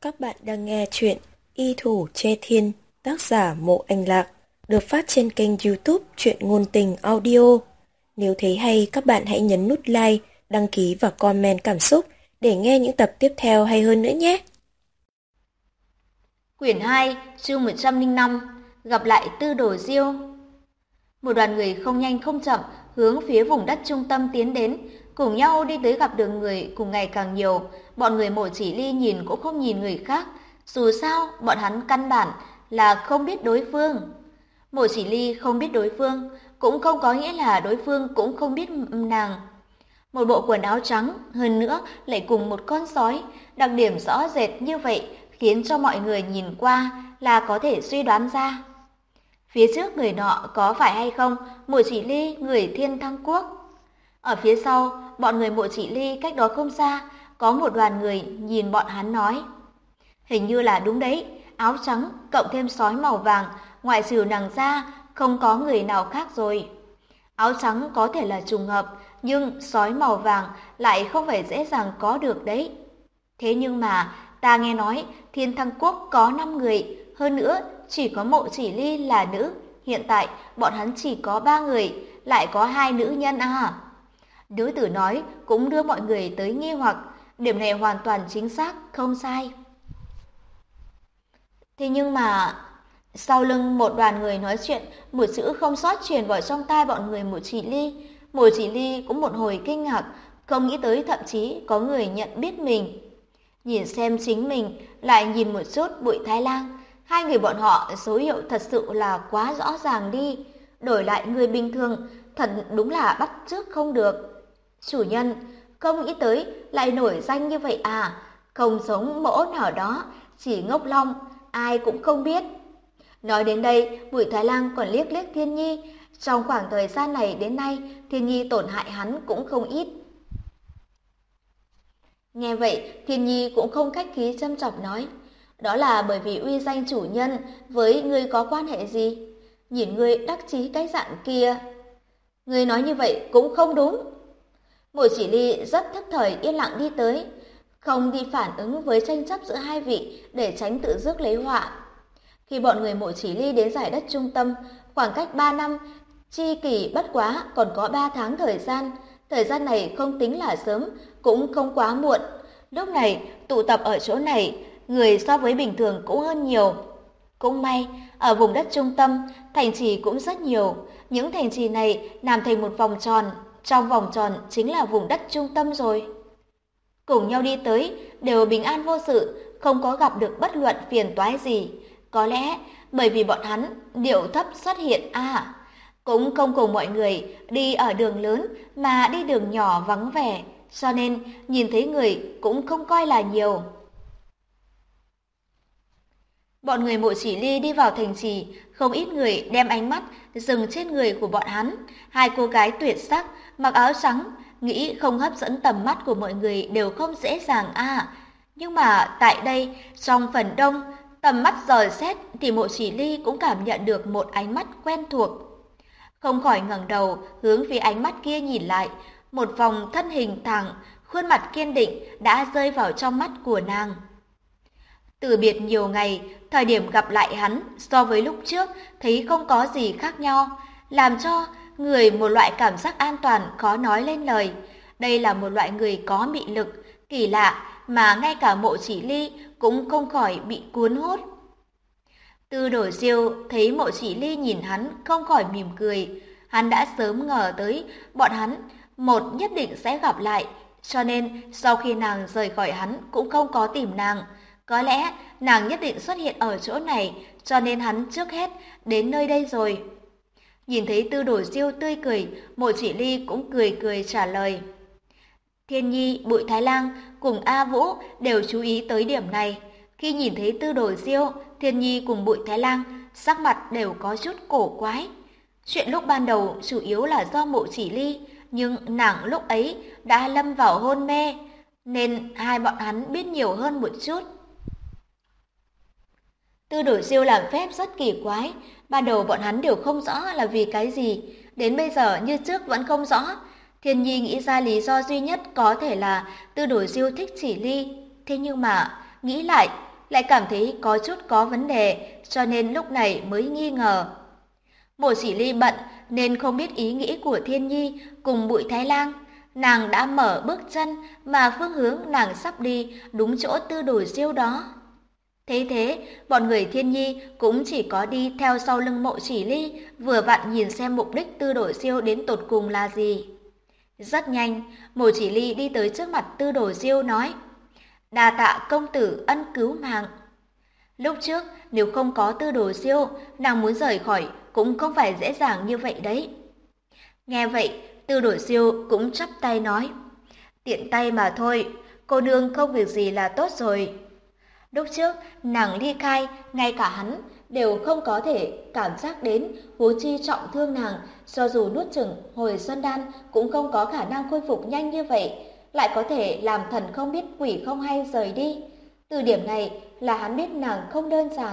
Các bạn đang nghe chuyện Y Thủ Che Thiên, tác giả Mộ Anh Lạc, được phát trên kênh YouTube Truyện Ngôn Tình Audio. Nếu thấy hay, các bạn hãy nhấn nút like, đăng ký và comment cảm xúc để nghe những tập tiếp theo hay hơn nữa nhé. Quyển 2, chương 105, gặp lại Tư Đồ Diêu. Một đoàn người không nhanh không chậm hướng phía vùng đất trung tâm tiến đến, cùng nhau đi tới gặp được người cùng ngày càng nhiều. Bọn người Mộ Chỉ Ly nhìn cũng không nhìn người khác, dù sao bọn hắn căn bản là không biết đối phương. Mộ Chỉ Ly không biết đối phương cũng không có nghĩa là đối phương cũng không biết nàng. Một bộ quần áo trắng, hơn nữa lại cùng một con sói, đặc điểm rõ rệt như vậy khiến cho mọi người nhìn qua là có thể suy đoán ra. Phía trước người nọ có phải hay không Mộ Chỉ Ly người Thiên Thăng Quốc? Ở phía sau, bọn người Mộ Chỉ Ly cách đó không xa, có một đoàn người nhìn bọn hắn nói. Hình như là đúng đấy, áo trắng cộng thêm sói màu vàng, ngoại trừ nàng ra, không có người nào khác rồi. Áo trắng có thể là trùng hợp, nhưng sói màu vàng lại không phải dễ dàng có được đấy. Thế nhưng mà, ta nghe nói Thiên Thăng Quốc có 5 người, hơn nữa chỉ có Mộ Chỉ Ly là nữ. Hiện tại bọn hắn chỉ có 3 người, lại có 2 nữ nhân à. Nữ tử nói cũng đưa mọi người tới nghi hoặc, điểm này hoàn toàn chính xác, không sai. Thế nhưng mà, sau lưng một đoàn người nói chuyện, một chữ không sót truyền vào trong tai bọn người Mộ Chỉ Ly. Mộ Chỉ Ly cũng một hồi kinh ngạc, không nghĩ tới thậm chí có người nhận biết mình. Nhìn xem chính mình, lại nhìn một chút Bụi Thái Lang. Hai người bọn họ số hiệu thật sự là quá rõ ràng đi. Đổi lại người bình thường, thật đúng là bắt chước không được. Chủ nhân, không nghĩ tới lại nổi danh như vậy à? Không giống mỗ nào đó, chỉ ngốc long, ai cũng không biết. Nói đến đây, Bụi Thái Lang còn liếc liếc Thiên Nhi. Trong khoảng thời gian này đến nay, Thiên Nhi tổn hại hắn cũng không ít. Nghe vậy, Thiên Nhi cũng không khách khí châm chọc nói. Đó là bởi vì uy danh chủ nhân với ngươi có quan hệ gì? Nhìn ngươi đắc chí cái dạng kia. Ngươi nói như vậy cũng không đúng. Mộ Chỉ Ly rất thức thời yên lặng đi tới, không đi phản ứng với tranh chấp giữa hai vị để tránh tự rước lấy họa. Khi bọn người Mộ Chỉ Ly đến giải đất trung tâm, khoảng cách 3 năm, chi kỳ bất quá còn có 3 tháng thời gian này không tính là sớm, cũng không quá muộn. Lúc này, tụ tập ở chỗ này, người so với bình thường cũng hơn nhiều. Cũng may, ở vùng đất trung tâm, thành trì cũng rất nhiều. Những thành trì này làm thành một vòng tròn, trong vòng tròn chính là vùng đất trung tâm rồi. Cùng nhau đi tới, đều bình an vô sự, không có gặp được bất luận phiền toái gì. Có lẽ bởi vì bọn hắn điệu thấp xuất hiện cũng không cùng mọi người đi ở đường lớn mà đi đường nhỏ vắng vẻ, cho nên nhìn thấy người cũng không coi là nhiều. Bọn người Mộ Chỉ Ly đi vào thành trì, không ít người đem ánh mắt dừng trên người của bọn hắn. Hai cô gái tuyệt sắc, mặc áo trắng, nghĩ không hấp dẫn tầm mắt của mọi người đều không dễ dàng Nhưng mà tại đây, trong phần đông, tầm mắt dò xét thì Mộ Chỉ Ly cũng cảm nhận được một ánh mắt quen thuộc. Không khỏi ngẩng đầu hướng phía ánh mắt kia nhìn lại, một vòng thân hình thẳng, khuôn mặt kiên định đã rơi vào trong mắt của nàng. Từ biệt nhiều ngày, thời điểm gặp lại hắn so với lúc trước thấy không có gì khác nhau, làm cho người một loại cảm giác an toàn khó nói lên lời. Đây là một loại người có mị lực, kỳ lạ mà ngay cả Mộ Chỉ Ly cũng không khỏi bị cuốn hút. Tư Đồ Diêu thấy Mộ Chỉ Ly nhìn hắn không khỏi mỉm cười. Hắn đã sớm ngờ tới bọn hắn một nhất định sẽ gặp lại, cho nên sau khi nàng rời khỏi hắn cũng không có tìm nàng. Có lẽ nàng nhất định xuất hiện ở chỗ này, cho nên hắn trước hết đến nơi đây rồi. Nhìn thấy Tư Đồ Diêu tươi cười, Mộ Chỉ Ly cũng cười cười trả lời. Thiên Nhi, Bụi Thái Lang cùng A Vũ đều chú ý tới điểm này. Khi nhìn thấy Tư Đồ Diêu, Thiên Nhi cùng Bụi Thái Lang sắc mặt đều có chút cổ quái. Chuyện lúc ban đầu chủ yếu là do Mộ Chỉ Ly, nhưng nàng lúc ấy đã lâm vào hôn mê, nên hai bọn hắn biết nhiều hơn một chút. Tư Đồ Diêu làm phép rất kỳ quái, ban đầu bọn hắn đều không rõ là vì cái gì, đến bây giờ như trước vẫn không rõ. Thiên Nhi nghĩ ra lý do duy nhất có thể là Tư Đồ Diêu thích Chỉ Ly, thế nhưng mà nghĩ lại, lại cảm thấy có chút có vấn đề, cho nên lúc này mới nghi ngờ. Mộ Chỉ Ly bận nên không biết ý nghĩ của Thiên Nhi cùng Bụi Thái Lang. Nàng đã mở bước chân mà phương hướng nàng sắp đi đúng chỗ Tư Đồ Diêu đó. Thế, bọn người Thiên Nhi cũng chỉ có đi theo sau lưng Mộ Chỉ Ly, vừa vặn nhìn xem mục đích Tư Đồ Diêu đến tột cùng là gì. Rất nhanh, Mộ Chỉ Ly đi tới trước mặt Tư Đồ Diêu nói: "Đa tạ công tử ân cứu mạng." Lúc trước, nếu không có Tư Đồ Diêu, nàng muốn rời khỏi cũng không phải dễ dàng như vậy đấy. Nghe vậy, Tư Đồ Diêu cũng chắp tay nói: "Tiện tay mà thôi, cô nương không việc gì là tốt rồi." Lúc trước, nàng ly khai, ngay cả hắn đều không có thể cảm giác đến, huống chi trọng thương nàng, cho dù nuốt chửng hồi xuân đan cũng không có khả năng khôi phục nhanh như vậy, lại có thể làm thần không biết quỷ không hay rời đi. Từ điểm này là hắn biết nàng không đơn giản.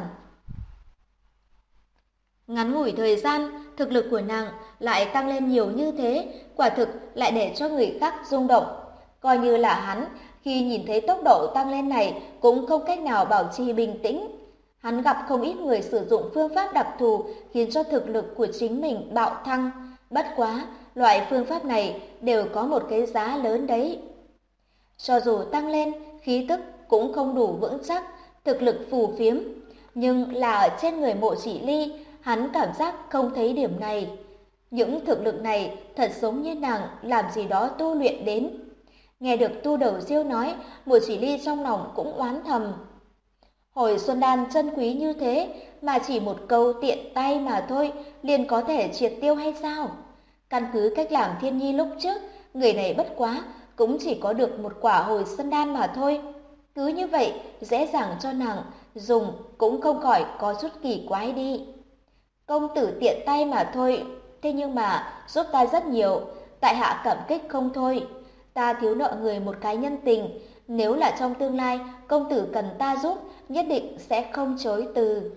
Ngắn ngủi thời gian, thực lực của nàng lại tăng lên nhiều như thế, quả thực lại để cho người khác rung động. Coi như là hắn, khi nhìn thấy tốc độ tăng lên này cũng không cách nào bảo trì bình tĩnh. Hắn gặp không ít người sử dụng phương pháp đặc thù khiến cho thực lực của chính mình bạo thăng. Bất quá, loại phương pháp này đều có một cái giá lớn đấy. Cho dù tăng lên, khí tức cũng không đủ vững chắc, thực lực phù phiếm. Nhưng là ở trên người Mộ Chỉ Ly, hắn cảm giác không thấy điểm này. Những thực lực này thật giống như nàng làm gì đó tu luyện đến. Nghe được Tu Đầu Diêu nói, Mộ Chỉ Ly trong lòng cũng oán thầm. Hồi xuân đan chân quý như thế mà chỉ một câu tiện tay mà thôi liền có thể triệt tiêu hay sao? Căn cứ cách làm Thiên Nhi lúc trước, người này bất quá cũng chỉ có được một quả hồi xuân đan mà thôi. Cứ như vậy, dễ dàng cho nàng dùng cũng không khỏi có chút kỳ quái đi. Công tử tiện tay mà thôi, thế nhưng mà giúp ta rất nhiều, tại hạ cảm kích không thôi. Ta thiếu nợ người một cái nhân tình, nếu là trong tương lai công tử cần ta giúp, nhất định sẽ không chối từ.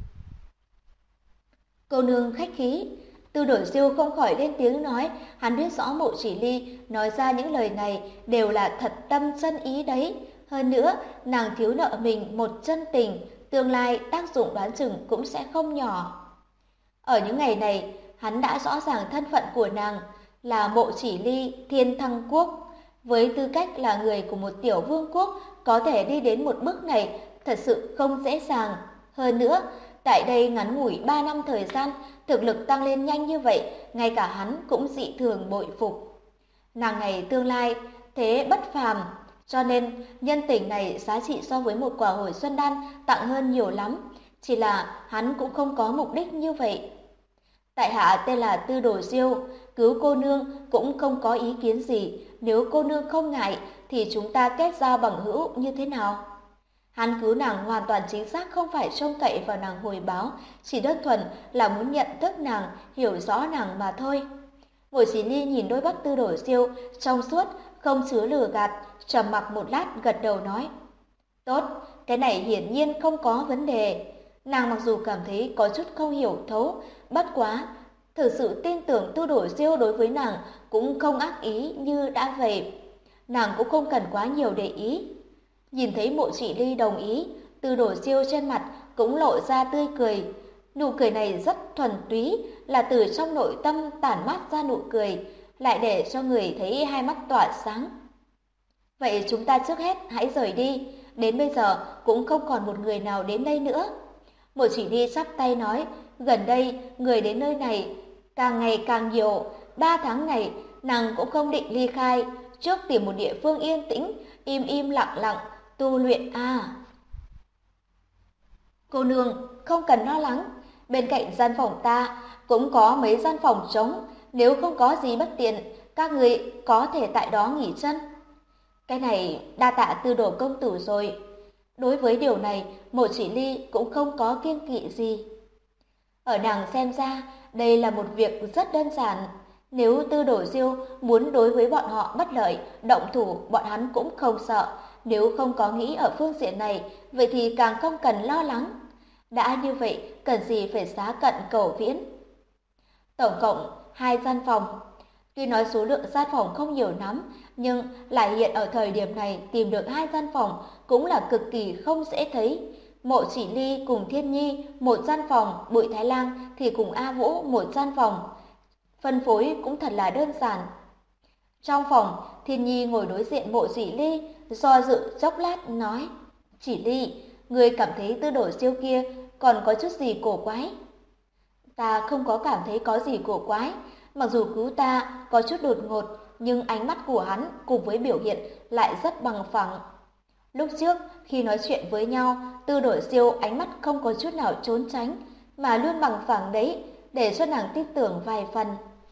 Cô nương khách khí. Tư Đổi Diêu không khỏi lên tiếng nói, hắn biết rõ Mộ Chỉ Ly nói ra những lời này đều là thật tâm chân ý đấy. Hơn nữa, nàng thiếu nợ mình một chân tình, tương lai tác dụng đoán chừng cũng sẽ không nhỏ. Ở những ngày này, hắn đã rõ ràng thân phận của nàng là Mộ Chỉ Ly Thiên Thăng Quốc. Với tư cách là người của một tiểu vương quốc, có thể đi đến một bước này thật sự không dễ dàng. Hơn nữa, tại đây ngắn ngủi 3 năm thời gian, thực lực tăng lên nhanh như vậy, ngay cả hắn cũng dị thường bội phục. Nàng này tương lai thế bất phàm, cho nên nhân tình này giá trị so với một quả hồi xuân đan tặng hơn nhiều lắm. Chỉ là hắn cũng không có mục đích như vậy. Tại hạ tên là Tư Đồ Diêu, cứu cô nương cũng không có ý kiến gì, nếu cô nương không ngại thì chúng ta kết giao bằng hữu như thế nào? Hắn cứu nàng hoàn toàn chính xác không phải trông cậy vào nàng hồi báo, chỉ đơn thuần là muốn nhận thức nàng, hiểu rõ nàng mà thôi. Mộ Chỉ Ly nhìn đôi mắt Tư Đồ Diêu trong suốt, không chứa lừa gạt, trầm mặc một lát gật đầu nói: "Tốt, cái này hiển nhiên không có vấn đề." Nàng mặc dù cảm thấy có chút không hiểu thấu, bất quá thực sự tin tưởng Tư Đồ Diêu đối với nàng cũng không ác ý như đã vậy. Nàng cũng không cần quá nhiều để ý. Nhìn thấy Mộ Chỉ Ly đồng ý, Tư Đồ Diêu trên mặt cũng lộ ra tươi cười. Nụ cười này rất thuần túy, là từ trong nội tâm tản mát ra nụ cười, lại để cho người thấy hai mắt tỏa sáng. Vậy chúng ta trước hết hãy rời đi, đến bây giờ cũng không còn một người nào đến đây nữa. Mộ Chỉ Ly chắp tay nói, gần đây người đến nơi này càng ngày càng nhiều, 3 tháng này nàng cũng không định ly khai, trước tìm một địa phương yên tĩnh, im im lặng lặng, tu luyện à. Cô nương không cần lo lắng, bên cạnh gian phòng ta cũng có mấy gian phòng trống, nếu không có gì bất tiện, các người có thể tại đó nghỉ chân. Cái này đa tạ Tư Đồ công tử rồi. Đối với điều này, Mộ Chỉ Ly cũng không có kiêng kỵ gì. Ở nàng xem ra, đây là một việc rất đơn giản. Nếu Tư Đồ Diêu muốn đối với bọn họ bất lợi, động thủ bọn hắn cũng không sợ. Nếu không có nghĩ ở phương diện này, vậy thì càng không cần lo lắng. Đã như vậy, cần gì phải xá cận cầu viễn. Tổng cộng 2 gian phòng. Tuy nói số lượng gian phòng không nhiều lắm, nhưng lại hiện ở thời điểm này tìm được 2 gian phòng cũng là cực kỳ không dễ thấy. Mộ Chỉ Ly cùng Thiên Nhi một gian phòng, Bụi Thái Lang thì cùng A Vũ một gian phòng. Phân phối cũng thật là đơn giản. Trong phòng, Thiên Nhi ngồi đối diện Mộ Chỉ Ly, do dự chốc lát nói: "Chỉ Ly, ngươi cảm thấy Tư Đồ Siêu kia còn có chút gì cổ quái?" "Ta không có cảm thấy có gì cổ quái, mặc dù cứu ta có chút đột ngột, nhưng ánh mắt của hắn cùng với biểu hiện lại rất bằng phẳng. Lúc trước khi nói chuyện với nhau, Tư Đồ Siêu ánh mắt không có chút nào trốn tránh, mà luôn bằng phẳng đấy, để cho nàng tin tưởng vài phần."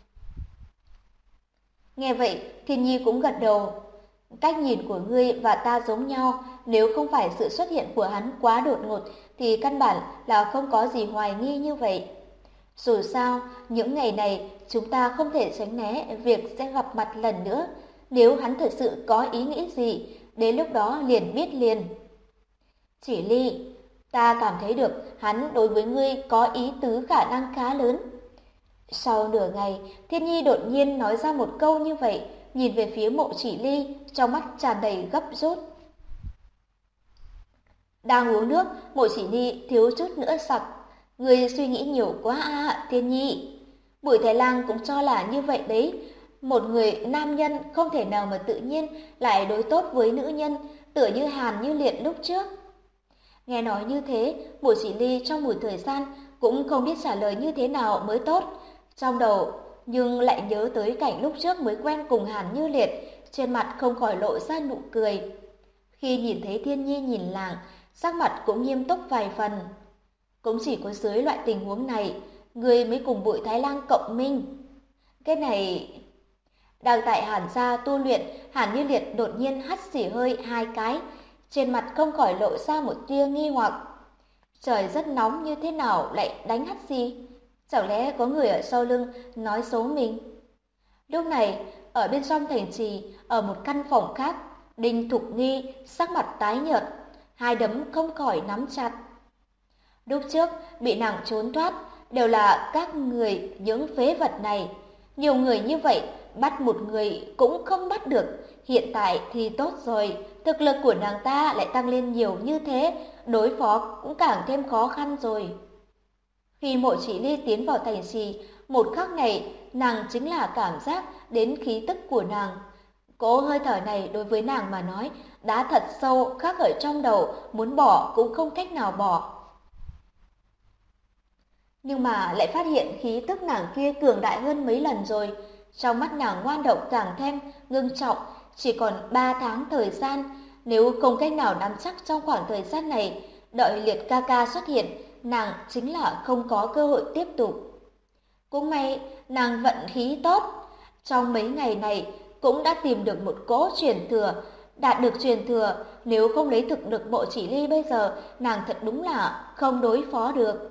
Nghe vậy, Thiên Nhi cũng gật đầu. "Cách nhìn của ngươi và ta giống nhau, nếu không phải sự xuất hiện của hắn quá đột ngột thì căn bản là không có gì hoài nghi như vậy. Dù sao, những ngày này chúng ta không thể tránh né việc sẽ gặp mặt lần nữa. Nếu hắn thật sự có ý nghĩ gì, đến lúc đó liền biết liền." "Chỉ Ly, ta cảm thấy được hắn đối với ngươi có ý tứ khả năng khá lớn." Sau nửa ngày, Thiên Nhi đột nhiên nói ra một câu như vậy, nhìn về phía Mộ Chỉ Ly, trong mắt tràn đầy gấp rút. Đang uống nước, Mộ Chỉ Ly thiếu chút nữa sặc. "Ngươi suy nghĩ nhiều quá à, Thiên Nhi." Bùi Thái Lang cũng cho là như vậy đấy. Một người nam nhân không thể nào mà tự nhiên lại đối tốt với nữ nhân, tựa như Hàn Như Liệt lúc trước. Nghe nói như thế, Mộ Chỉ Ly trong một thời gian cũng không biết trả lời như thế nào mới tốt. Trong đầu nhưng lại nhớ tới cảnh lúc trước mới quen cùng Hàn Như Liệt, trên mặt không khỏi lộ ra nụ cười. Khi nhìn thấy Thiên Nhi nhìn làng, sắc mặt cũng nghiêm túc vài phần. Cũng chỉ có dưới loại tình huống này, người mới cùng Bụi Thái Lang cộng minh. Cái này... Đang tại Hàn gia tu luyện, Hàn Như Liệt đột nhiên hắt xì hơi 2 cái, trên mặt không khỏi lộ ra một tia nghi hoặc. Trời rất nóng như thế nào lại đánh hắt xì? Chẳng lẽ có người ở sau lưng nói xấu mình? Lúc này, ở bên trong thành trì, ở một căn phòng khác, Đinh Thục Nghi sắc mặt tái nhợt, 2 đấm không khỏi nắm chặt. Lúc trước bị nàng trốn thoát đều là các người những phế vật này. Nhiều người như vậy, bắt một người cũng không bắt được. Hiện tại thì tốt rồi, thực lực của nàng ta lại tăng lên nhiều như thế, đối phó cũng càng thêm khó khăn rồi. Khi Mộ Chỉ Ly tiến vào thành trì, một khắc này, nàng chính là cảm giác đến khí tức của nàng. Cỗ hơi thở này đối với nàng mà nói, đã thật sâu khắc ở trong đầu, muốn bỏ cũng không cách nào bỏ. Nhưng mà lại phát hiện khí tức nàng kia cường đại hơn mấy lần rồi. Trong mắt nàng ngoan độc càng thêm ngưng trọng, chỉ còn 3 tháng thời gian. Nếu không cách nào nắm chắc trong khoảng thời gian này, đợi Liệt ca ca xuất hiện, nàng chính là không có cơ hội tiếp tục. Cũng may, nàng vận khí tốt. Trong mấy ngày này, cũng đã tìm được một cỗ truyền thừa. Đạt được truyền thừa, nếu không lấy thực lực Mộ Chỉ Ly bây giờ, nàng thật đúng là không đối phó được.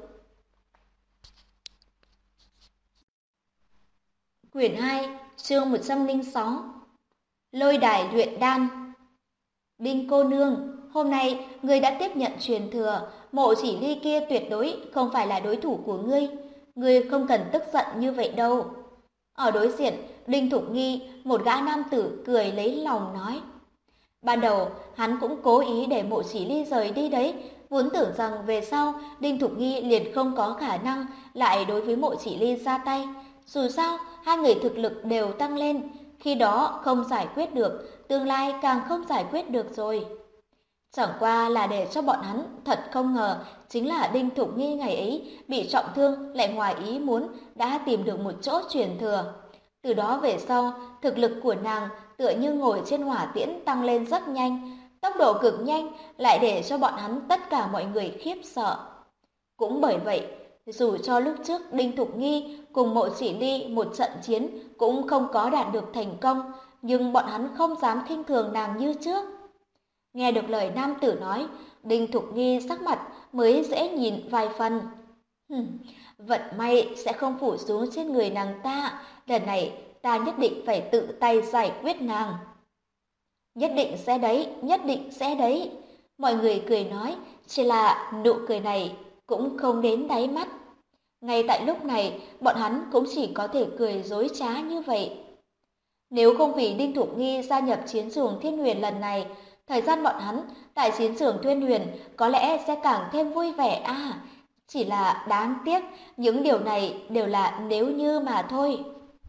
Quyển 2, chương 106. Lôi đài luyện đan. Đinh cô nương, hôm nay ngươi đã tiếp nhận truyền thừa, Mộ Chỉ Ly kia tuyệt đối không phải là đối thủ của ngươi. Ngươi không cần tức giận như vậy đâu. Ở đối diện, Đinh Thục Nghi, một gã nam tử cười lấy lòng nói. Ban đầu, hắn cũng cố ý để Mộ Chỉ Ly rời đi đấy, vốn tưởng rằng về sau Đinh Thục Nghi liền không có khả năng lại đối với Mộ Chỉ Ly ra tay. Dù sao, 2 người thực lực đều tăng lên, khi đó không giải quyết được, tương lai càng không giải quyết được rồi. Chẳng qua là để cho bọn hắn thật không ngờ, chính là Đinh Thục Nghi ngày ấy bị trọng thương lại ngoài ý muốn đã tìm được một chỗ truyền thừa. Từ đó về sau, thực lực của nàng tựa như ngồi trên hỏa tiễn tăng lên rất nhanh, tốc độ cực nhanh lại để cho bọn hắn tất cả mọi người khiếp sợ. Cũng bởi vậy, dù cho lúc trước Đinh Thục Nghi cùng Mộ Chỉ Ly một trận chiến cũng không có đạt được thành công, nhưng bọn hắn không dám khinh thường nàng như trước. Nghe được lời nam tử nói, Đinh Thục Nghi sắc mặt mới dễ nhìn vài phần. Vận may sẽ không phủ xuống trên người nàng ta, lần này ta nhất định phải tự tay giải quyết nàng. Nhất định sẽ đấy, nhất định sẽ đấy. Mọi người cười nói, chỉ là nụ cười này cũng không đến đáy mắt. Ngay tại lúc này, bọn hắn cũng chỉ có thể cười dối trá như vậy. Nếu không vì Đinh Thục Nghi gia nhập chiến trường Thiên Huyền lần này, thời gian bọn hắn tại chiến trường Thiên Huyền có lẽ sẽ càng thêm vui vẻ à. Chỉ là đáng tiếc, những điều này đều là nếu như mà thôi.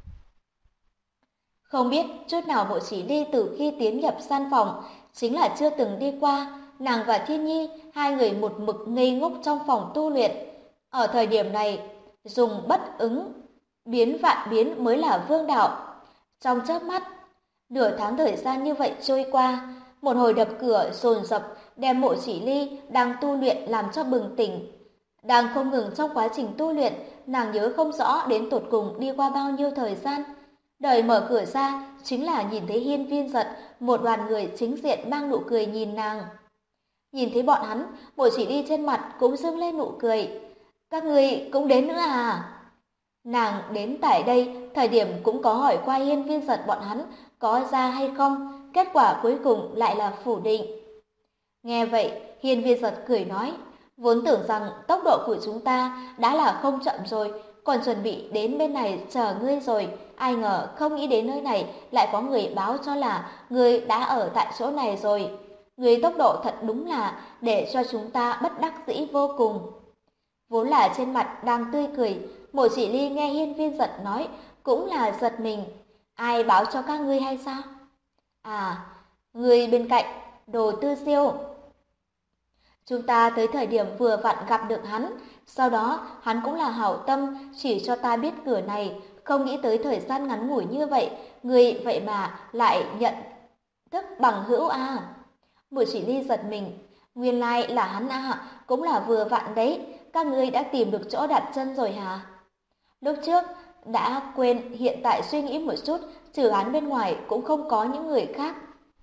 Không biết chút nào Mộ Chỉ Ly từ khi tiến nhập gian phòng chính là chưa từng đi qua, nàng và Thiên Nhi hai người một mực ngây ngốc trong phòng tu luyện. Ở thời điểm này, dùng bất ứng biến vạn biến mới là vương đạo. Trong chớp mắt, nửa tháng thời gian như vậy trôi qua, một hồi đập cửa dồn dập đem Mộ Chỉ Ly đang tu luyện làm cho bừng tỉnh. Đang không ngừng trong quá trình tu luyện, nàng nhớ không rõ đến tột cùng đi qua bao nhiêu thời gian. Đợi mở cửa ra, chính là nhìn thấy Hiên Viên Giật, một đoàn người chính diện mang nụ cười nhìn nàng. Nhìn thấy bọn hắn, Mộ Chỉ Ly trên mặt cũng dương lên nụ cười. Các người cũng đến nữa à? Nàng đến tại đây, thời điểm cũng có hỏi qua Hiên Viên Giật bọn hắn có ra hay không, kết quả cuối cùng lại là phủ định. Nghe vậy, Hiên Viên Giật cười nói, vốn tưởng rằng tốc độ của chúng ta đã là không chậm rồi, còn chuẩn bị đến bên này chờ ngươi rồi, ai ngờ không nghĩ đến nơi này lại có người báo cho là ngươi đã ở tại chỗ này rồi. Ngươi tốc độ thật đúng là để cho chúng ta bất đắc dĩ vô cùng. Vốn là trên mặt đang tươi cười, Mộ Chỉ Ly nghe Hiên Viên Giật nói cũng là giật mình. Ai báo cho các ngươi hay sao? À, người bên cạnh, Đồ Tư Siêu. Chúng ta tới thời điểm vừa vặn gặp được hắn, sau đó hắn cũng là hảo tâm chỉ cho ta biết cửa này, không nghĩ tới thời gian ngắn ngủi như vậy, người vậy mà lại nhận thức bằng hữu à. Mộ Chỉ Ly giật mình, nguyên lai là hắn à, cũng là vừa vặn đấy, các ngươi đã tìm được chỗ đặt chân rồi hả? Lúc trước đã quên, hiện tại suy nghĩ một chút, trừ hắn bên ngoài cũng không có những người khác.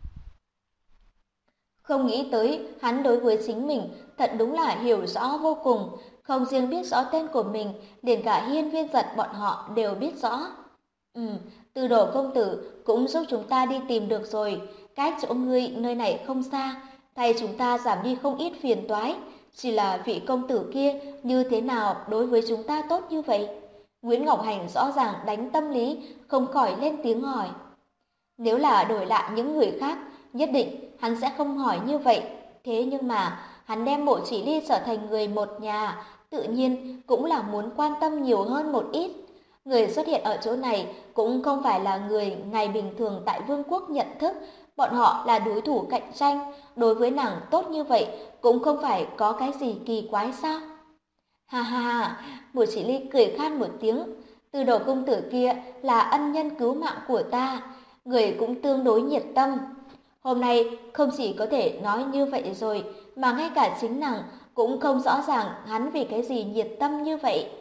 Không nghĩ tới hắn đối với chính mình thật đúng là hiểu rõ vô cùng, không riêng biết rõ tên của mình, liền cả Hiên Viên Giật bọn họ đều biết rõ. Tư Đồ công tử cũng giúp chúng ta đi tìm được rồi, cách chỗ ngươi nơi này không xa, thay chúng ta giảm đi không ít phiền toái, chỉ là vị công tử kia như thế nào đối với chúng ta tốt như vậy? Nguyễn Ngọc Hành rõ ràng đánh tâm lý, không khỏi lên tiếng hỏi. Nếu là đổi lại những người khác, nhất định hắn sẽ không hỏi như vậy. Thế nhưng mà hắn đem Mộ Chỉ Ly trở thành người một nhà, tự nhiên cũng là muốn quan tâm nhiều hơn một ít. Người xuất hiện ở chỗ này cũng không phải là người ngày bình thường tại Vương quốc nhận thức, bọn họ là đối thủ cạnh tranh, đối với nàng tốt như vậy cũng không phải có cái gì kỳ quái sao? Ha ha ha, Mộ Chỉ Ly cười khan một tiếng, Từ Đồ công tử kia là ân nhân cứu mạng của ta, người cũng tương đối nhiệt tâm. Hôm nay không chỉ có thể nói như vậy rồi, mà ngay cả chính nàng cũng không rõ ràng hắn vì cái gì nhiệt tâm như vậy.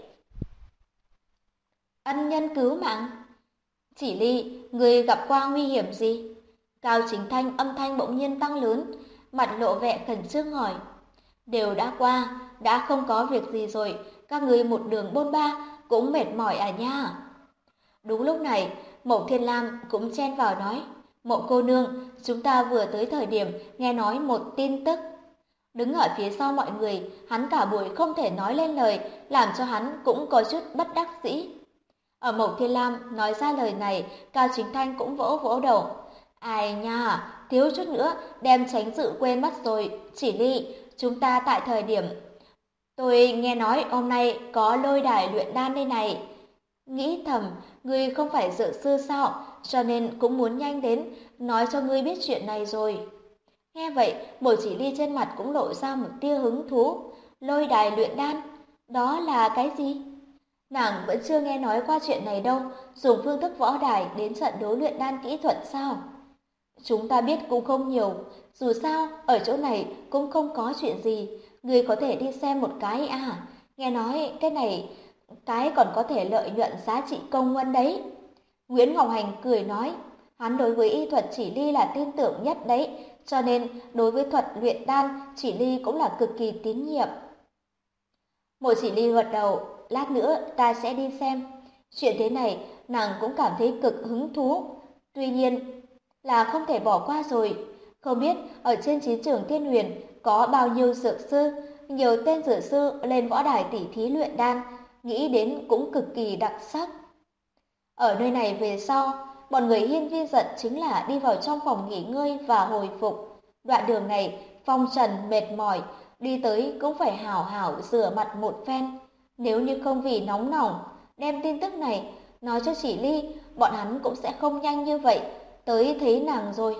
Ân nhân cứu mạng? Chỉ Ly, người gặp qua nguy hiểm gì? Cao Chính Thanh âm thanh bỗng nhiên tăng lớn, mặt lộ vẻ khẩn trương hỏi. Đều đã qua, đã không có việc gì rồi, các ngươi một đường bôn ba cũng mệt mỏi à nha. Đúng lúc này, Mộ Thiên Lam cũng chen vào nói, Mộ cô nương, chúng ta vừa tới thời điểm nghe nói một tin tức. Đứng ở phía sau mọi người, hắn cả buổi không thể nói lên lời, làm cho hắn cũng có chút bất đắc dĩ. Ở Mộ Thiên Lam nói ra lời này, Cao Chính Thanh cũng vỗ vỗ đầu. Ai nha, thiếu chút nữa đem tránh sự quên mất rồi, Chỉ Ly, chúng ta tại thời điểm. Tôi nghe nói hôm nay có lôi đài luyện đan đây này. Nghĩ thầm, ngươi không phải dược sư sao, cho nên cũng muốn nhanh đến, nói cho ngươi biết chuyện này rồi. Nghe vậy, Mộ Chỉ Ly trên mặt cũng lộ ra một tia hứng thú. Lôi đài luyện đan, đó là cái gì? Nàng vẫn chưa nghe nói qua chuyện này đâu, dùng phương thức võ đài đến trận đấu luyện đan kỹ thuật sao? Chúng ta biết cũng không nhiều, dù sao ở chỗ này cũng không có chuyện gì, ngươi có thể đi xem một cái à, nghe nói cái này cái còn có thể lợi nhuận giá trị công huân đấy. Nguyễn Ngọc Hành cười nói, hắn đối với y thuật Chỉ Ly là tin tưởng nhất đấy, cho nên đối với thuật luyện đan Chỉ Ly cũng là cực kỳ tín nhiệm. Mộ Chỉ Ly gật đầu, lát nữa ta sẽ đi xem. Chuyện thế này nàng cũng cảm thấy cực hứng thú, tuy nhiên là không thể bỏ qua rồi. Không biết ở trên chiến trường Thiên Huyền có bao nhiêu dược sư, nhiều tên dược sư lên võ đài tỉ thí luyện đan, nghĩ đến cũng cực kỳ đặc sắc. Ở nơi này về sau, bọn người Hiên Viên Giận chính là đi vào trong phòng nghỉ ngơi và hồi phục. Đoạn đường này, Phong Trần mệt mỏi, đi tới cũng phải hảo hảo rửa mặt một phen. Nếu như không vì nóng nỏng, đem tin tức này nói cho chị Ly, bọn hắn cũng sẽ không nhanh như vậy tới thấy nàng rồi.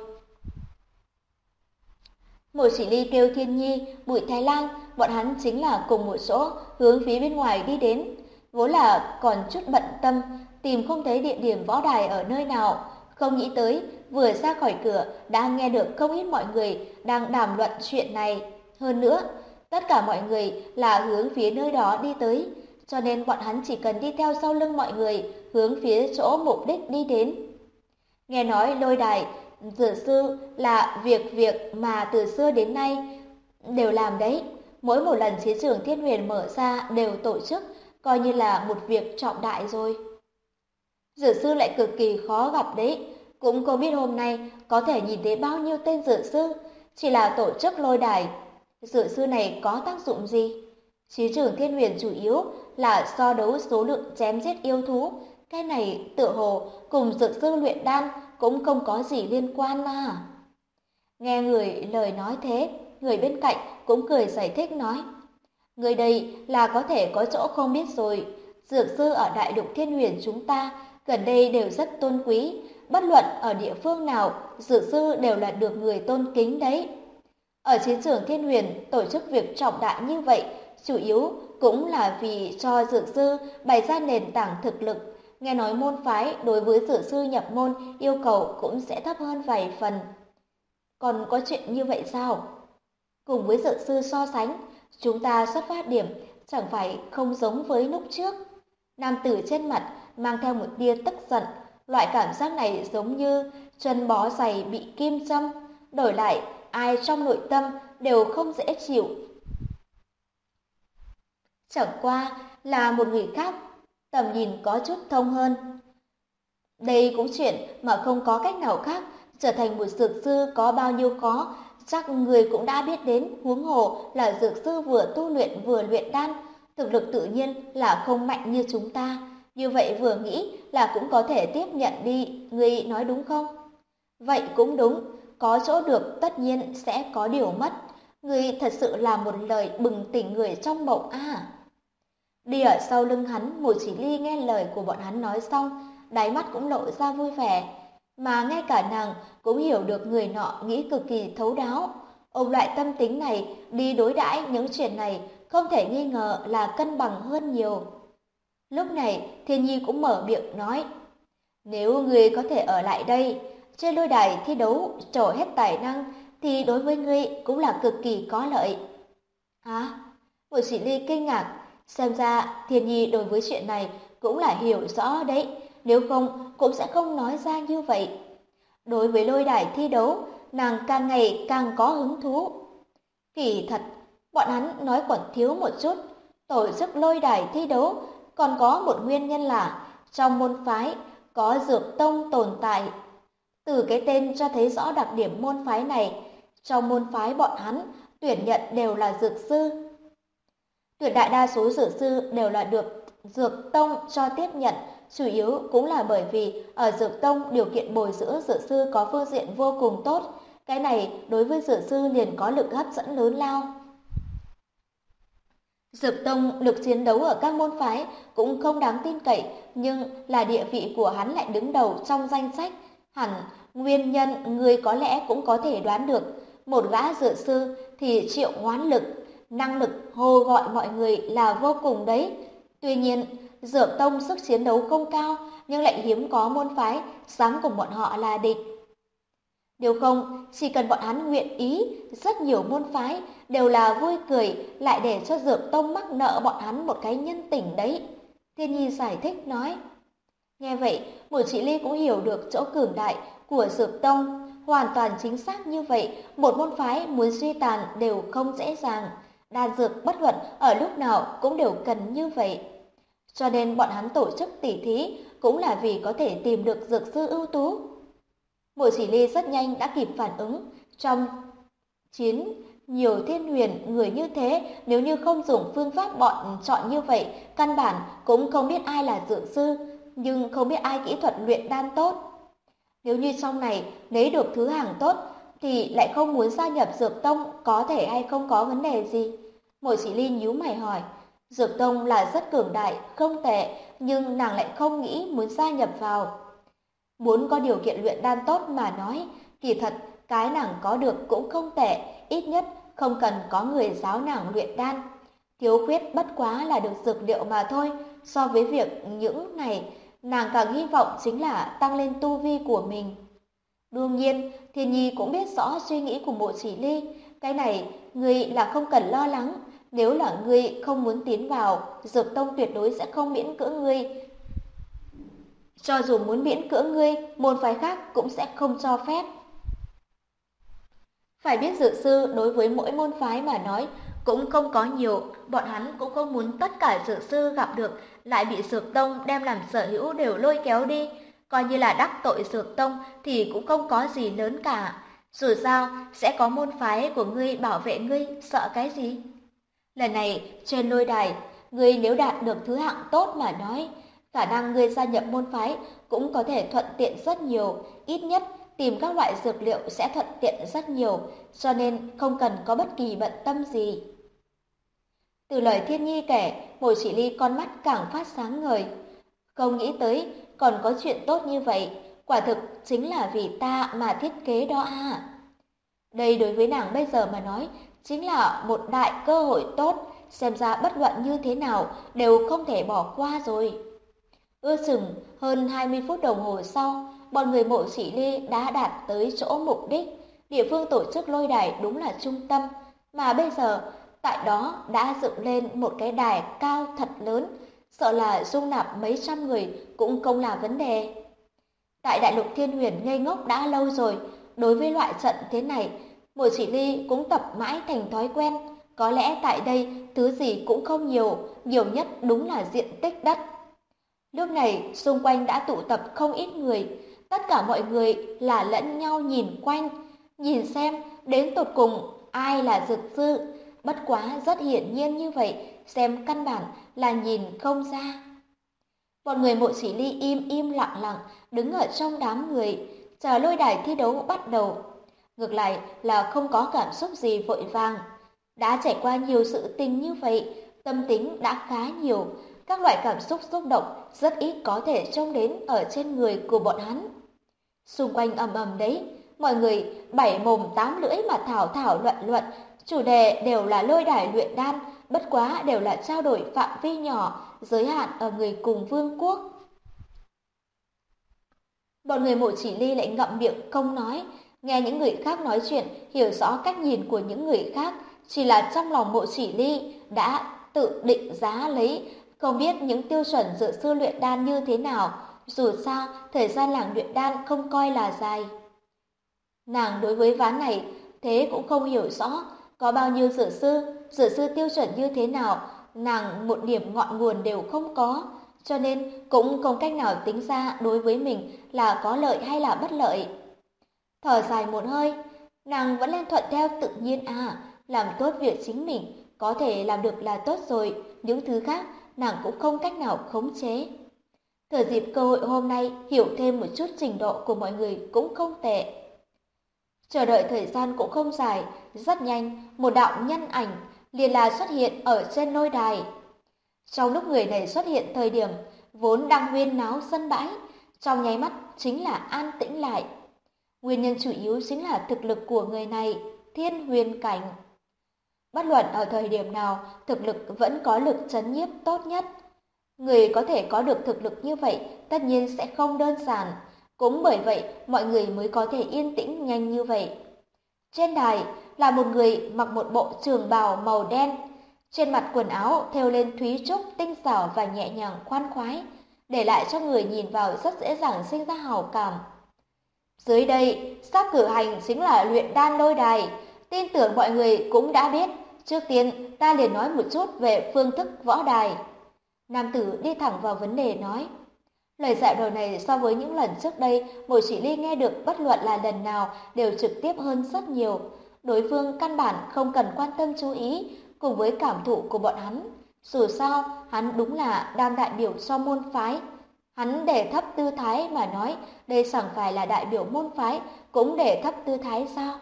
Mộ Chỉ Ly kêu Thiên Nhi, Bùi Thái Lang, bọn hắn chính là cùng một chỗ hướng phía bên ngoài đi đến. Vốn là còn chút bận tâm, tìm không thấy địa điểm võ đài ở nơi nào, không nghĩ tới vừa ra khỏi cửa đã nghe được không ít mọi người đang đàm luận chuyện này. Hơn nữa, tất cả mọi người là hướng phía nơi đó đi tới, cho nên bọn hắn chỉ cần đi theo sau lưng mọi người hướng phía chỗ mục đích đi đến. Nghe nói lôi đài dược sư là việc mà từ xưa đến nay đều làm đấy. Mỗi một lần chiến trường Thiên Huyền mở ra đều tổ chức, coi như là một việc trọng đại rồi. Dược sư lại cực kỳ khó gặp đấy, cũng không biết hôm nay có thể nhìn thấy bao nhiêu tên dược sư, chỉ là tổ chức lôi đài. Dược sư này có tác dụng gì? Chiến trường Thiên Huyền chủ yếu là so đấu số lượng chém giết yêu thú, cái này tựa hồ cùng dược sư luyện đan cũng không có gì liên quan à. Nghe người lời nói thế, người bên cạnh cũng cười giải thích nói. Người đây là có thể có chỗ không biết rồi. Dược sư ở đại lục Thiên Huyền chúng ta gần đây đều rất tôn quý. Bất luận ở địa phương nào, dược sư đều là được người tôn kính đấy. Ở chiến trường Thiên Huyền tổ chức việc trọng đại như vậy, chủ yếu cũng là vì cho dược sư bày ra nền tảng thực lực. Nghe nói môn phái đối với dược sư nhập môn yêu cầu cũng sẽ thấp hơn vài phần. Còn có chuyện như vậy sao? Cùng với dược sư so sánh, chúng ta xuất phát điểm chẳng phải không giống với lúc trước. Nam tử trên mặt mang theo một tia tức giận, loại cảm giác này giống như chân bó giày bị kim châm, đổi lại ai trong nội tâm đều không dễ chịu. Chẳng qua là một người khác, tầm nhìn có chút thông hơn. Đây cũng chuyện mà không có cách nào khác, trở thành một dược sư có bao nhiêu khó, chắc người cũng đã biết đến, huống hồ là dược sư vừa tu luyện vừa luyện đan, thực lực tự nhiên là không mạnh như chúng ta. Như vậy vừa nghĩ là cũng có thể tiếp nhận đi, người nói đúng không? Vậy cũng đúng, có chỗ được tất nhiên sẽ có điều mất. Người thật sự là một lời bừng tỉnh người trong mộng à. Đi ở sau lưng hắn, Mộ Chỉ Ly nghe lời của bọn hắn nói xong, đáy mắt cũng lộ ra vui vẻ. Mà ngay cả nàng cũng hiểu được người nọ nghĩ cực kỳ thấu đáo. Ôm loại tâm tính này đi đối đãi những chuyện này không thể nghi ngờ là cân bằng hơn nhiều. Lúc này Thiên Nhi cũng mở miệng nói, nếu ngươi có thể ở lại đây, trên lôi đài thi đấu trổ hết tài năng thì đối với ngươi cũng là cực kỳ có lợi. Hả? Mộ Chỉ Ly kinh ngạc, xem ra Thiên Nhi đối với chuyện này cũng là hiểu rõ đấy, nếu không cũng sẽ không nói ra như vậy. Đối với lôi đài thi đấu, nàng càng ngày càng có hứng thú. Kỳ thật, bọn hắn nói còn thiếu một chút, tổ chức lôi đài thi đấu còn có một nguyên nhân là trong môn phái có dược tông tồn tại. Từ cái tên cho thấy rõ đặc điểm môn phái này, trong môn phái bọn hắn tuyển nhận đều là dược sư. Tuyệt đại đa số dược sư đều là được dược tông cho tiếp nhận, chủ yếu cũng là bởi vì ở dược tông điều kiện bồi dưỡng dược sư có phương diện vô cùng tốt. Cái này đối với dược sư liền có lực hấp dẫn lớn lao. Dược tông lực chiến đấu ở các môn phái cũng không đáng tin cậy, nhưng là địa vị của hắn lại đứng đầu trong danh sách. Hẳn nguyên nhân người có lẽ cũng có thể đoán được. Một gã dược sư thì triệu hoán lực, năng lực hô gọi mọi người là vô cùng đấy. Tuy nhiên, dược tông sức chiến đấu không cao, nhưng lại hiếm có môn phái dám cùng bọn họ là địch. Nếu không, chỉ cần bọn hắn nguyện ý, rất nhiều môn phái đều là vui cười lại để cho dược tông mắc nợ bọn hắn một cái nhân tình đấy. Thiên Nhi giải thích nói. Nghe vậy, Mộ Chỉ Ly cũng hiểu được chỗ cường đại của dược tông. Hoàn toàn chính xác như vậy, một môn phái muốn suy tàn đều không dễ dàng. Đan dược bất luận ở lúc nào cũng đều cần như vậy. Cho nên bọn hắn tổ chức tỉ thí cũng là vì có thể tìm được dược sư ưu tú. Mộ Chỉ Ly rất nhanh đã kịp phản ứng. Trong chiến nhiều thiên huyền người như thế, nếu như không dùng phương pháp bọn chọn như vậy, căn bản cũng không biết ai là dược sư, nhưng không biết ai kỹ thuật luyện đan tốt. Nếu như trong này lấy được thứ hàng tốt thì lại không muốn gia nhập Dược Tông, có thể hay không có vấn đề gì? Mộ Chỉ Ly nhíu mày hỏi. Dược Tông là rất cường đại, không tệ, nhưng nàng lại không nghĩ muốn gia nhập vào. Muốn có điều kiện luyện đan tốt mà nói, kỳ thật cái nàng có được cũng không tệ, ít nhất không cần có người giáo nàng luyện đan. Thiếu khuyết bất quá là được dược liệu mà thôi, so với việc những này, nàng càng hy vọng chính là tăng lên tu vi của mình. Đương nhiên, Thiên Nhi cũng biết rõ suy nghĩ của Mộ Chỉ Ly, cái này ngươi là không cần lo lắng, nếu là ngươi không muốn tiến vào, Dược Tông tuyệt đối sẽ không miễn cưỡng ngươi. Cho dù muốn miễn cưỡng ngươi, môn phái khác cũng sẽ không cho phép. Phải biết dược sư đối với mỗi môn phái mà nói cũng không có nhiều, bọn hắn cũng không muốn tất cả dược sư gặp được lại bị Dược Tông đem làm sở hữu đều lôi kéo đi, coi như là đắc tội Dược Tông thì cũng không có gì lớn cả. Dù sao sẽ có môn phái của ngươi bảo vệ ngươi, sợ cái gì? Lần này trên lôi đài, ngươi nếu đạt được thứ hạng tốt mà nói, khả năng ngươi gia nhập môn phái cũng có thể thuận tiện rất nhiều, ít nhất tìm các loại dược liệu sẽ thuận tiện rất nhiều, cho nên không cần có bất kỳ bận tâm gì. Từ lời Thiên Nhi kể, Mộ Chỉ Ly con mắt càng phát sáng ngời. Không nghĩ tới còn có chuyện tốt như vậy, quả thực chính là vì ta mà thiết kế đó à. Đây đối với nàng bây giờ mà nói, chính là một đại cơ hội tốt, xem ra bất luận như thế nào đều không thể bỏ qua rồi. Ước chừng hơn 20 phút đồng hồ sau, bọn người Mộ Chỉ Ly đã đạt tới chỗ mục đích. Địa phương tổ chức lôi đài đúng là trung tâm, mà bây giờ tại đó đã dựng lên một cái đài cao thật lớn, sợ là dung nạp mấy trăm người cũng không là vấn đề. Tại Đại Lục Thiên Huyền ngây ngốc đã lâu rồi, đối với loại trận thế này, Mộ Chỉ Ly cũng tập mãi thành thói quen. Có lẽ tại đây thứ gì cũng không nhiều, nhiều nhất đúng là diện tích đất. Lúc này xung quanh đã tụ tập không ít người, tất cả mọi người là lẫn nhau nhìn quanh, nhìn xem đến tột cùng ai là dược sư, bất quá rất hiển nhiên như vậy, xem căn bản là nhìn không ra. Bọn người Mộ Chỉ Ly im im lặng lặng đứng ở trong đám người, chờ lôi đài thi đấu bắt đầu. Ngược lại là không có cảm xúc gì vội vàng. Đã trải qua nhiều sự tình như vậy, tâm tính đã khá nhiều, các loại cảm xúc xúc động rất ít có thể trông đến ở trên người của bọn hắn. Xung quanh ầm ầm đấy, mọi người bảy mồm tám lưỡi mà thảo thảo luận luận, chủ đề đều là lôi đài luyện đan, bất quá đều là trao đổi phạm vi nhỏ, giới hạn ở người cùng vương quốc. Bọn người Mộ Chỉ Ly lại ngậm miệng không nói, nghe những người khác nói chuyện, hiểu rõ cách nhìn của những người khác, chỉ là trong lòng Mộ Chỉ Ly đã tự định giá lấy, không biết những tiêu chuẩn dược sư luyện đan như thế nào, dù sao thời gian làng luyện đan không coi là dài. Nàng đối với ván này thế cũng không hiểu rõ, có bao nhiêu dược sư tiêu chuẩn như thế nào, nàng một điểm ngọn nguồn đều không có, cho nên cũng không cách nào tính ra đối với mình là có lợi hay là bất lợi. Thở dài một hơi, nàng vẫn lên thuận theo tự nhiên làm tốt việc chính mình, có thể làm được là tốt rồi, những thứ khác nàng cũng không cách nào khống chế. Thừa dịp cơ hội hôm nay hiểu thêm một chút trình độ của mọi người cũng không tệ. Chờ đợi thời gian cũng không dài, rất nhanh một đạo nhân ảnh liền là xuất hiện ở trên lôi đài. Trong lúc người này xuất hiện thời điểm vốn đang huyên náo sân bãi, trong nháy mắt chính là an tĩnh lại. Nguyên nhân chủ yếu chính là thực lực của người này, thiên huyền cảnh. Bất luận ở thời điểm nào, thực lực vẫn có lực trấn nhiếp tốt nhất. Người có thể có được thực lực như vậy tất nhiên sẽ không đơn giản. Cũng bởi vậy mọi người mới có thể yên tĩnh nhanh như vậy. Trên đài là một người mặc một bộ trường bào màu đen. Trên mặt quần áo thêu lên thúy trúc tinh xảo và nhẹ nhàng khoan khoái, để lại cho người nhìn vào rất dễ dàng sinh ra hảo cảm. Dưới đây, sắp cử hành chính là luyện đan lôi đài. Tin tưởng mọi người cũng đã biết. Trước tiên, ta liền nói một chút về phương thức võ đài. Nam tử đi thẳng vào vấn đề nói. Lời dạo đầu này so với những lần trước đây, Mộ Chỉ Ly nghe được bất luận là lần nào đều trực tiếp hơn rất nhiều. Đối phương căn bản không cần quan tâm chú ý, cùng với cảm thụ của bọn hắn. Dù sao, hắn đúng là đang đại biểu cho môn phái. Hắn để thấp tư thái mà nói, đây chẳng phải là đại biểu môn phái, cũng để thấp tư thái sao?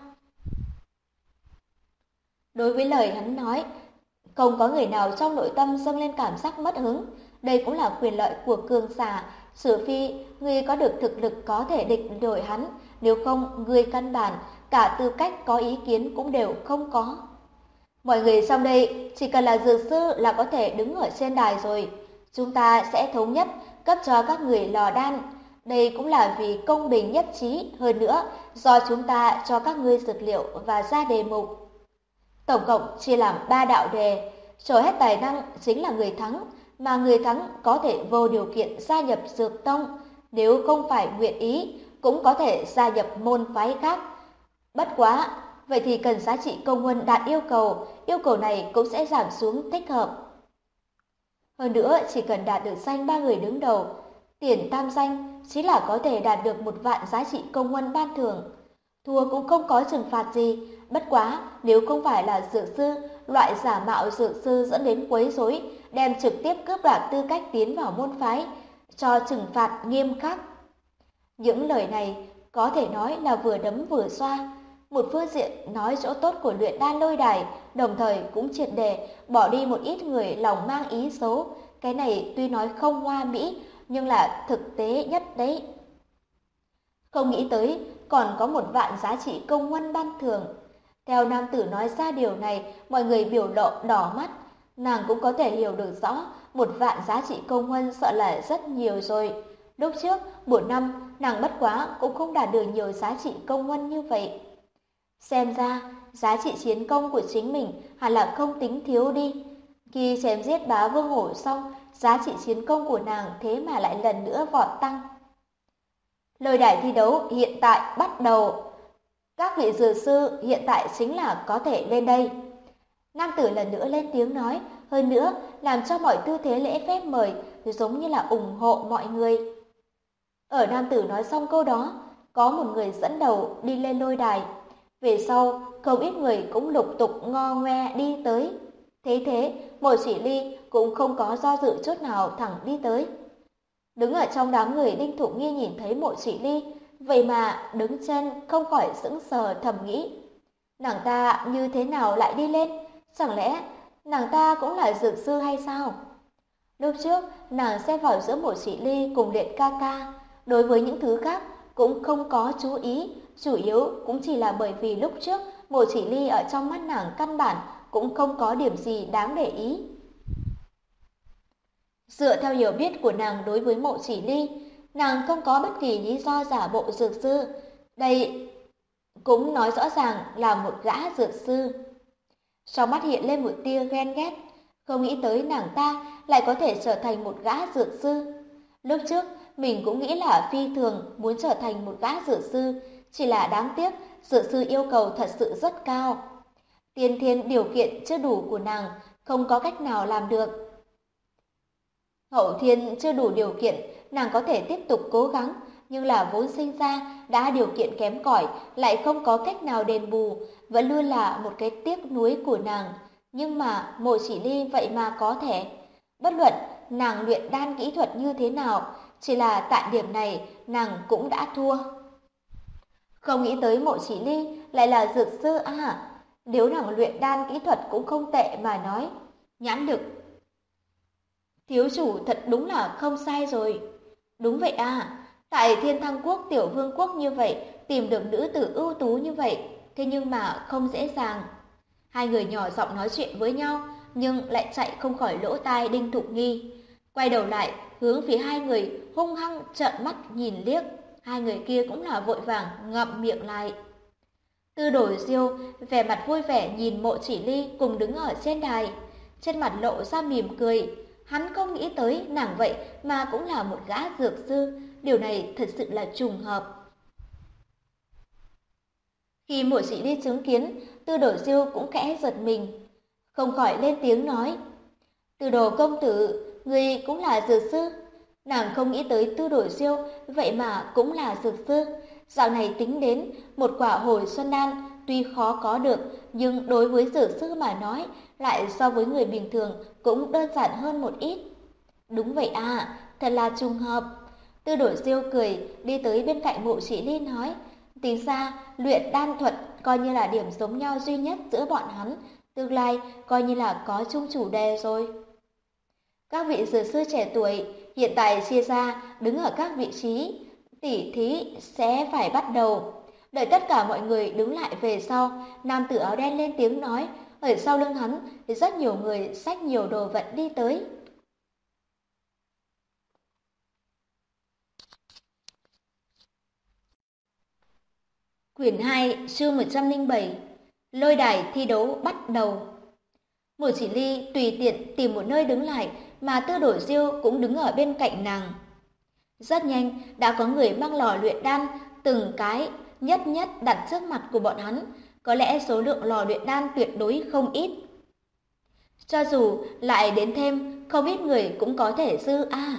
Đối với lời hắn nói, không có người nào trong nội tâm dâng lên cảm giác mất hứng. Đây cũng là quyền lợi của cường giả. Trừ phi, người có được thực lực có thể địch nổi hắn. Nếu không, người căn bản, cả tư cách có ý kiến cũng đều không có. Mọi người trong đây, chỉ cần là dược sư là có thể đứng ở trên đài rồi. Chúng ta sẽ thống nhất cấp cho các người lò đan. Đây cũng là vì công bình nhất trí. Hơn nữa, do chúng ta cho các ngươi dược liệu và ra đề mục. Tổng cộng chia làm 3 đạo đề, trổ hết tài năng chính là người thắng, mà người thắng có thể vô điều kiện gia nhập dược tông, nếu không phải nguyện ý, cũng có thể gia nhập môn phái khác. Bất quá, vậy thì cần giá trị công huân đạt yêu cầu này cũng sẽ giảm xuống thích hợp. Hơn nữa, chỉ cần đạt được danh 3 người đứng đầu, tiền tam danh chính là có thể đạt được 1 vạn giá trị công huân ban thưởng. Thua cũng không có trừng phạt gì, bất quá nếu không phải là dược sư, loại giả mạo dược sư dẫn đến quấy rối, đem trực tiếp cướp đoạt tư cách tiến vào môn phái, cho trừng phạt nghiêm khắc. Những lời này có thể nói là vừa đấm vừa xoa. Một phương diện nói chỗ tốt của luyện đan lôi đài, đồng thời cũng triệt để bỏ đi một ít người lòng mang ý xấu. Cái này tuy nói không hoa mỹ, nhưng là thực tế nhất đấy. Không nghĩ tới còn có 1 vạn giá trị công huân ban thưởng. Theo nam tử nói ra điều này, mọi người biểu lộ đỏ mắt. Nàng cũng có thể hiểu được rõ, 1 vạn giá trị công huân sợ là rất nhiều rồi. Lúc trước, 1 năm, nàng bất quá cũng không đạt được nhiều giá trị công huân như vậy. Xem ra, giá trị chiến công của chính mình hẳn là không tính thiếu đi. Khi chém giết bá vương hổ xong, giá trị chiến công của nàng thế mà lại lần nữa vọt tăng. Lôi đài thi đấu hiện tại bắt đầu. Các vị dược sư hiện tại chính là có thể lên đây. Nam tử lần nữa lên tiếng nói, hơn nữa làm cho mọi tư thế lễ phép mời giống như là ủng hộ mọi người. Ở nam tử nói xong câu đó, có một người dẫn đầu đi lên lôi đài. Về sau, không ít người cũng lục tục ngo ngoe đi tới. Thế, Mộ Chỉ Ly cũng không có do dự chút nào thẳng đi tới. Đứng ở trong đám người, Đinh Thục Nghi nhìn thấy Mộ Chỉ Ly, vậy mà đứng trên không khỏi sững sờ thầm nghĩ. Nàng ta như thế nào lại đi lên? Chẳng lẽ nàng ta cũng là dược sư hay sao? Lúc trước, nàng xen vào giữa Mộ Chỉ Ly cùng Luyện ca ca. Đối với những thứ khác cũng không có chú ý, chủ yếu cũng chỉ là bởi vì lúc trước Mộ Chỉ Ly ở trong mắt nàng căn bản cũng không có điểm gì đáng để ý. Dựa theo hiểu biết của nàng đối với Mộ Chỉ Ly, nàng không có bất kỳ lý do giả bộ dược sư. Đây cũng nói rõ ràng là một gã dược sư. Trong mắt hiện lên một tia ghen ghét, không nghĩ tới nàng ta lại có thể trở thành một gã dược sư. Lúc trước, mình cũng nghĩ là phi thường muốn trở thành một gã dược sư, chỉ là đáng tiếc dược sư yêu cầu thật sự rất cao. Tiên thiên điều kiện chưa đủ của nàng không có cách nào làm được. Hậu thiên chưa đủ điều kiện, nàng có thể tiếp tục cố gắng, nhưng là vốn sinh ra đã điều kiện kém cỏi, lại không có cách nào đền bù, vẫn luôn là một cái tiếc nuối của nàng. Nhưng mà Mộ Chỉ Ly vậy mà có thể. Bất luận nàng luyện đan kỹ thuật như thế nào, chỉ là tại điểm này nàng cũng đã thua. Không nghĩ tới Mộ Chỉ Ly lại là dược sư à? Nếu nàng luyện đan kỹ thuật cũng không tệ mà nói, nhãn lực thiếu chủ thật đúng là không sai rồi. Đúng vậy à, tại Thiên Thăng Quốc tiểu vương quốc như vậy, tìm được nữ tử ưu tú như vậy, thế nhưng mà không dễ dàng. Hai người nhỏ giọng nói chuyện với nhau, nhưng lại chạy không khỏi lỗ tai Đinh Thục Nghi. Quay đầu lại, hướng phía hai người hung hăng trợn mắt nhìn liếc. Hai người kia cũng là vội vàng ngậm miệng lại. Tư Đồ Diêu vẻ mặt vui vẻ nhìn Mộ Chỉ Ly cùng đứng ở trên đài, trên mặt lộ ra mỉm cười. Hắn không nghĩ tới nàng vậy mà cũng là một gã dược sư, điều này thật sự là trùng hợp. Khi Mộ Chỉ Ly chứng kiến, Tư Đồ Diêu cũng khẽ giật mình, không khỏi lên tiếng nói: "Tư Đồ công tử, người cũng là dược sư?" Nàng không nghĩ tới Tư Đồ Diêu vậy mà cũng là dược sư. Dạo này tính đến, một quả hồi xuân đan tuy khó có được, nhưng đối với dược sư mà nói, lại so với người bình thường cũng đơn giản hơn một ít. Đúng vậy à, thật là trùng hợp. Tư Đổi Diêu cười, đi tới bên cạnh Mộ Chỉ Ly nói, tính ra luyện đan thuật coi như là điểm giống nhau duy nhất giữa bọn hắn, tương lai coi như là có chung chủ đề rồi. Các vị dược sư trẻ tuổi hiện tại chia ra đứng ở các vị trí, tỉ thí sẽ phải bắt đầu. Đợi tất cả mọi người đứng lại về sau, nam tử áo đen lên tiếng nói, ở sau lưng hắn thì rất nhiều người xách nhiều đồ vật đi tới. Quyển 2, chương 107, lôi đài thi đấu bắt đầu. Mộ Chỉ Ly tùy tiện tìm một nơi đứng lại, mà Tư Đổi Diêu cũng đứng ở bên cạnh nàng. Rất nhanh, đã có người mang lò luyện đan, từng cái nhất nhất đặt trước mặt của bọn hắn. Có lẽ số lượng lò luyện đan tuyệt đối không ít. Cho dù lại đến thêm, không ít người cũng có thể dư a.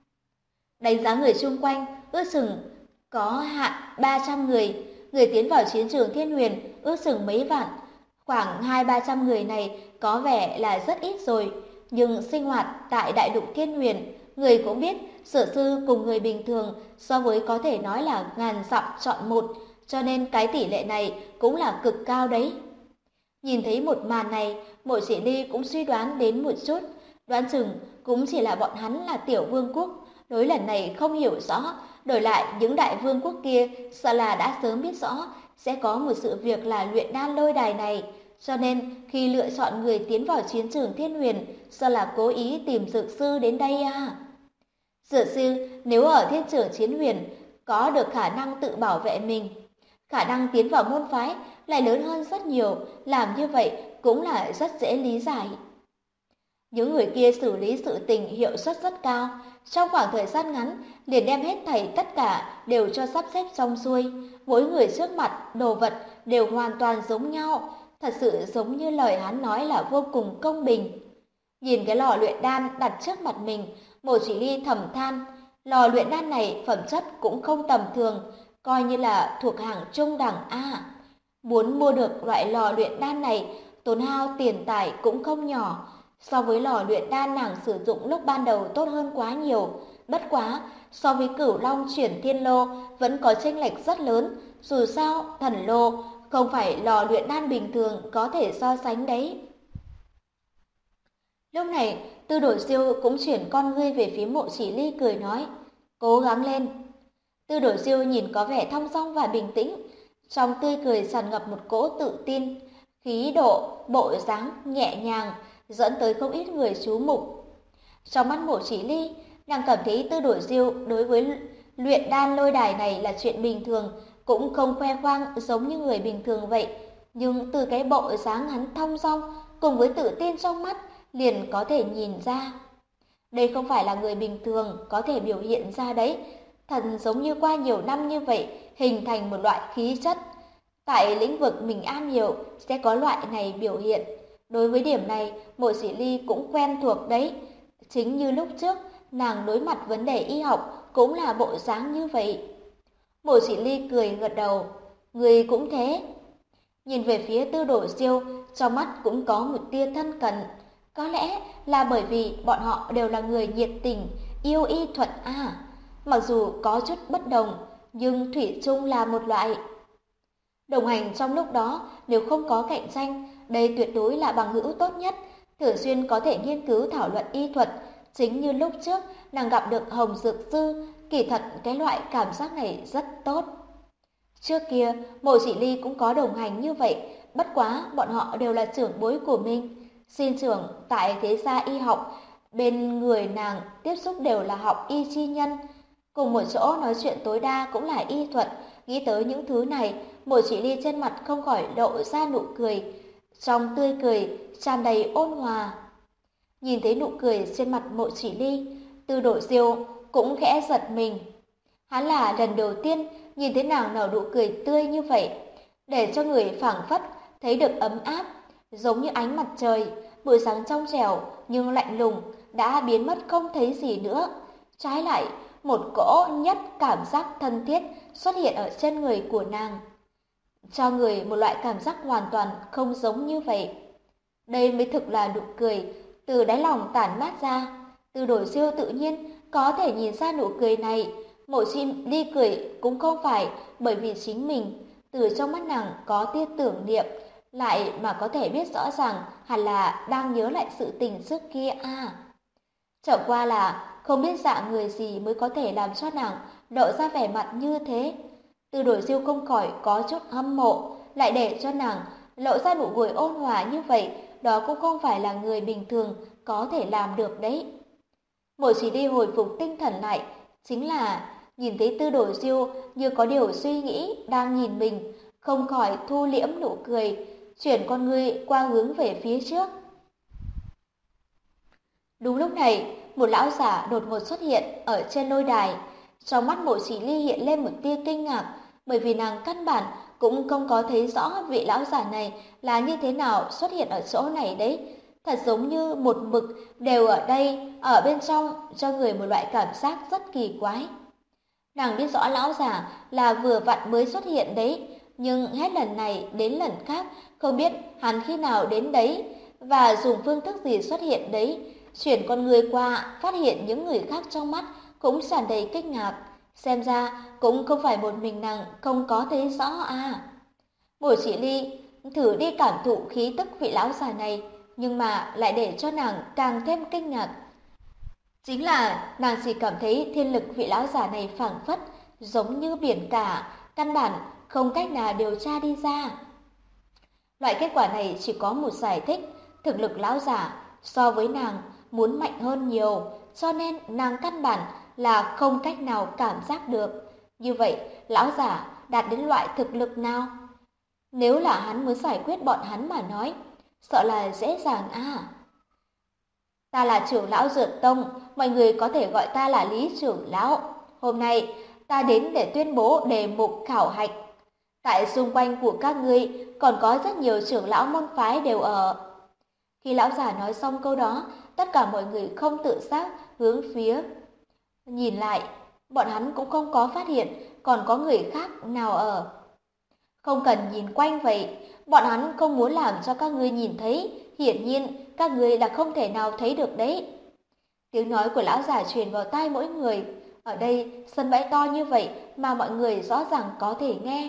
Đánh giá người xung quanh, ước chừng có hạn 300 người tiến vào chiến trường Thiên Huyền ước chừng mấy vạn. Khoảng 200-300 người này có vẻ là rất ít rồi, nhưng sinh hoạt tại Đại Lục Thiên Huyền, người cũng biết sở sư cùng người bình thường so với có thể nói là ngàn dặm chọn một, cho nên cái tỷ lệ này cũng là cực cao đấy. Nhìn thấy một màn này, Mộ Chỉ Ly cũng suy đoán đến một chút, đoán chừng cũng chỉ là bọn hắn là tiểu vương quốc, đối lần này không hiểu rõ, đổi lại những đại vương quốc kia sợ là đã sớm biết rõ sẽ có một sự việc là luyện đan lôi đài này, cho nên khi lựa chọn người tiến vào chiến trường Thiên Huyền, sợ là cố ý tìm dược sư đến đây à. Dược sư nếu ở Thiên Trường Chiến Huyền có được khả năng tự bảo vệ mình, khả năng tiến vào môn phái lại lớn hơn rất nhiều, làm như vậy cũng là rất dễ lý giải. Những người kia xử lý sự tình hiệu suất rất cao, trong khoảng thời gian ngắn liền đem hết thảy tất cả đều cho sắp xếp xong xuôi, mỗi người trước mặt đồ vật đều hoàn toàn giống nhau, thật sự giống như lời hắn nói là vô cùng công bình. Nhìn cái lò luyện đan đặt trước mặt mình, Mộ Chỉ Ly thầm than, lò luyện đan này phẩm chất cũng không tầm thường, coi như là thuộc hàng trung đẳng a. Muốn mua được loại lò luyện đan này, tốn hao tiền tài cũng không nhỏ. So với lò luyện đan nàng sử dụng lúc ban đầu tốt hơn quá nhiều. Bất quá, so với Cửu Long chuyển Thiên Lô vẫn có chênh lệch rất lớn. Dù sao, Thần Lô không phải lò luyện đan bình thường có thể so sánh đấy. Lúc này, Tư Đổi Diêu cũng chuyển con ngươi về phía Mộ Chỉ Ly cười nói, cố gắng lên. Tư Đổi Diêu nhìn có vẻ thong dong và bình tĩnh, trong tươi cười tràn ngập một cỗ tự tin, khí độ, bộ dáng nhẹ nhàng, dẫn tới không ít người chú mục. Trong mắt Mộ Chỉ Ly, nàng cảm thấy Tư Đổi Diêu đối với luyện đan lôi đài này là chuyện bình thường, cũng không khoe khoang giống như người bình thường vậy, nhưng từ cái bộ dáng hắn thong dong cùng với tự tin trong mắt liền có thể nhìn ra. Đây không phải là người bình thường có thể biểu hiện ra đấy, thật giống như qua nhiều năm như vậy hình thành một loại khí chất. Tại lĩnh vực mình am hiểu sẽ có loại này biểu hiện. Đối với điểm này, Mộ Chỉ Ly cũng quen thuộc đấy. Chính như lúc trước, nàng đối mặt vấn đề y học cũng là bộ dáng như vậy. Mộ Chỉ Ly cười gật đầu, người cũng thế. Nhìn về phía Tư Đổi Diêu, trong mắt cũng có một tia thân cận. Có lẽ là bởi vì bọn họ đều là người nhiệt tình, yêu y thuật à. Mặc dù có chút bất đồng, nhưng thủy chung là một loại. Đồng hành trong lúc đó, nếu không có cạnh tranh, đây tuyệt đối là bằng hữu tốt nhất, thường xuyên có thể nghiên cứu thảo luận y thuật. Chính như lúc trước, nàng gặp được Hồng Dược Sư, kỳ thật cái loại cảm giác này rất tốt. Trước kia, Mộ Chỉ Ly cũng có đồng hành như vậy, bất quá bọn họ đều là trưởng bối của mình. Xin trưởng tại thế gia y học, bên người nàng tiếp xúc đều là học y chi nhân. Cùng một chỗ nói chuyện tối đa cũng là y thuật, nghĩ tới những thứ này, Mộ Chỉ Ly trên mặt không khỏi lộ ra nụ cười, trong tươi cười tràn đầy ôn hòa. Nhìn thấy nụ cười trên mặt Mộ Chỉ Ly, Tư Đổi Diêu cũng khẽ giật mình. Hắn là lần đầu tiên nhìn thấy nàng nở nụ cười tươi như vậy, để cho người phảng phất thấy được ấm áp, giống như ánh mặt trời, buổi sáng trong trẻo nhưng lạnh lùng đã biến mất không thấy gì nữa. Trái lại, một cỗ nhất cảm giác thân thiết xuất hiện ở trên người của nàng, cho người một loại cảm giác hoàn toàn không giống như vậy. Đây mới thực là nụ cười từ đáy lòng tản mát ra. Từ Đổi Diêu tự nhiên có thể nhìn ra nụ cười này, Mộ chim ly cười cũng không phải bởi vì chính mình, từ trong mắt nàng có tia tưởng niệm, lại mà có thể biết rõ ràng hẳn là đang nhớ lại sự tình trước kia à. Chẳng qua là không biết dạng người gì mới có thể làm cho nàng lộ ra vẻ mặt như thế. Từ Đổi Diêu không khỏi có chút hâm mộ, lại để cho nàng lộ ra nụ cười ôn hòa như vậy, đó cũng không phải là người bình thường có thể làm được đấy. Mộ Chỉ Ly hồi phục tinh thần lại, chính là nhìn thấy Tư Đồ Diêu như có điều suy nghĩ đang nhìn mình, không khỏi thu liễm nụ cười, chuyển con ngươi qua hướng về phía trước. Đúng lúc này, một lão giả đột ngột xuất hiện ở trên lôi đài. Trong mắt Mộ Chỉ Ly hiện lên một tia kinh ngạc, bởi vì nàng căn bản cũng không có thấy rõ vị lão giả này là như thế nào xuất hiện ở chỗ này đấy. Thật giống như một mực đều ở đây, ở bên trong, cho người một loại cảm giác rất kỳ quái. Nàng biết rõ lão giả là vừa vặn mới xuất hiện đấy, nhưng hết lần này đến lần khác, không biết hắn khi nào đến đấy, và dùng phương thức gì xuất hiện đấy. Chuyển con người qua, phát hiện những người khác trong mắt cũng tràn đầy kinh ngạc. Xem ra cũng không phải một mình nàng không có thấy rõ à. Mộ Chỉ Ly thử đi cảm thụ khí tức vị lão già này, nhưng mà lại để cho nàng càng thêm kinh ngạc. Chính là nàng chỉ cảm thấy thiên lực vị lão già này phảng phất, giống như biển cả, căn bản không cách nào điều tra đi ra. Loại kết quả này chỉ có một giải thích, thực lực lão giả so với nàng muốn mạnh hơn nhiều, cho nên nàng căn bản là không cách nào cảm giác được. Như vậy, lão giả đạt đến loại thực lực nào? Nếu là hắn muốn giải quyết bọn hắn mà nói, sợ là dễ dàng à. Ta là trưởng lão Dược Tông, mọi người có thể gọi ta là Lý trưởng lão. Hôm nay, ta đến để tuyên bố đề mục khảo hạch. Tại xung quanh của các ngươi còn có rất nhiều trưởng lão môn phái đều ở. Khi lão giả nói xong câu đó, tất cả mọi người không tự giác hướng phía nhìn lại, bọn hắn cũng không có phát hiện còn có người khác nào ở. Không cần nhìn quanh vậy, bọn hắn không muốn làm cho các ngươi nhìn thấy, hiển nhiên các ngươi là không thể nào thấy được đấy. Tiếng nói của lão giả truyền vào tai mỗi người, ở đây sân bãi to như vậy mà mọi người rõ ràng có thể nghe.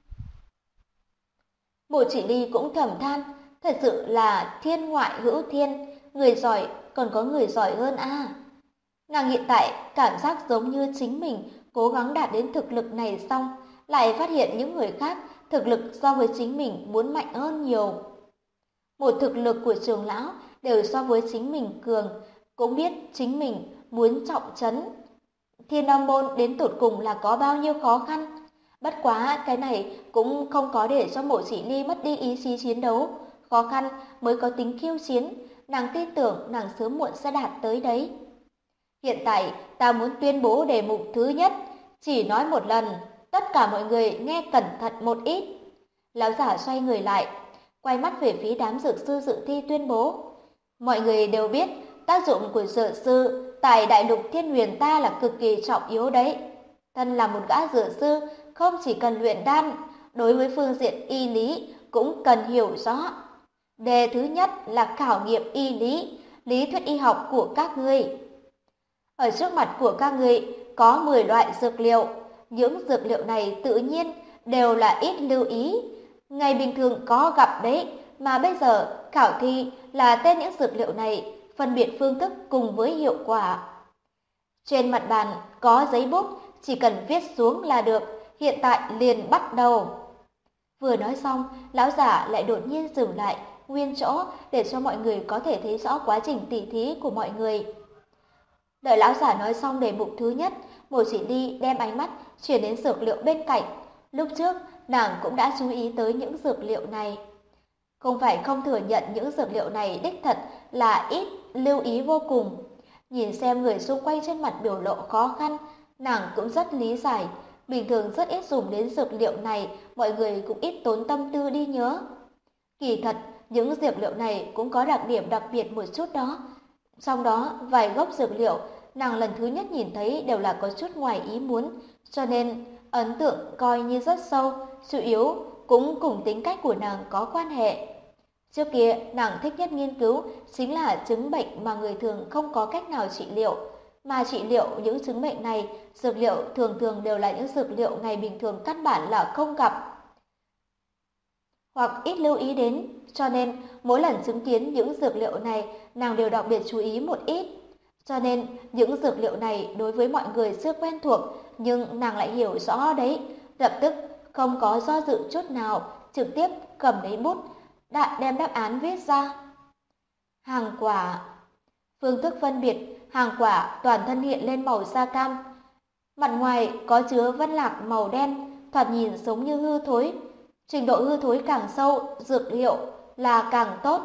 Mộ Chỉ Ly cũng thầm than, thật sự là thiên ngoại hữu thiên, người giỏi còn có người giỏi hơn à. Nàng hiện tại cảm giác giống như chính mình cố gắng đạt đến thực lực này xong, lại phát hiện những người khác thực lực so với chính mình muốn mạnh hơn nhiều. Một thực lực của trưởng lão đều so với chính mình cường, cũng biết chính mình muốn trọng trấn Thiên Nam Môn đến tột cùng là có bao nhiêu khó khăn. Bất quá cái này cũng không có để cho Mộ Chỉ Ly mất đi ý chí chiến đấu. Khó khăn mới có tính khiêu chiến, nàng tin tưởng nàng sớm muộn sẽ đạt tới đấy. Hiện tại ta muốn tuyên bố đề mục thứ nhất, chỉ nói một lần, tất cả mọi người nghe cẩn thận một ít. Lão giả xoay người lại, quay mắt về phía đám dược sư dự thi tuyên bố. Mọi người đều biết tác dụng của dược sư tại đại lục Thiên Huyền ta là cực kỳ trọng yếu đấy. Thân là một gã dược sư, không chỉ cần luyện đan, đối với phương diện y lý cũng cần hiểu rõ. Đề thứ nhất là khảo nghiệm y lý, lý thuyết y học của các ngươi. Ở trước mặt của các ngươi có 10 loại dược liệu, những dược liệu này tự nhiên đều là ít lưu ý. Ngày bình thường có gặp đấy, mà bây giờ khảo thi là tên những dược liệu này, phân biệt phương thức cùng với hiệu quả. Trên mặt bàn có giấy bút, chỉ cần viết xuống là được, hiện tại liền bắt đầu. Vừa nói xong, lão giả lại đột nhiên dừng lại nguyên chỗ để cho mọi người có thể thấy rõ quá trình tỉ thí của mọi người. Đợi lão giả nói xong đề mục thứ nhất, Mộ Chỉ Ly đem ánh mắt chuyển đến dược liệu bên cạnh. Lúc trước, nàng cũng đã chú ý tới những dược liệu này. Không phải không thừa nhận những dược liệu này đích thật là ít lưu ý vô cùng. Nhìn xem người xung quanh trên mặt biểu lộ khó khăn, nàng cũng rất lý giải. Bình thường rất ít dùng đến dược liệu này, mọi người cũng ít tốn tâm tư đi nhớ. Kỳ thật, những dược liệu này cũng có đặc điểm đặc biệt một chút đó. Trong đó, vài gốc dược liệu, nàng lần thứ nhất nhìn thấy đều là có chút ngoài ý muốn, cho nên ấn tượng coi như rất sâu, chủ yếu cũng cùng tính cách của nàng có quan hệ. Trước kia, nàng thích nhất nghiên cứu chính là chứng bệnh mà người thường không có cách nào trị liệu. Mà trị liệu những chứng bệnh này, dược liệu thường thường đều là những dược liệu ngày bình thường căn bản là không gặp hoặc ít lưu ý đến, cho nên mỗi lần chứng kiến những dược liệu này, nàng đều đặc biệt chú ý một ít. Cho nên những dược liệu này đối với mọi người chưa quen thuộc, nhưng nàng lại hiểu rõ đấy, lập tức không có do dự chút nào, trực tiếp cầm lấy bút, đã đem đáp án viết ra. Hàng quả. Phương thức phân biệt hàng quả toàn thân hiện lên màu da cam, mặt ngoài có chứa vân lạc màu đen, thoạt nhìn giống như hư thối. Trình độ hư thối càng sâu, dược liệu là càng tốt.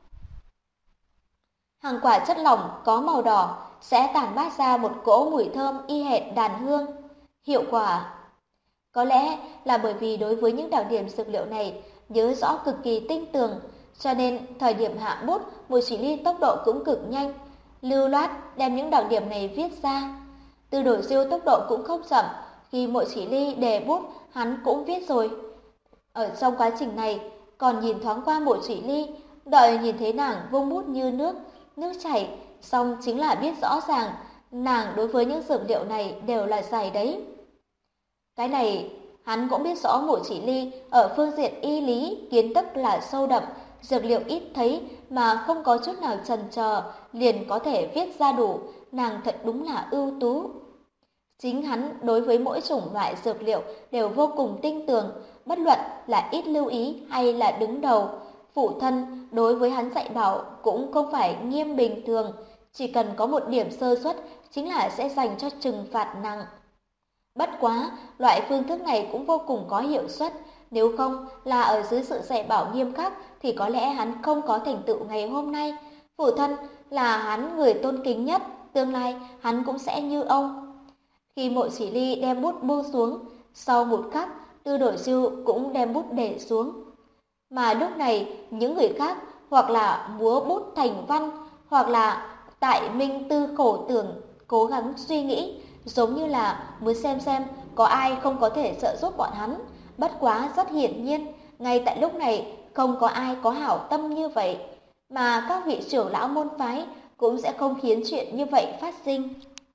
Hàng quả chất lỏng có màu đỏ sẽ tản mát ra một cỗ mùi thơm y hệt đàn hương. Hiệu quả. Có lẽ là bởi vì đối với những đặc điểm dược liệu này nhớ rõ cực kỳ tinh tường, cho nên thời điểm hạ bút, Mộ Chỉ Ly tốc độ cũng cực nhanh, lưu loát đem những đặc điểm này viết ra. Từ Đổi Diêu tốc độ cũng không chậm, khi Mộ Chỉ Ly đề bút, hắn cũng viết rồi. Ở trong quá trình này, còn nhìn thoáng qua Mộ Chỉ Ly, đợi nhìn thấy nàng vung bút như nước chảy, xong chính là biết rõ ràng nàng đối với những dược liệu này đều là giải đấy. Cái này hắn cũng biết rõ Mộ Chỉ Ly ở phương diện y lý kiến thức là sâu đậm, dược liệu ít thấy mà không có chút nào chần chờ liền có thể viết ra đủ, nàng thật đúng là ưu tú. Chính hắn đối với mỗi chủng loại dược liệu đều vô cùng tinh tường, bất luận là ít lưu ý hay là đứng đầu. Phụ thân đối với hắn dạy bảo cũng không phải nghiêm bình thường, chỉ cần có một điểm sơ suất chính là sẽ dành cho trừng phạt nặng. Bất quá, loại phương thức này cũng vô cùng có hiệu suất, nếu không là ở dưới sự dạy bảo nghiêm khắc thì có lẽ hắn không có thành tựu ngày hôm nay. Phụ thân là hắn người tôn kính nhất, tương lai hắn cũng sẽ như ông. Khi Mộ Chỉ Ly đem bút buông xuống, sau một khắc, Tư Đổi Diêu cũng đem bút để xuống. Mà lúc này, những người khác hoặc là múa bút thành văn, hoặc là tại minh tư khổ tưởng, cố gắng suy nghĩ, giống như là muốn xem có ai không có thể trợ giúp bọn hắn. Bất quá rất hiển nhiên, ngay tại lúc này không có ai có hảo tâm như vậy, mà các vị trưởng lão môn phái cũng sẽ không khiến chuyện như vậy phát sinh.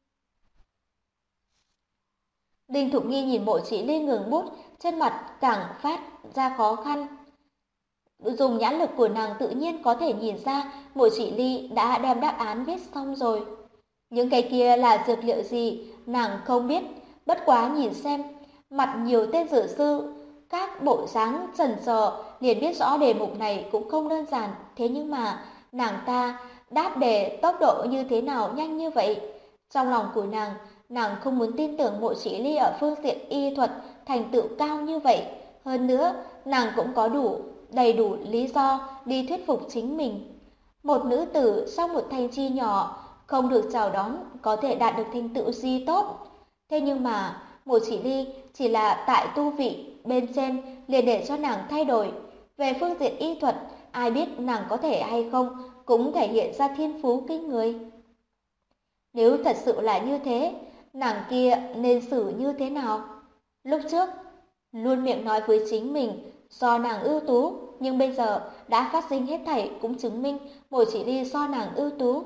Đinh Thục Nghi nhìn Mộ Chỉ Ly ngừng bút, trên mặt càng phát ra khó khăn. Dùng nhãn lực của nàng tự nhiên có thể nhìn ra Mộ Chỉ Ly đã đem đáp án viết xong rồi. Những cái kia là dược liệu gì, nàng không biết, bất quá nhìn xem, mặt nhiều tên dược sư, các bộ dáng chần chờ liền biết rõ đề mục này cũng không đơn giản, thế nhưng mà nàng ta đáp đề tốc độ như thế nào nhanh như vậy? Trong lòng của nàng không muốn tin tưởng Mộ Chỉ Ly ở phương diện y thuật thành tựu cao như vậy. Hơn nữa, nàng cũng có đầy đủ lý do đi thuyết phục chính mình. Một nữ tử trong một thành trì nhỏ không được chào đón có thể đạt được thành tựu gì tốt. Thế nhưng mà Mộ Chỉ Ly chỉ là tại tu vị bên trên liền để cho nàng thay đổi. Về phương diện y thuật, ai biết nàng có thể hay không cũng thể hiện ra thiên phú kinh người. Nếu thật sự là như thế, nàng kia nên xử như thế nào? Lúc trước, luôn miệng nói với chính mình do nàng ưu tú, nhưng bây giờ đã phát sinh hết thảy cũng chứng minh Mộ Chỉ Ly do nàng ưu tú.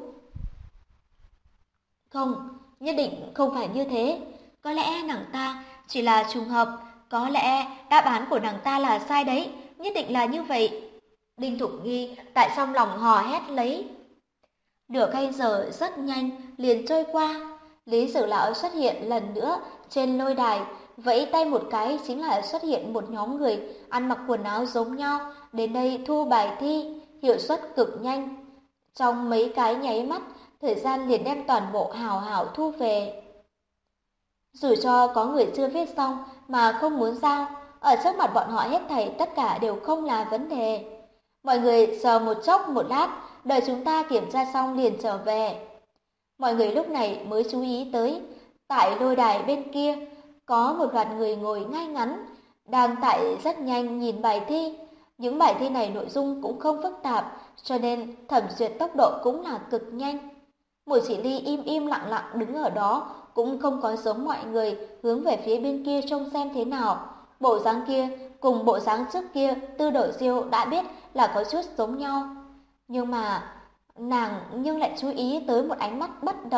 Không, nhất định không phải như thế. Có lẽ nàng ta chỉ là trùng hợp, có lẽ đáp án của nàng ta là sai đấy, nhất định là như vậy. Đinh Thục Nghi tại trong lòng hò hét lấy. Nửa canh giờ rất nhanh liền trôi qua, Lý Sử Lão xuất hiện lần nữa trên lôi đài, vẫy tay một cái chính là xuất hiện một nhóm người ăn mặc quần áo giống nhau đến đây thu bài thi, hiệu suất cực nhanh. Trong mấy cái nháy mắt, thời gian liền đem toàn bộ hào hào thu về. Dù cho có người chưa viết xong mà không muốn giao, ở trước mặt bọn họ hết thảy tất cả đều không là vấn đề. Mọi người chờ một chốc một lát, đợi chúng ta kiểm tra xong liền trở về. Mọi người lúc này mới chú ý tới, tại lôi đài bên kia, có một loạt người ngồi ngay ngắn, đang tại rất nhanh nhìn bài thi. Những bài thi này nội dung cũng không phức tạp, cho nên thẩm duyệt tốc độ cũng là cực nhanh. Mộ Chỉ Ly im im lặng lặng đứng ở đó, cũng không có giống mọi người hướng về phía bên kia trông xem thế nào. Bộ dáng kia cùng bộ dáng trước kia Tư Đổi Diêu đã biết là có chút giống nhau. Nhưng mà nàng lại chú ý tới một ánh mắt bất đồng,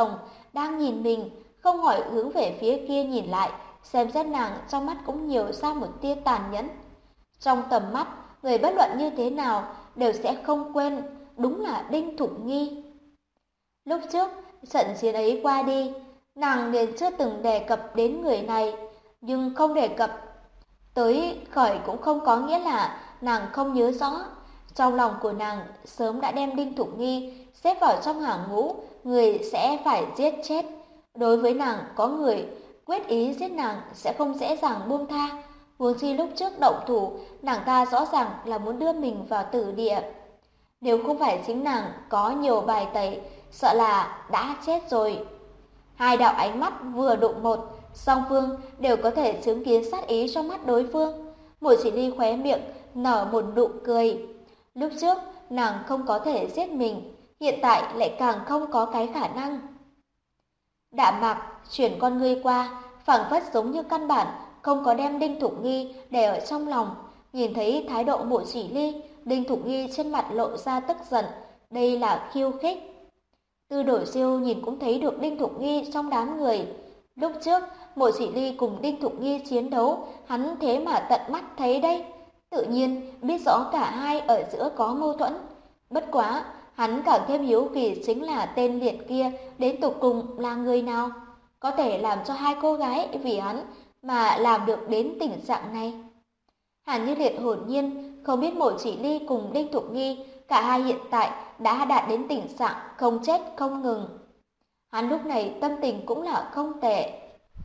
đang nhìn mình, không hỏi hướng về phía kia nhìn lại, xem xét nàng trong mắt cũng nhiều ra một tia tàn nhẫn. Trong tầm mắt, người bất luận như thế nào đều sẽ không quên, đúng là Đinh Thục Nghi. Lúc trước, trận chiến ấy qua đi, nàng liền chưa từng đề cập đến người này, nhưng không đề cập tới khởi cũng không có nghĩa là nàng không nhớ rõ. Trong lòng của nàng sớm đã đem Đinh Thục Nghi xếp vào trong hàng ngũ người sẽ phải giết chết. Đối với nàng có người quyết ý giết nàng sẽ không dễ dàng buông tha. Huống chi lúc trước động thủ, nàng ta rõ ràng là muốn đưa mình vào tử địa. Nếu không phải chính nàng có nhiều bài tẩy, sợ là đã chết rồi. Hai đạo ánh mắt vừa đụng một, song phương đều có thể chứng kiến sát ý trong mắt đối phương. Mộ Chỉ Ly khóe miệng nở một nụ cười. Lúc trước nàng không có thể giết mình, hiện tại lại càng không có cái khả năng. Đạm Mạc chuyển con ngươi qua, phảng phất giống như căn bản không có đem Đinh Thục Nghi để ở trong lòng. Nhìn thấy thái độ Mộ Chỉ Ly, Đinh Thục Nghi trên mặt lộ ra tức giận, đây là khiêu khích. Tư Đồ Diêu nhìn cũng thấy được Đinh Thục Nghi trong đám người. Lúc trước, Mộ Chỉ Ly cùng Đinh Thục Nghi chiến đấu, hắn thế mà tận mắt thấy đấy. Tự nhiên biết rõ cả hai ở giữa có mâu thuẫn. Bất quá, hắn càng thêm hiếu kỳ chính là tên liệt kia đến tột cùng là người nào, có thể làm cho hai cô gái vì hắn mà làm được đến tình trạng này. Hàn Như Liệt hồn nhiên không biết Mộ Chỉ Ly cùng Đinh Thục Nghi cả hai hiện tại đã đạt đến tình trạng không chết không ngừng. Hắn lúc này tâm tình cũng là không tệ.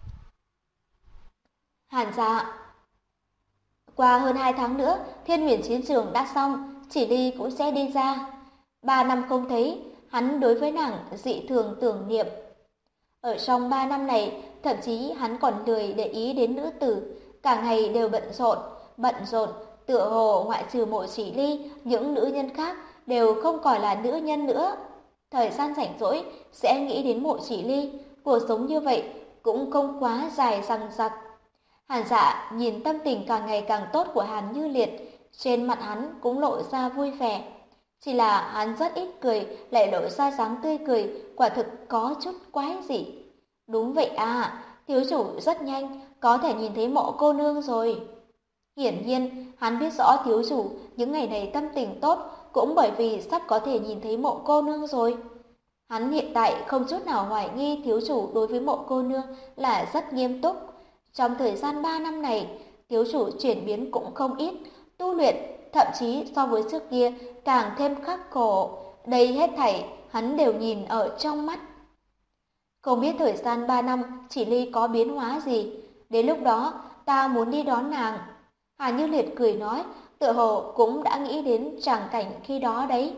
Hàn gia, qua hơn 2 tháng nữa, Thiên Huyền chiến trường đã xong, Chỉ Ly cũng sẽ đi ra. 3 năm không thấy, hắn đối với nàng dị thường tưởng niệm. Ở trong 3 năm này, thậm chí hắn còn lười để ý đến nữ tử, cả ngày đều bận rộn, tựa hồ ngoại trừ Mộ Chỉ Ly, những nữ nhân khác đều không còn là nữ nhân nữa. Thời gian rảnh rỗi sẽ nghĩ đến Mộ Chỉ Ly, cuộc sống như vậy cũng không quá dài dằng dặc. Hàn Dạ nhìn tâm tình càng ngày càng tốt của Hàn Như Liệt, trên mặt hắn cũng lộ ra vui vẻ. Chỉ là hắn rất ít cười, lại lộ ra dáng tươi cười, quả thực có chút quái dị. Đúng vậy à, thiếu chủ rất nhanh, có thể nhìn thấy Mộ cô nương rồi. Hiển nhiên, hắn biết rõ thiếu chủ những ngày này tâm tình tốt, cũng bởi vì sắp có thể nhìn thấy Mộ cô nương rồi. Hắn hiện tại không chút nào hoài nghi thiếu chủ đối với Mộ cô nương là rất nghiêm túc. Trong thời gian 3 năm này, thiếu chủ chuyển biến cũng không ít, tu luyện, thậm chí so với trước kia càng thêm khắc khổ. Đây hết thảy hắn đều nhìn ở trong mắt. Không biết thời gian 3 năm Chỉ Ly có biến hóa gì, đến lúc đó ta muốn đi đón nàng. Hà Như Liệt cười nói, tựa hồ cũng đã nghĩ đến tràng cảnh khi đó đấy.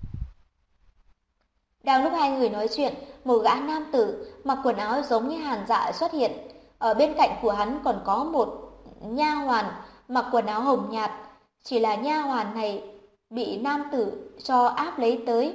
Đang lúc hai người nói chuyện, một gã nam tử mặc quần áo giống như Hàn Dạ xuất hiện. Ở bên cạnh của hắn còn có một nha hoàn mặc quần áo hồng nhạt. Chỉ là nha hoàn này bị nam tử cho áp lấy tới.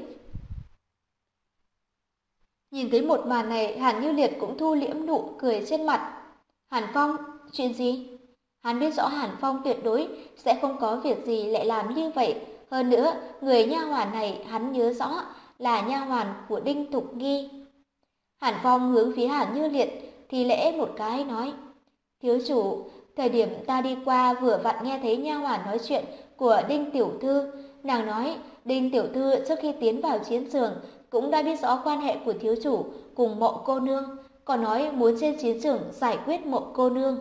Nhìn thấy một màn này, Hàn Như Liệt cũng thu liễm nụ cười trên mặt. Hàn Phong, chuyện gì? Hắn biết rõ Hàn Phong tuyệt đối sẽ không có việc gì lại làm như vậy. Hơn nữa, người nha hoàn này hắn nhớ rõ là nha hoàn của Đinh Thục Nghi. Hàn Phong hướng phía Hàn Như Liệt thì lễ một cái nói, thiếu chủ, thời điểm ta đi qua vừa vặn nghe thấy nha hoàn nói chuyện của Đinh Tiểu Thư. Nàng nói Đinh Tiểu Thư trước khi tiến vào chiến trường cũng đã biết rõ quan hệ của thiếu chủ cùng Mộ cô nương, còn nói muốn trên chiến trường giải quyết Mộ cô nương.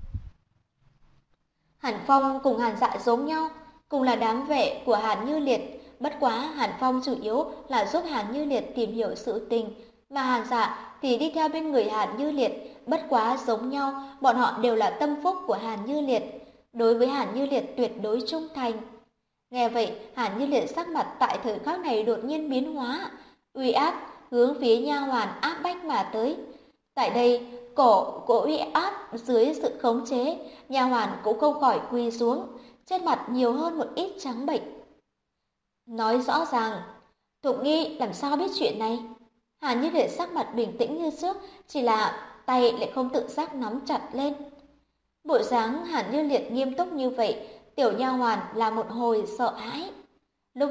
Hàn Phong cùng Hàn Dạ giống nhau, cùng là đám vệ của Hàn Như Liệt, bất quá Hàn Phong chủ yếu là giúp Hàn Như Liệt tìm hiểu sự tình, mà Hàn Dạ thì đi theo bên người Hàn Như Liệt, bất quá giống nhau, bọn họ đều là tâm phúc của Hàn Như Liệt, đối với Hàn Như Liệt tuyệt đối trung thành. Nghe vậy, Hàn Như Liệt sắc mặt tại thời khắc này đột nhiên biến hóa, uy áp hướng phía nha hoàn áp bách mà tới. Tại đây, cổ của uy áp dưới sự khống chế, nha hoàn cũng không khỏi quỳ xuống, trên mặt nhiều hơn một ít trắng bệch. Nói rõ ràng, Thục Nghi làm sao biết chuyện này? Hàn Như Liệt sắc mặt bình tĩnh như trước, chỉ là tay lại không tự giác nắm chặt lên. Bộ dáng Hàn Như Liệt nghiêm túc như vậy, tiểu nha hoàn là một hồi sợ hãi. Lúc trước,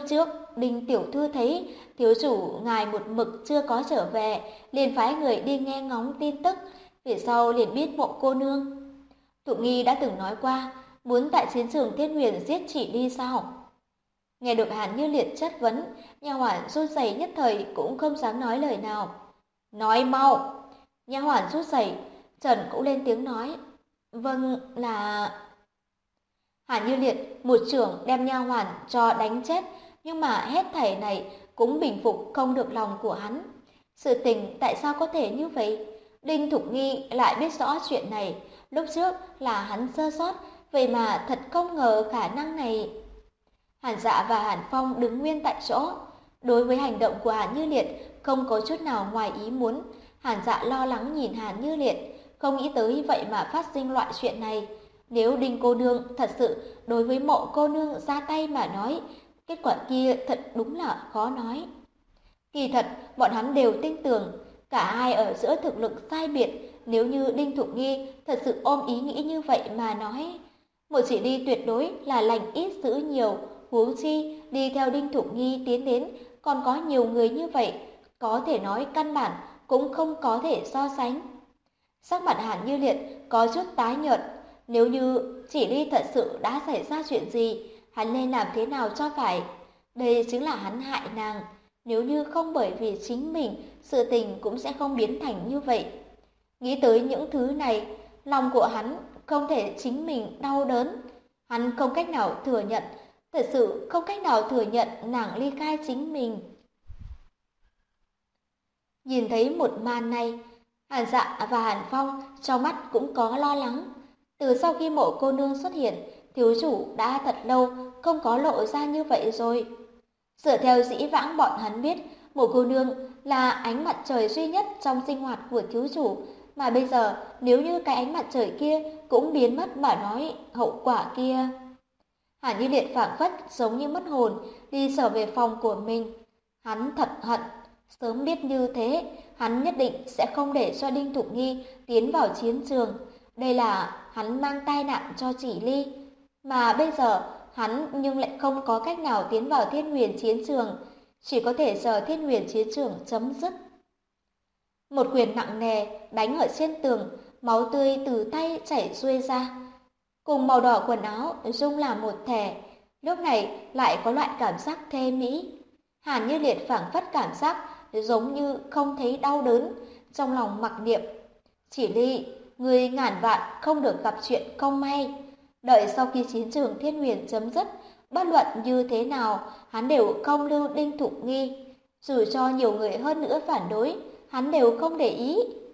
Đinh tiểu thư thấy thiếu chủ ngài một mực chưa có trở về, liền phái người đi nghe ngóng tin tức, về sau liền biết Mộ cô nương. Thụ Nghi đã từng nói qua, muốn tại chiến trường Thiên Huyền giết chị đi sao? Nghe được Hàn Như Liệt chất vấn, nha hoàn run rẩy nhất thời cũng không dám nói lời nào. Nói mau! Nha hoàn run rẩy, Trần cũng lên tiếng nói. Vâng là... Hàn Như Liệt một chưởng đem nha hoàn cho đánh chết, nhưng mà hết thảy này cũng bình phục không được lòng của hắn. Sự tình tại sao có thể như vậy? Đinh Thục Nghi lại biết rõ chuyện này, lúc trước là hắn sơ sót, vậy mà thật không ngờ khả năng này. Hàn Dạ và Hàn Phong đứng nguyên tại chỗ. Đối với hành động của Hàn Như Liệt không có chút nào ngoài ý muốn. Hàn Dạ lo lắng nhìn Hàn Như Liệt, không nghĩ tới vậy mà phát sinh loại chuyện này. Nếu Đinh cô nương thật sự đối với Mộ cô nương ra tay mà nói, kết quả kia thật đúng là khó nói. Kỳ thật, bọn hắn đều tin tưởng, cả hai ở giữa thực lực sai biệt, nếu như Đinh Thục Nghi thật sự ôm ý nghĩ như vậy mà nói, Mộ Chỉ Ly tuyệt đối là lành ít dữ nhiều, huống chi đi theo Đinh Thục Nghi tiến đến, còn có nhiều người như vậy, có thể nói căn bản cũng không có thể so sánh. Sắc mặt Hàn Như Liệt có chút tái nhợt, nếu như Chỉ Ly thật sự đã xảy ra chuyện gì, hắn nên làm thế nào cho phải? Đây chính là hắn hại nàng, nếu như không bởi vì chính mình, sự tình cũng sẽ không biến thành như vậy. Nghĩ tới những thứ này, lòng của hắn không thể chính mình đau đớn. Hắn không cách nào thừa nhận, thật sự không cách nào thừa nhận nàng ly khai chính mình. Nhìn thấy một màn này, Hàn Dạ và Hàn Phong trong mắt cũng có lo lắng. Từ sau khi Mộ cô nương xuất hiện, thiếu chủ đã thật lâu không có lộ ra như vậy rồi. Dựa theo dĩ vãng bọn hắn biết, Mộ cô nương là ánh mặt trời duy nhất trong sinh hoạt của thiếu chủ, mà bây giờ nếu như cái ánh mặt trời kia cũng biến mất mà nói hậu quả kia. Hàn Như Liệt phảng phất giống như mất hồn, đi trở về phòng của mình. Hắn thật hận, sớm biết như thế, hắn nhất định sẽ không để cho Đinh Thục Nghi tiến vào chiến trường. Đây là hắn mang tai nạn cho Chỉ Ly. Mà bây giờ, hắn nhưng lại không có cách nào tiến vào Thiên Huyền chiến trường, chỉ có thể chờ Thiên Huyền chiến trường chấm dứt. Một quyền nặng nề đánh ở trên tường, máu tươi từ tay chảy xuôi ra, cùng màu đỏ quần áo dung làm một thể. Lúc này lại có loại cảm giác thê mỹ. Hàn Như Liệt phảng phất cảm giác giống như không thấy đau đớn, trong lòng mặc niệm: Chỉ Ly, người ngàn vạn không được gặp chuyện không may. Đợi sau khi chiến trường Thiên Huyền chấm dứt, bất luận như thế nào, hắn đều không lưu Đinh Thục Nghi. Dù cho nhiều người hơn nữa phản đối, hắn đều không để ý.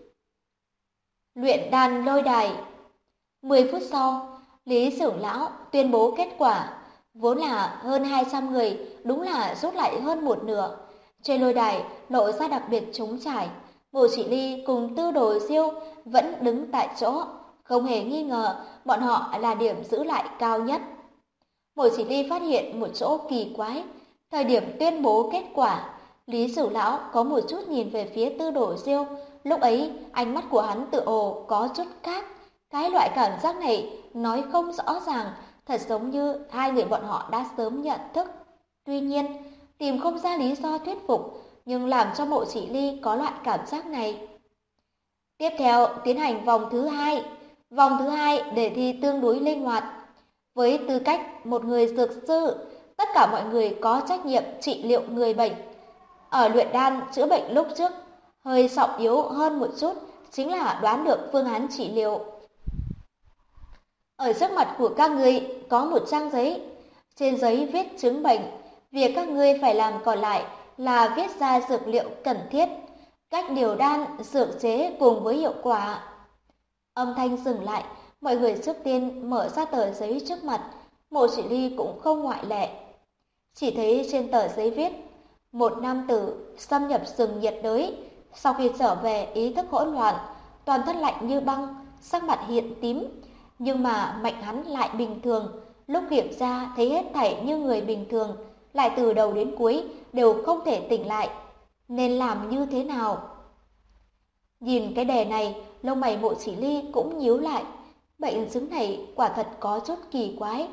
Luyện đan lôi đài. 10 phút sau, Lý Xưởng Lão tuyên bố kết quả. Vốn là hơn 200 người, đúng là rút lại hơn một nửa. Trên lôi đài lộ ra đặc biệt trống trải. Mộ Chỉ Ly cùng Tư Đồ Diêu vẫn đứng tại chỗ, không hề nghi ngờ bọn họ là điểm giữ lại cao nhất. Mộ Chỉ Ly phát hiện một chỗ kỳ quái. Thời điểm tuyên bố kết quả, Lý Sửu Lão có một chút nhìn về phía Tư Đồ Diêu, lúc ấy ánh mắt của hắn tựa hồ có chút khác. Cái loại cảm giác này nói không rõ ràng, thật giống như hai người bọn họ đã sớm nhận thức. Tuy nhiên, tìm không ra lý do thuyết phục, nhưng làm cho Mộ Chỉ Ly có loại cảm giác này. Tiếp theo tiến hành vòng thứ hai. Vòng thứ hai đề thi tương đối linh hoạt. Với tư cách một người dược sư, tất cả mọi người có trách nhiệm trị liệu người bệnh. Ở luyện đan chữa bệnh lúc trước, hơi trọng yếu hơn một chút chính là đoán được phương án trị liệu. Ở trước mặt của các ngươi có một trang giấy. Trên giấy viết chứng bệnh. Việc các ngươi phải làm còn lại là viết ra dược liệu cần thiết, cách điều đan, dược chế cùng với hiệu quả. Âm thanh dừng lại, mọi người trước tiên mở ra tờ giấy trước mặt. Mộ Chỉ Ly cũng không ngoại lệ. Chỉ thấy trên tờ giấy viết: một nam tử xâm nhập rừng nhiệt đới, sau khi trở về ý thức hỗn loạn, toàn thân lạnh như băng, sắc mặt hiện tím, nhưng mà mạch hắn lại bình thường. Lúc kiểm tra thấy hết thảy như người bình thường, lại từ đầu đến cuối đều không thể tỉnh lại. Nên làm như thế nào? Nhìn cái đề này, lông mày Mộ Chỉ Ly cũng nhíu lại. Bệnh chứng này quả thật có chút kỳ quái.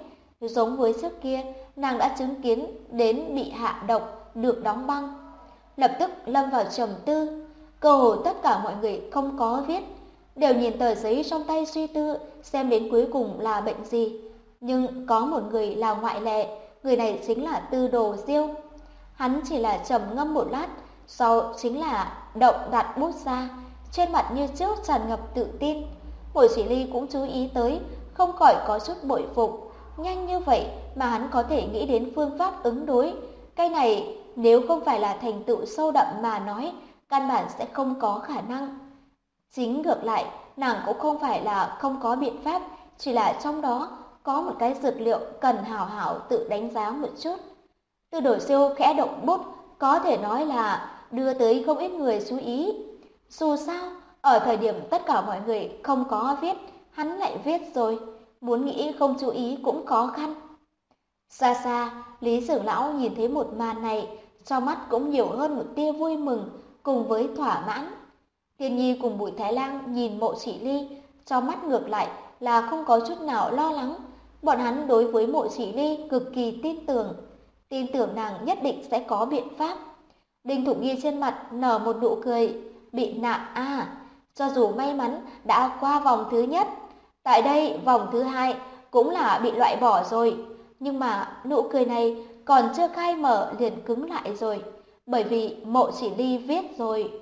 Giống với trước kia, nàng đã chứng kiến đến bị hạ độc, được đóng băng. Lập tức lâm vào trầm tư, cơ hồ tất cả mọi người không có viết, đều nhìn tờ giấy trong tay suy tư xem đến cuối cùng là bệnh gì. Nhưng có một người là ngoại lệ, người này chính là Tư Đồ Diêu. Hắn chỉ là trầm ngâm một lát, sau chính là động đặt bút ra, trên mặt như trước tràn ngập tự tin. Mộ Chỉ Ly cũng chú ý tới, không khỏi có chút bội phục. Nhanh như vậy mà hắn có thể nghĩ đến phương pháp ứng đối. Cái này nếu không phải là thành tựu sâu đậm mà nói, căn bản sẽ không có khả năng. Chính ngược lại, nàng cũng không phải là không có biện pháp, chỉ là trong đó có một cái dược liệu cần hảo hảo tự đánh giá một chút. Tư Đồ Siêu khẽ động bút, có thể nói là đưa tới không ít người chú ý. Dù sao, ở thời điểm tất cả mọi người không có viết, hắn lại viết rồi, muốn nghĩ không chú ý cũng khó khăn. Xa xa, Lý Trưởng Lão nhìn thấy một màn này, trong mắt cũng nhiều hơn một tia vui mừng cùng với thỏa mãn. Thiên Nhi cùng Bùi Thái Lang nhìn Mộ Chỉ Ly, trong mắt ngược lại là không có chút nào lo lắng. Bọn hắn đối với Mộ Chỉ Ly cực kỳ tin tưởng nàng nhất định sẽ có biện pháp. Đinh Thục Nghi trên mặt nở một nụ cười, bị nạn à, cho dù may mắn đã qua vòng thứ nhất, tại đây vòng thứ hai cũng là bị loại bỏ rồi, nhưng mà nụ cười này còn chưa khai mở liền cứng lại rồi, bởi vì Mộ Chỉ Ly viết rồi.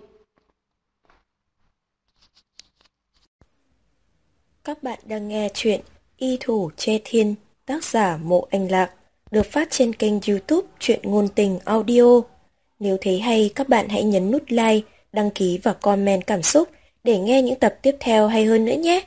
Các bạn đang nghe chuyện Y Thủ Che Thiên, tác giả Mộ Anh Lạc, được phát trên kênh YouTube Truyện Ngôn Tình Audio. Nếu thấy hay, các bạn hãy nhấn nút like, đăng ký và comment cảm xúc để nghe những tập tiếp theo hay hơn nữa nhé.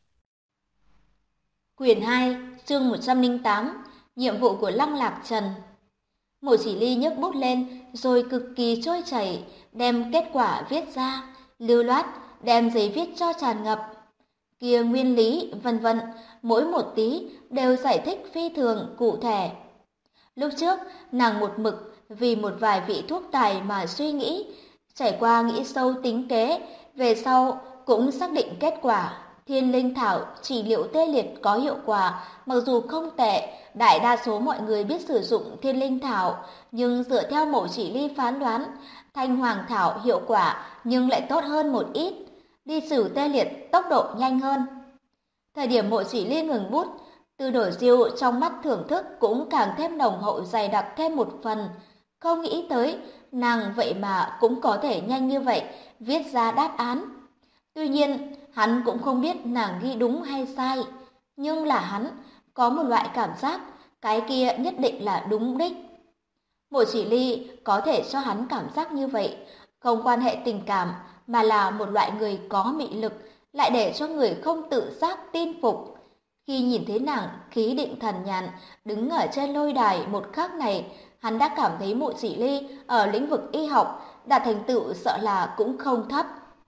Quyển 2, chương 108, nhiệm vụ của Lăng Lạc Trần. Mộ Chỉ Ly nhấc bút lên, rồi cực kỳ trôi chảy, đem kết quả viết ra, lưu loát, đem giấy viết cho tràn ngập. Kia nguyên lý, vân vân, mỗi một tí đều giải thích phi thường cụ thể. Lúc trước, nàng một mực vì một vài vị thuốc tài mà suy nghĩ, trải qua nghĩ sâu tính kế, về sau cũng xác định kết quả. Thiên linh thảo trị liệu tê liệt có hiệu quả, mặc dù không tệ, đại đa số mọi người biết sử dụng thiên linh thảo, nhưng dựa theo Mộ Chỉ Ly phán đoán, thanh hoàng thảo hiệu quả nhưng lại tốt hơn một ít, đi xử tê liệt tốc độ nhanh hơn. Thời điểm Mộ Chỉ Ly ngừng bút, Tư Đồ Diêu trong mắt thưởng thức cũng càng thêm nồng hậu dày đặc thêm một phần. Không nghĩ tới, nàng vậy mà cũng có thể nhanh như vậy viết ra đáp án. Tuy nhiên, hắn cũng không biết nàng ghi đúng hay sai, nhưng là hắn có một loại cảm giác cái kia nhất định là đúng đích. Mộ Chỉ Ly có thể cho hắn cảm giác như vậy, không quan hệ tình cảm mà là một loại người có mị lực, lại để cho người không tự giác tin phục. Khi nhìn thấy nàng khí định thần nhàn đứng ở trên lôi đài một khắc này, hắn đã cảm thấy Mộ Chỉ Ly ở lĩnh vực y học đạt thành tựu sợ là cũng không thấp.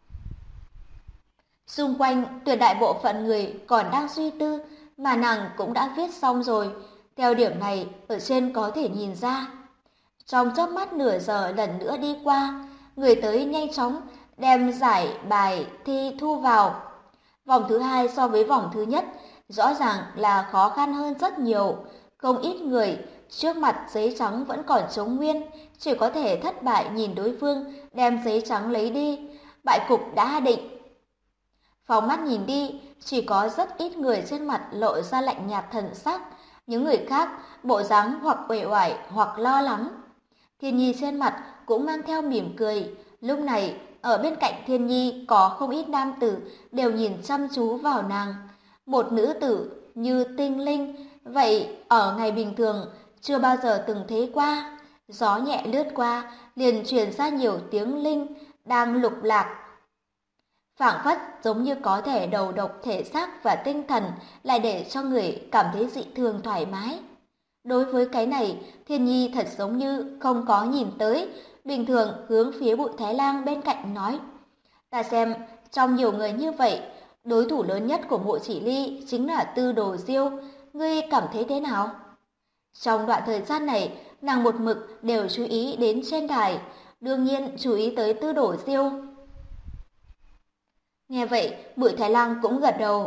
Xung quanh tuyệt đại bộ phận người còn đang suy tư, mà nàng cũng đã viết xong rồi. Theo điểm này, ở trên có thể nhìn ra. Trong chớp mắt nửa giờ lần nữa đi qua, người tới nhanh chóng đem giải bài thi thu vào. Vòng thứ hai so với vòng thứ nhất rõ ràng là khó khăn hơn rất nhiều. Không ít người trước mặt giấy trắng vẫn còn trống nguyên, chỉ có thể thất bại nhìn đối phương đem giấy trắng lấy đi. Bại cục đã định. Phóng mắt nhìn đi, chỉ có rất ít người trên mặt lộ ra lạnh nhạt thần sắc, những người khác bộ dáng hoặc uể oải hoặc lo lắng. Thiên Nhi trên mặt cũng mang theo mỉm cười. Lúc này, ở bên cạnh Thiên Nhi có không ít nam tử đều nhìn chăm chú vào nàng. Một nữ tử như tinh linh, vậy ở ngày bình thường chưa bao giờ từng thấy qua. Gió nhẹ lướt qua, liền truyền ra nhiều tiếng linh đang lục lạc. Phảng phất giống như có thể đầu độc thể xác và tinh thần, lại để cho người cảm thấy dị thường thoải mái. Đối với cái này, Thiên Nhi thật giống như không có nhìn tới, bình thường hướng phía Bụi Thái Lang bên cạnh nói. Ta xem, trong nhiều người như vậy, đối thủ lớn nhất của Mộ Chỉ Ly chính là Tư Đồ Diêu, ngươi cảm thấy thế nào? Trong đoạn thời gian này, nàng một mực đều chú ý đến trên đài, đương nhiên chú ý tới Tư Đồ Diêu. Nghe vậy, Bụi Thái Lang cũng gật đầu.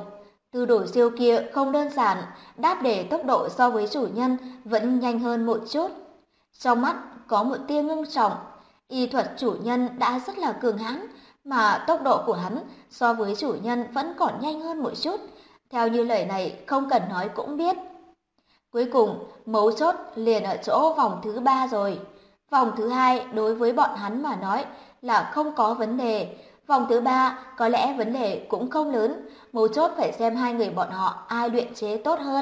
Tư đồ siêu kia không đơn giản, đáp để tốc độ so với chủ nhân vẫn nhanh hơn một chút. Trong mắt có một tia ngưng trọng, y thuật chủ nhân đã rất là cường hãn, mà tốc độ của hắn so với chủ nhân vẫn còn nhanh hơn một chút. Theo như lời này không cần nói cũng biết. Cuối cùng, mấu chốt liền ở chỗ vòng thứ 3 rồi. Vòng thứ 2 đối với bọn hắn mà nói là không có vấn đề. Vòng thứ 3 có lẽ vấn đề cũng không lớn, mấu chốt phải xem hai người bọn họ ai luyện chế tốt hơn.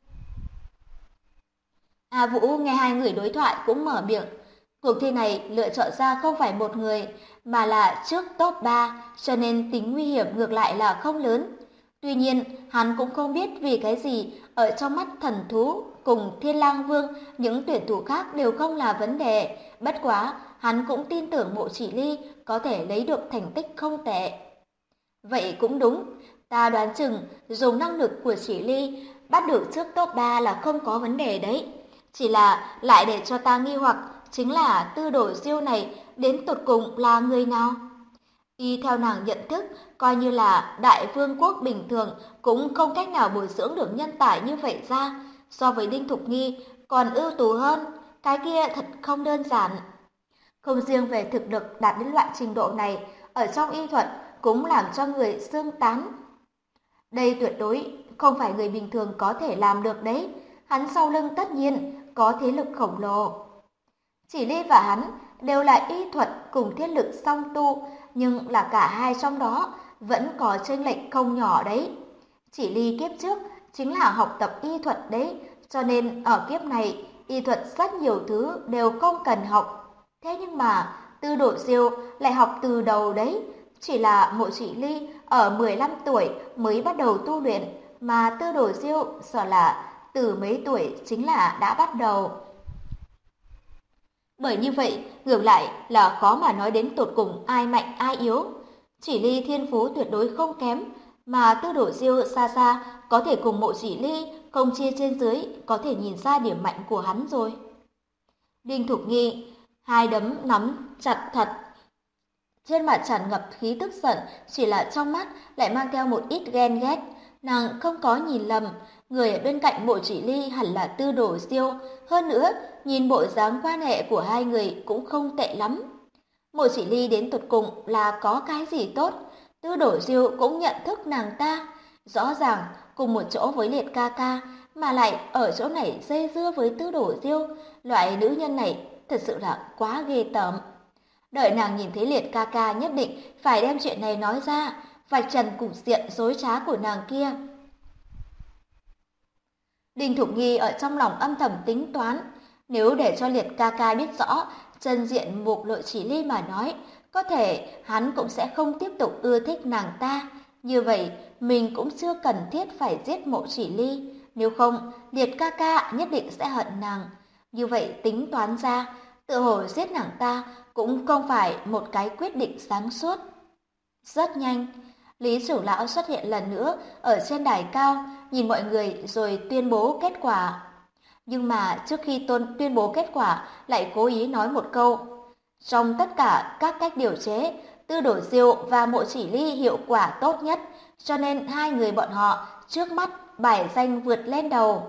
A Vũ nghe hai người đối thoại cũng mở miệng. Cuộc thi này lựa chọn ra không phải một người, mà là trước top 3, cho nên tính nguy hiểm ngược lại là không lớn. Tuy nhiên, hắn cũng không biết vì cái gì ở trong mắt thần thú cùng Thiên Lang Vương, những tuyển thủ khác đều không là vấn đề. Bất quá, hắn cũng tin tưởng Mộ Chỉ Ly có thể lấy được thành tích không tệ. Vậy cũng đúng, ta đoán chừng dùng năng lực của Chỉ Ly bắt được trước top 3 là không có vấn đề đấy. Chỉ là lại để cho ta nghi hoặc chính là Tư Đồ Diêu này đến tột cùng là người nào? Y theo nàng nhận thức, coi như là đại vương quốc bình thường cũng không cách nào bồi dưỡng được nhân tài như vậy ra. So với Đinh Thục Nghi còn ưu tú hơn, cái kia thật không đơn giản. Không riêng về thực lực đạt đến loại trình độ này, ở trong y thuật cũng làm cho người xương tán. Đây tuyệt đối không phải người bình thường có thể làm được đấy. Hắn sau lưng tất nhiên có thế lực khổng lồ. Chỉ Ly và hắn đều là y thuật cùng thiết lực song tu, nhưng là cả hai trong đó vẫn có chênh lệch không nhỏ đấy. Chỉ Ly kiếp trước chính là học tập y thuật đấy, cho nên ở kiếp này y thuật rất nhiều thứ đều không cần học. Thế nhưng mà Tư Đồ Diêu lại học từ đầu đấy, chỉ là Mộ Chỉ Ly ở 15 tuổi mới bắt đầu tu luyện, mà Tư Đồ Diêu sợ là từ mấy tuổi chính là đã bắt đầu. Bởi như vậy, ngược lại là khó mà nói đến tột cùng ai mạnh ai yếu. Chỉ Ly thiên phú tuyệt đối không kém, mà Tư Đồ Diêu xa xa có thể cùng Mộ Chỉ Ly không chia trên dưới, có thể nhìn ra điểm mạnh của hắn rồi. Đinh Thục Nghi hai đấm nắm chặt thật, trên mặt tràn ngập khí tức giận, chỉ là trong mắt lại mang theo một ít ghen ghét. Nàng không có nhìn lầm, người ở bên cạnh Mộ Chỉ Ly hẳn là Tư Đồ Diêu, hơn nữa, nhìn bộ dáng quan hệ của hai người cũng không tệ lắm. Mộ Chỉ Ly đến tột cùng là có cái gì tốt, Tư Đồ Diêu cũng nhận thức nàng ta, rõ ràng cùng một chỗ với Liệt ca ca, mà lại ở chỗ này dây dưa với Tư Đồ Diêu, loại nữ nhân này thật sự là quá ghê tởm. Đợi nàng nhìn thấy Liệt ca ca nhất định phải đem chuyện này nói ra, vạch trần cục diện dối trá của nàng kia. Đinh Thục Nghi ở trong lòng âm thầm tính toán, nếu để cho Liệt ca ca biết rõ chân diện Mục Lộ Chỉ Ly mà nói, có thể hắn cũng sẽ không tiếp tục ưa thích nàng ta. Như vậy, mình cũng chưa cần thiết phải giết Mộ Chỉ Ly, nếu không, Liệt ca ca nhất định sẽ hận nàng. Như vậy tính toán ra, tự hồ giết nàng ta cũng không phải một cái quyết định sáng suốt. Rất nhanh, Lý Trưởng Lão xuất hiện lần nữa ở trên đài cao, nhìn mọi người rồi tuyên bố kết quả. Nhưng mà trước khi tuyên bố kết quả lại cố ý nói một câu. Trong tất cả các cách điều chế, Tư Đồ Diêu và Mộ Chỉ Ly hiệu quả tốt nhất, cho nên hai người bọn họ trước mắt bài danh vượt lên đầu.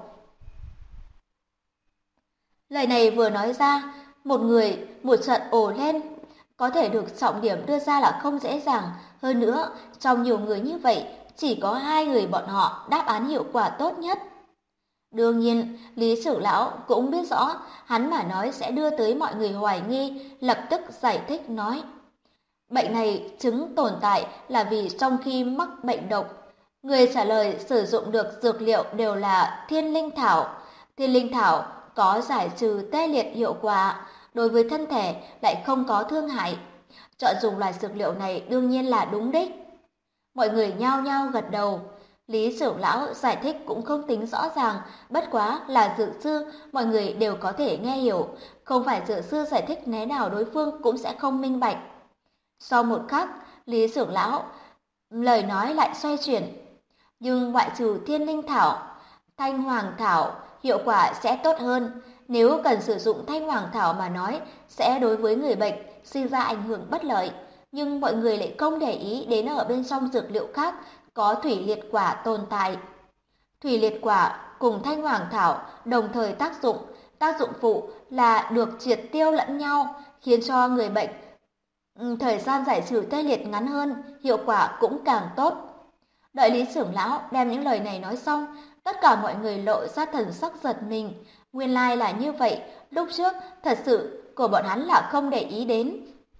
Lời này vừa nói ra, một người một trận ồ lên, có thể được trọng điểm đưa ra là không dễ dàng. Hơn nữa, trong nhiều người như vậy, chỉ có hai người bọn họ đáp án hiệu quả tốt nhất. Đương nhiên, Lý Trưởng Lão cũng biết rõ, hắn mà nói sẽ đưa tới mọi người hoài nghi, lập tức giải thích nói. Bệnh này chứng tồn tại là vì trong khi mắc bệnh độc, người trả lời sử dụng được dược liệu đều là thiên linh thảo. Thiên linh thảo có giải trừ tê liệt hiệu quả, đối với thân thể lại không có thương hại. Chọn dùng loại dược liệu này đương nhiên là đúng đích. Mọi người nhao nhao gật đầu. Lý Trưởng Lão giải thích cũng không tính rõ ràng, bất quá là dược sư, mọi người đều có thể nghe hiểu. Không phải dược sư giải thích thế nào đối phương cũng sẽ không minh bạch. Sau một khắc, Lý Trưởng Lão lời nói lại xoay chuyển. Nhưng ngoại trừ thiên linh thảo, thanh hoàng thảo hiệu quả sẽ tốt hơn. Nếu cần sử dụng thanh hoàng thảo mà nói, sẽ đối với người bệnh sinh ra ảnh hưởng bất lợi. Nhưng mọi người lại không để ý đến ở bên trong dược liệu khác có thủy liệt quả tồn tại. Thủy liệt quả cùng thanh hoàng thảo đồng thời tác dụng phụ là được triệt tiêu lẫn nhau, khiến cho người bệnh thời gian giải trừ tê liệt ngắn hơn, hiệu quả cũng càng tốt. Đợi Lý trưởng lão đem những lời này nói xong, tất cả mọi người lộ ra thần sắc giật mình. Nguyên lai là như vậy, lúc trước thật sự của bọn hắn là không để ý đến.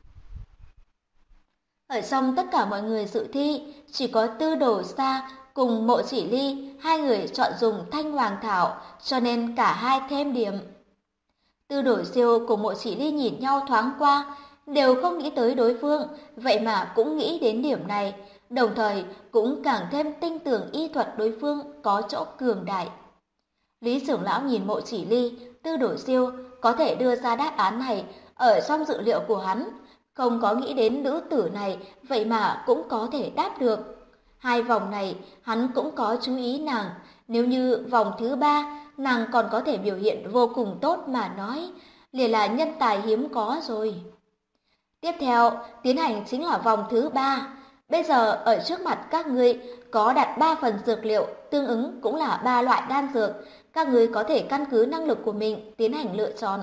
Ở trong tất cả mọi người dự thi, chỉ có Tư Đồ Sa cùng Mộ Chỉ Ly, hai người chọn dùng thanh hoàng thảo, cho nên cả hai thêm điểm. Tư Đồ Siêu cùng Mộ Chỉ Ly nhìn nhau thoáng qua, đều không nghĩ tới đối phương, vậy mà cũng nghĩ đến điểm này, đồng thời cũng càng thêm tin tưởng y thuật đối phương có chỗ cường đại. Lý trưởng lão nhìn Mộ Chỉ Ly, Tư Đồ Siêu có thể đưa ra đáp án này ở trong dự liệu của hắn, không có nghĩ đến nữ tử này, vậy mà cũng có thể đáp được. Hai vòng này hắn cũng có chú ý nàng, nếu như vòng thứ ba nàng còn có thể biểu hiện vô cùng tốt mà nói, liền là nhân tài hiếm có rồi. Tiếp theo, tiến hành chính là vòng thứ ba. Bây giờ ở trước mặt các ngươi có đặt 3 phần dược liệu, tương ứng cũng là 3 loại đan dược. Các ngươi có thể căn cứ năng lực của mình tiến hành lựa chọn.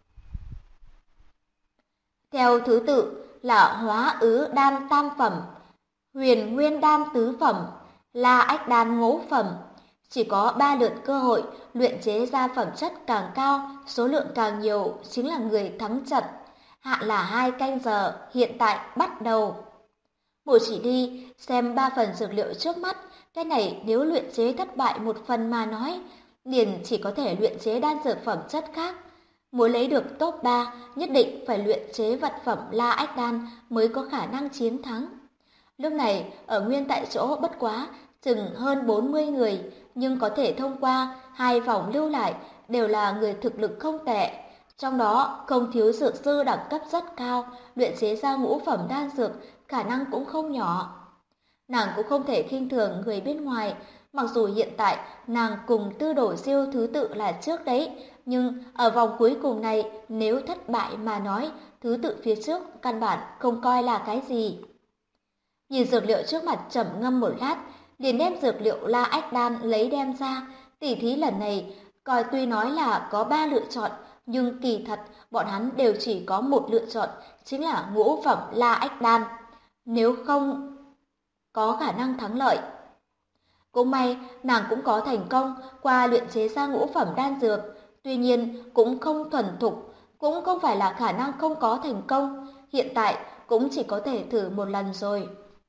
Theo thứ tự là hóa ứ đan tam phẩm, huyền nguyên đan tứ phẩm, la ách đan ngũ phẩm. Chỉ có 3 lượt cơ hội, luyện chế ra phẩm chất càng cao, số lượng càng nhiều chính là người thắng trận. Hạ là 2 canh giờ, hiện tại bắt đầu. Mộ Chỉ Ly xem 3 phần dược liệu trước mắt, cái này nếu luyện chế thất bại một phần mà nói, liền chỉ có thể luyện chế đan dược phẩm chất khác. Muốn lấy được top 3, nhất định phải luyện chế vật phẩm La Ách Đan mới có khả năng chiến thắng. Lúc này, ở nguyên tại chỗ bất quá, chừng hơn 40 người, nhưng có thể thông qua 2 vòng lưu lại đều là người thực lực không tệ. Trong đó không thiếu dược sư đẳng cấp rất cao, luyện chế ra ngũ phẩm đan dược, khả năng cũng không nhỏ. Nàng cũng không thể khinh thường người bên ngoài, mặc dù hiện tại nàng cùng Tư Đồ Siêu thứ tự là trước đấy, nhưng ở vòng cuối cùng này nếu thất bại mà nói, thứ tự phía trước căn bản không coi là cái gì. Nhìn dược liệu trước mặt trầm ngâm một lát, liền đem dược liệu La Ách Đan lấy đem ra. Tỉ thí lần này coi tuy nói là có 3 lựa chọn, nhưng kỳ thật bọn hắn đều chỉ có một lựa chọn, chính là ngũ phẩm La Ách Đan. Nếu không có khả năng thắng lợi. Cũng may nàng cũng có thành công qua luyện chế ra ngũ phẩm đan dược, tuy nhiên cũng không thuần thục, cũng không phải là khả năng không có thành công, hiện tại cũng chỉ có thể thử một lần rồi.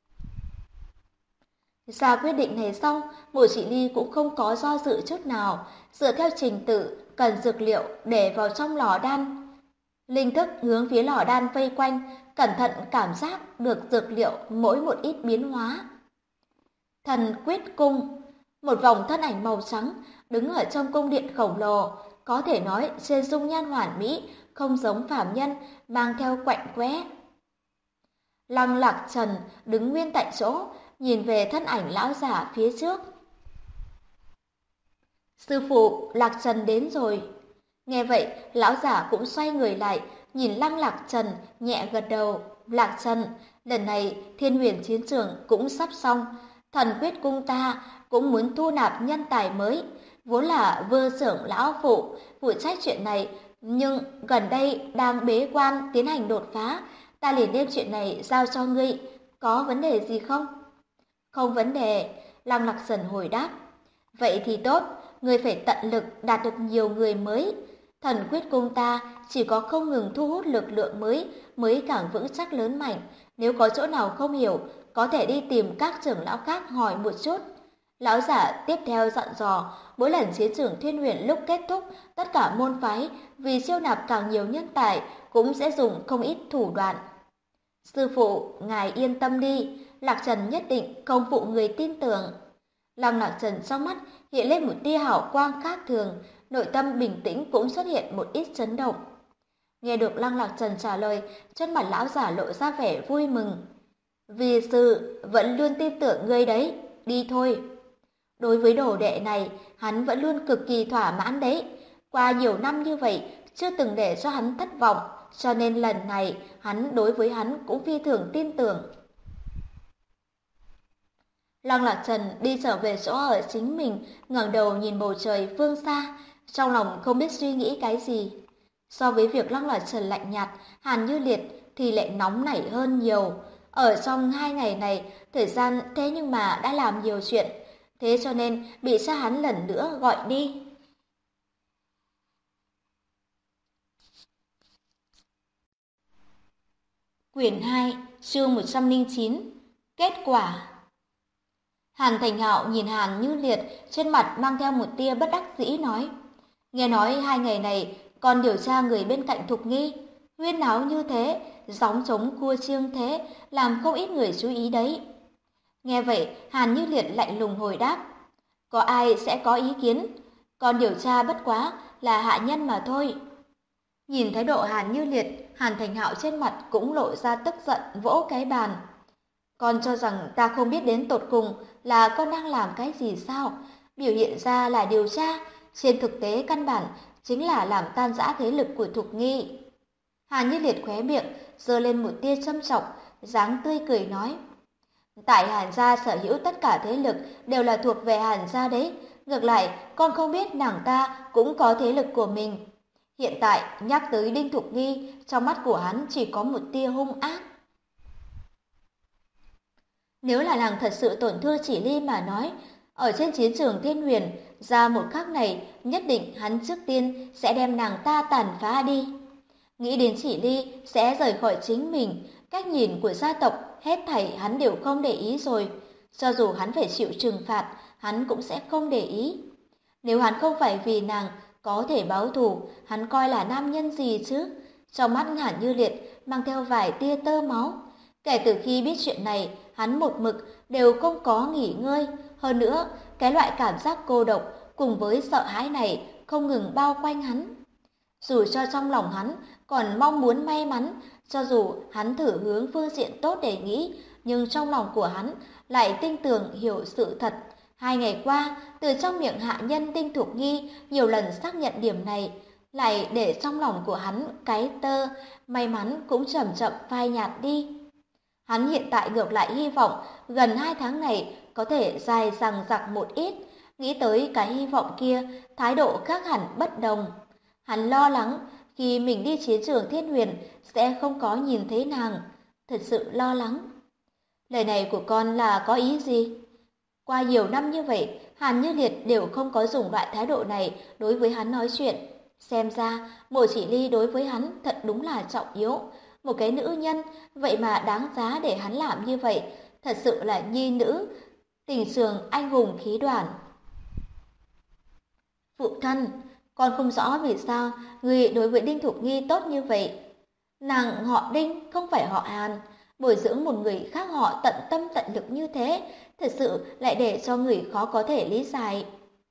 Ra quyết định này xong, Mộ Chỉ Ly cũng không có do dự chút nào, dựa theo trình tự cần dược liệu để vào trong lò đan. Linh thức hướng phía lò đan vây quanh, cẩn thận cảm giác được dược liệu mỗi một ít biến hóa. Thần quyết cung, một vòng thân ảnh màu trắng đứng ở trong cung điện khổng lồ, có thể nói trên dung nhan hoàn mỹ, không giống phàm nhân, mang theo quạnh quẽ. Lăng Lạc Trần đứng nguyên tại chỗ, nhìn về thân ảnh lão giả phía trước. Sư phụ, Lạc Trần đến rồi. Nghe vậy, lão giả cũng xoay người lại, nhìn Lăng Lạc Trần, nhẹ gật đầu. Lạc Trần, lần này Thiên Huyền chiến trường cũng sắp xong, Thần quyết cung ta cũng muốn thu nạp nhân tài mới, vốn là Vương xưởng lão phụ phụ trách chuyện này, nhưng gần đây đang bế quan tiến hành đột phá, ta liền đem chuyện này giao cho ngươi, có vấn đề gì không? Không vấn đề, Lăng Lạc Trần hồi đáp. Vậy thì tốt, ngươi phải tận lực đạt được nhiều người mới. Thần quyết cung ta chỉ có không ngừng thu hút lực lượng mới càng vững chắc lớn mạnh. Nếu có chỗ nào không hiểu, có thể đi tìm các trưởng lão khác hỏi một chút. Lão giả tiếp theo dặn dò, mỗi lần chiến trường Thiên Huyền lúc kết thúc, tất cả môn phái vì chiêu nạp càng nhiều nhân tài cũng sẽ dùng không ít thủ đoạn. Sư phụ, ngài yên tâm đi, Lạc Trần nhất định không phụ người tin tưởng. Lăng Lạc Trần trong mắt hiện lên một tia hào quang khác thường, nội tâm bình tĩnh cũng xuất hiện một ít chấn động. Nghe được Lăng Lạc Trần trả lời, trên mặt lão giả lộ ra vẻ vui mừng. Vì sư vẫn luôn tin tưởng ngươi đấy, đi thôi. Đối với đồ đệ này, hắn vẫn luôn cực kỳ thỏa mãn đấy. Qua nhiều năm như vậy, chưa từng để cho hắn thất vọng, cho nên lần này hắn đối với hắn cũng phi thường tin tưởng. Lăng Lạc Trần đi trở về chỗ ở chính mình, ngẩng đầu nhìn bầu trời phương xa, trong lòng không biết suy nghĩ cái gì. So với việc Lăng Lạc Trần lạnh nhạt, Hàn Như Liệt thì lại nóng nảy hơn nhiều. Ở trong 2 ngày này, thời gian thế nhưng mà đã làm nhiều chuyện, thế cho nên bị cha hắn lần nữa gọi đi. Quyển 2, chương 109, kết quả. Hàn Thành Hạo nhìn Hàn Như Liệt, trên mặt mang theo một tia bất đắc dĩ nói: "Nghe nói 2 ngày này còn điều tra người bên cạnh Thục Nghi, huyên náo như thế, gióng trống cua chiêng thế, làm không ít người chú ý đấy." Nghe vậy, Hàn Như Liệt lạnh lùng hồi đáp: "Có ai sẽ có ý kiến? Còn điều tra bất quá là hạ nhân mà thôi." Nhìn thái độ Hàn Như Liệt, Hàn Thành Hạo trên mặt cũng lộ ra tức giận, vỗ cái bàn. "Con cho rằng ta không biết đến tột cùng là con đang làm cái gì sao? Biểu hiện ra là điều tra, trên thực tế căn bản chính là làm tan rã thế lực của Thục Nghi." Hàn Như Liệt khóe miệng giơ lên một tia châm chọc, dáng tươi cười nói: "Tại Hàn gia sở hữu tất cả thế lực đều là thuộc về Hàn gia đấy, ngược lại con không biết nàng ta cũng có thế lực của mình." Hiện tại nhắc tới Đinh Thục Nghi, trong mắt của hắn chỉ có một tia hung ác. Nếu là nàng thật sự tổn thương Chỉ Ly mà nói, ở trên chiến trường Thiên Huyền, ra một khắc này, nhất định hắn trước tiên sẽ đem nàng ta tàn phá đi. Nghĩ đến Chỉ Ly sẽ rời khỏi chính mình, cách nhìn của gia tộc, hết thảy hắn đều không để ý rồi. Cho dù hắn phải chịu trừng phạt, hắn cũng sẽ không để ý. Nếu hắn không phải vì nàng có thể báo thù, hắn coi là nam nhân gì chứ? Trong mắt Hàn Như Liệt mang theo vài tia tơ máu. Kể từ khi biết chuyện này, hắn một mực đều không có nghỉ ngơi. Hơn nữa, cái loại cảm giác cô độc cùng với sợ hãi này không ngừng bao quanh hắn. Dù cho trong lòng hắn còn mong muốn may mắn, cho dù hắn thử hướng phương diện tốt để nghĩ, nhưng trong lòng của hắn lại tin tưởng hiểu sự thật. 2 ngày qua, từ trong miệng hạ nhân Tinh Thục Nghi nhiều lần xác nhận điểm này, lại để trong lòng của hắn cái tơ may mắn cũng chậm chậm phai nhạt đi. Hắn hiện tại ngược lại hy vọng gần 2 tháng này có thể dài dằng dặc một ít, nghĩ tới cái hy vọng kia, thái độ khác hẳn bất đồng. Hắn lo lắng khi mình đi chiến trường Thiên Huyền sẽ không có nhìn thấy nàng, thật sự lo lắng. Lời này của con là có ý gì? Qua nhiều năm như vậy, Hàn Như Liệt đều không có dùng loại thái độ này đối với hắn nói chuyện. Xem ra, Mộ Chỉ Ly đối với hắn thật đúng là trọng yếu. Một cái nữ nhân, vậy mà đáng giá để hắn làm như vậy, thật sự là nhi nữ, tình trường anh hùng khí đoàn. Phụ thân, con không rõ vì sao người đối với Đinh Thục Nghi tốt như vậy. Nàng họ Đinh, không phải họ Hàn. Bồi dưỡng một người khác họ tận tâm tận lực như thế, thật sự lại để cho người khó có thể lý giải.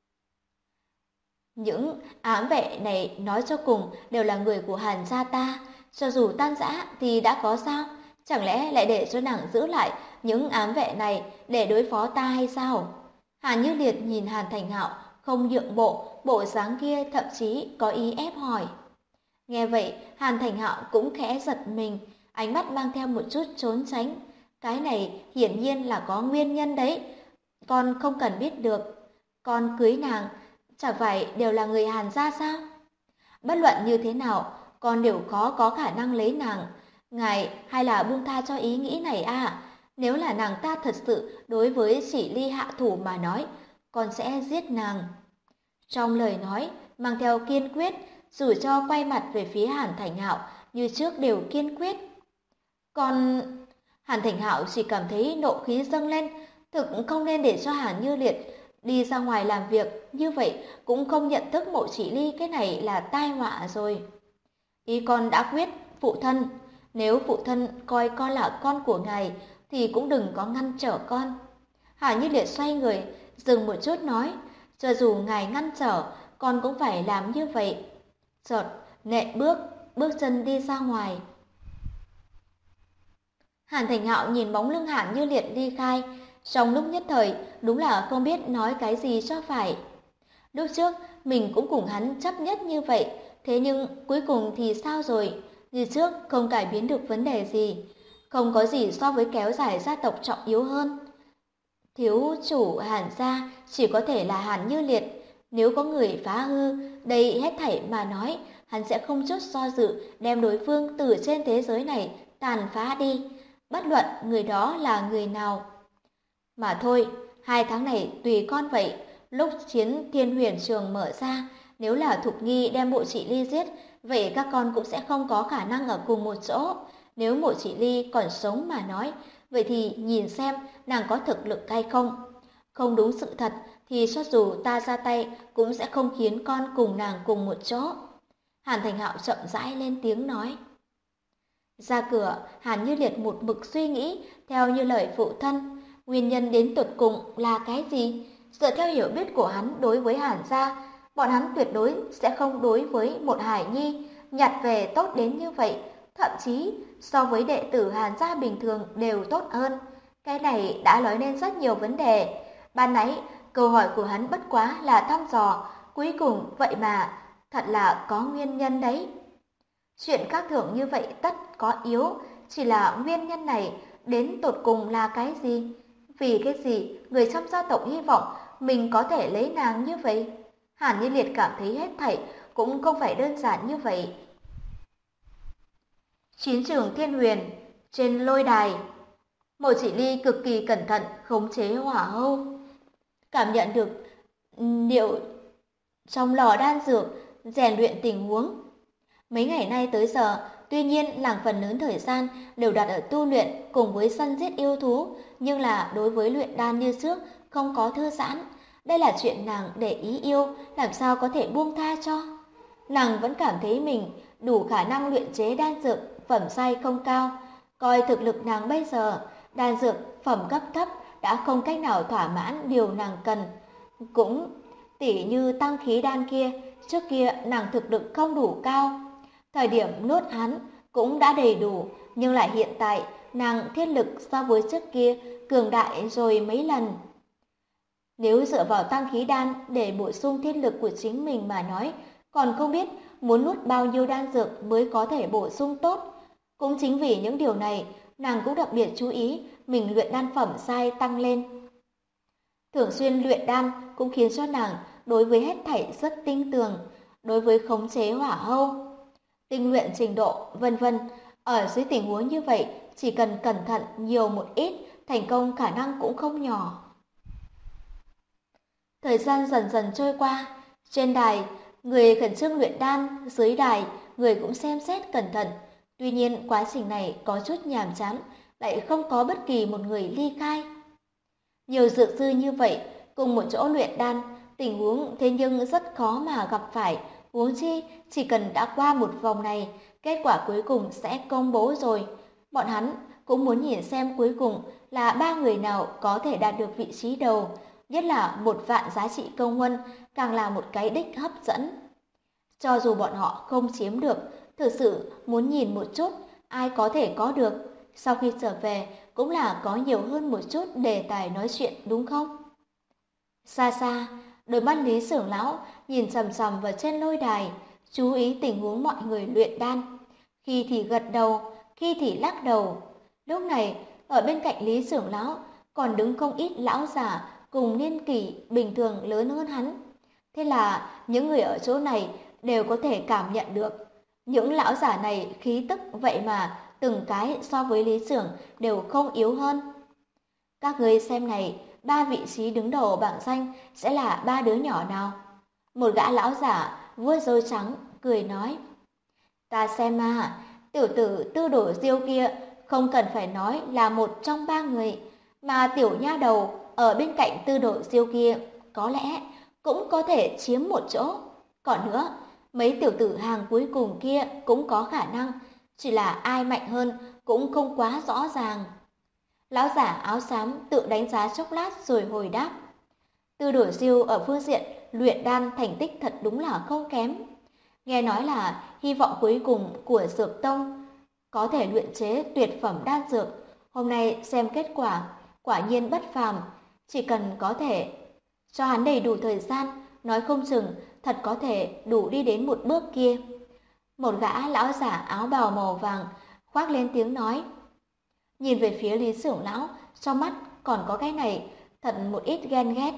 Những ám vệ này nói cho cùng đều là người của Hàn gia ta, cho dù tan rã thì đã có sao? Chẳng lẽ lại để cho nàng giữ lại những ám vệ này để đối phó ta hay sao? Hàn Như Liệt nhìn Hàn Thành Hạo không nhượng bộ, bộ dáng kia thậm chí có ý ép hỏi. Nghe vậy, Hàn Thành Hạo cũng khẽ giật mình, ánh mắt mang theo một chút trốn tránh. Cái này hiển nhiên là có nguyên nhân đấy. Con không cần biết được. Con cưới nàng, chẳng phải đều là người Hàn gia sao? Bất luận như thế nào, con đều khó có khả năng lấy nàng. Ngài hay là buông tha cho ý nghĩ này à? Nếu là nàng ta thật sự đối với Chỉ Ly hạ thủ mà nói, con sẽ giết nàng. Trong lời nói, mang theo kiên quyết, dù cho quay mặt về phía Hàn Thành Hạo, như trước đều kiên quyết. Còn Hàn Thành Hạo chỉ cảm thấy nộ khí dâng lên, thực không nên để cho Hàn Như Liệt đi ra ngoài làm việc, như vậy cũng không nhận thức Mộ Chỉ Ly, cái này là tai họa rồi. Ý con đã quyết, phụ thân, nếu phụ thân coi con là con của ngài thì cũng đừng có ngăn trở con. Hàn Như Liệt xoay người, dừng một chút nói, cho dù ngài ngăn trở, con cũng phải làm như vậy. Chợt nện bước chân đi ra ngoài. Hàn Thành Hạo nhìn bóng lưng Hàn Như Liệt đi khai, trong lúc nhất thời đúng là không biết nói cái gì cho phải. Lúc trước mình cũng cùng hắn chấp nhất như vậy, thế nhưng cuối cùng thì sao rồi? Như trước không cải biến được vấn đề gì, không có gì so với kéo dài gia tộc trọng yếu hơn. Thiếu chủ Hàn gia chỉ có thể là Hàn Như Liệt. Nếu có người phá hư đây hết thảy mà nói, hắn sẽ không chút do dự đem đối phương từ trên thế giới này tàn phá đi, bất luận người đó là người nào. Mà thôi, 2 tháng này tùy con vậy. Lúc chiến Thiên Huyền Trường mở ra, nếu là Thục Nghi đem Mộ Chỉ Ly giết, vậy các con cũng sẽ không có khả năng ở cùng một chỗ. Nếu Mộ Chỉ Ly còn sống mà nói, vậy thì nhìn xem nàng có thực lực hay không. Không đúng sự thật thì cho dù ta ra tay cũng sẽ không khiến con cùng nàng cùng một chỗ. Hàn Thành Hạo chậm rãi lên tiếng nói. Ra cửa, Hàn Như Liệt một mực suy nghĩ theo như lời phụ thân. Nguyên nhân đến tột cùng là cái gì? Dựa theo hiểu biết của hắn đối với Hàn gia, bọn hắn tuyệt đối sẽ không đối với một Hải Nhi nhặt về tốt đến như vậy. Thậm chí so với đệ tử Hàn gia bình thường đều tốt hơn. Cái này đã nói lên rất nhiều vấn đề. Ban nãy, câu hỏi của hắn bất quá là thăm dò, cuối cùng vậy mà thật là có nguyên nhân đấy. Chuyện khác thường như vậy tất có yếu, chỉ là nguyên nhân này đến tột cùng là cái gì? Vì cái gì người trong gia tộc hy vọng mình có thể lấy nàng như vậy? Hàn Như Liệt cảm thấy hết thảy cũng không phải đơn giản như vậy. Chiến trường Thiên Huyền, trên lôi đài, Mộ Chỉ Ly cực kỳ cẩn thận khống chế hỏa hâu, cảm nhận được liệu trong lò đan dược, rèn luyện tình huống. Mấy ngày nay tới giờ, tuy nhiên nàng phần lớn thời gian đều đặt ở tu luyện cùng với săn giết yêu thú, nhưng là đối với luyện đan như trước không có thư giãn. Đây là chuyện nàng để ý yêu, làm sao có thể buông tha cho. Nàng vẫn cảm thấy mình đủ khả năng luyện chế đan dược phẩm giai không cao, coi thực lực nàng bây giờ, đan dược phẩm cấp thấp đã không cách nào thỏa mãn điều nàng cần. Cũng tỉ như tăng khí đan kia, trước kia nàng thực lực không đủ cao. Thời điểm nuốt hắn cũng đã đầy đủ, nhưng lại hiện tại nàng thiết lực so với trước kia cường đại rồi mấy lần. Nếu dựa vào tăng khí đan để bổ sung thiết lực của chính mình mà nói, còn không biết muốn nuốt bao nhiêu đan dược mới có thể bổ sung tốt. Cũng chính vì những điều này, nàng cũng đặc biệt chú ý mình luyện đan phẩm giai tăng lên. Thường xuyên luyện đan cũng khiến cho nàng đối với hết thảy rất tinh tường, đối với khống chế hỏa hâu, tinh luyện trình độ, vân vân. Ở dưới tình huống như vậy, chỉ cần cẩn thận nhiều một ít, thành công khả năng cũng không nhỏ. Thời gian dần dần trôi qua, trên đài, người khẩn trương luyện đan, dưới đài, người cũng xem xét cẩn thận. Tuy nhiên, quá trình này có chút nhàm chán, lại không có bất kỳ một người ly khai. Nhiều dược sư như vậy, cùng một chỗ luyện đan, tình huống thế nhưng rất khó mà gặp phải. Huống chi, chỉ cần đã qua một vòng này, kết quả cuối cùng sẽ công bố rồi. Bọn hắn cũng muốn nhìn xem cuối cùng là 3 người nào có thể đạt được vị trí đầu. Nhất là 1 vạn giá trị công huân, càng là một cái đích hấp dẫn. Cho dù bọn họ không chiếm được, thực sự muốn nhìn một chút ai có thể có được. Sau khi trở về cũng là có nhiều hơn một chút đề tài nói chuyện đúng không? Xa xa, đôi mắt Lý Xưởng Lão nhìn chằm chằm vào trên lôi đài, chú ý tình huống mọi người luyện đan. Khi thì gật đầu, khi thì lắc đầu. Lúc này, ở bên cạnh Lý Xưởng Lão còn đứng không ít lão già cùng niên kỷ bình thường lớn hơn hắn. Thế là những người ở chỗ này đều có thể cảm nhận được. Những lão giả này khí tức vậy mà từng cái so với Lý Xưởng đều không yếu hơn. Các người xem này, 3 vị trí đứng đầu bảng danh sẽ là 3 đứa nhỏ nào? Một gã lão giả vuốt râu trắng cười nói: Ta xem mà, tiểu tử Tư Đồ Diêu kia không cần phải nói là một trong 3 người, mà tiểu nha đầu ở bên cạnh Tư Đồ Diêu kia có lẽ cũng có thể chiếm một chỗ. Còn nữa, mấy tiểu tử hàng cuối cùng kia cũng có khả năng, chỉ là ai mạnh hơn cũng không quá rõ ràng. Lão giả áo xám tự đánh giá chốc lát rồi hồi đáp: Tư Đồ Diêu ở phương diện luyện đan thành tích thật đúng là không kém. Nghe nói là hy vọng cuối cùng của Dược Tông có thể luyện chế tuyệt phẩm đan dược. Hôm nay xem kết quả, quả nhiên bất phàm. Chỉ cần có thể cho hắn đầy đủ thời gian, nói không chừng thật có thể đủ đi đến một bước kia. Một gã lão giả áo bào màu vàng khoác lên tiếng nói. Nhìn về phía Lý Xưởng Lão, trong mắt còn có cái này, thật một ít ghen ghét.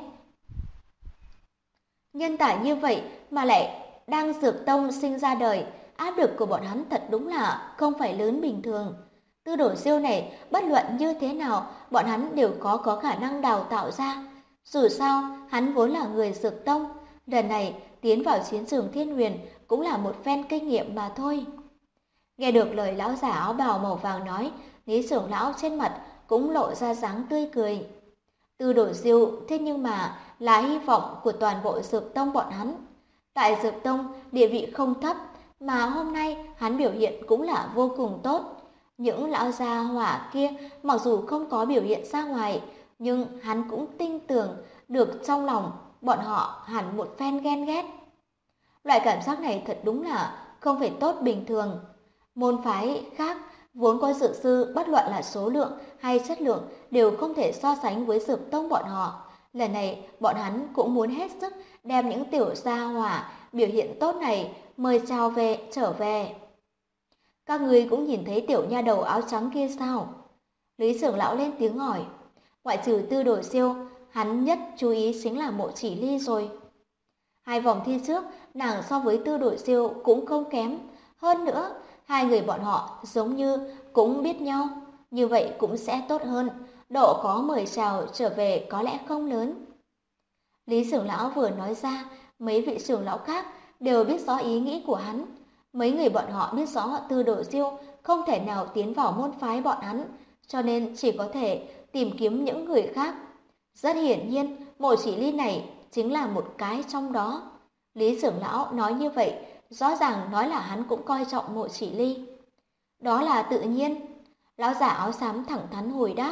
Nhân tài như vậy mà lại đang Dược Tông sinh ra đời, áp lực của bọn hắn thật đúng là không phải lớn bình thường. Tư Đồ Diêu này bất luận như thế nào, bọn hắn đều có khả năng đào tạo ra. Dù sao, hắn vốn là người Dược Tông, lần này tiến vào chiến trường Thiên Huyền cũng là một phen kinh nghiệm mà thôi. Nghe được lời lão giả áo bào màu vàng nói, Lý trưởng lão trên mặt cũng lộ ra dáng tươi cười. Tư Đồ Diêu thế nhưng mà là hy vọng của toàn bộ Dược Tông bọn hắn. Tại Dược Tông địa vị không thấp, mà hôm nay hắn biểu hiện cũng là vô cùng tốt. Những lão gia hỏa kia mặc dù không có biểu hiện ra ngoài, nhưng hắn cũng tin tưởng được trong lòng bọn họ hẳn một phen ghen ghét. Loại cảm giác này thật đúng là không phải tốt bình thường. Môn phái khác vốn có dược sư bất luận là số lượng hay chất lượng đều không thể so sánh với Dược Tông bọn họ. Lần này bọn hắn cũng muốn hết sức đem những tiểu gia hỏa biểu hiện tốt này mời trở về. Các người cũng nhìn thấy tiểu nha đầu áo trắng kia sao? Lý trưởng lão lên tiếng hỏi. Ngoại trừ Tư Đồ Siêu, hắn nhất chú ý chính là Mộ Chỉ Ly rồi. 2 vòng thi trước, nàng so với Tư Đồ Siêu cũng không kém. Hơn nữa, 2 người bọn họ giống như cũng biết nhau, như vậy cũng sẽ tốt hơn. Độ có mời chào trở về có lẽ không lớn. Lý trưởng lão vừa nói ra, mấy vị trưởng lão khác đều biết rõ ý nghĩ của hắn. Mấy người bọn họ biết rõ Tư Đồ Diêu không thể nào tiến vào môn phái bọn hắn, cho nên chỉ có thể tìm kiếm những người khác. Rất hiển nhiên, Mộ Chỉ Ly này chính là một cái trong đó. Lý trưởng lão nói như vậy, rõ ràng nói là hắn cũng coi trọng Mộ Chỉ Ly. Đó là tự nhiên. Lão giả áo xám thẳng thắn hồi đáp.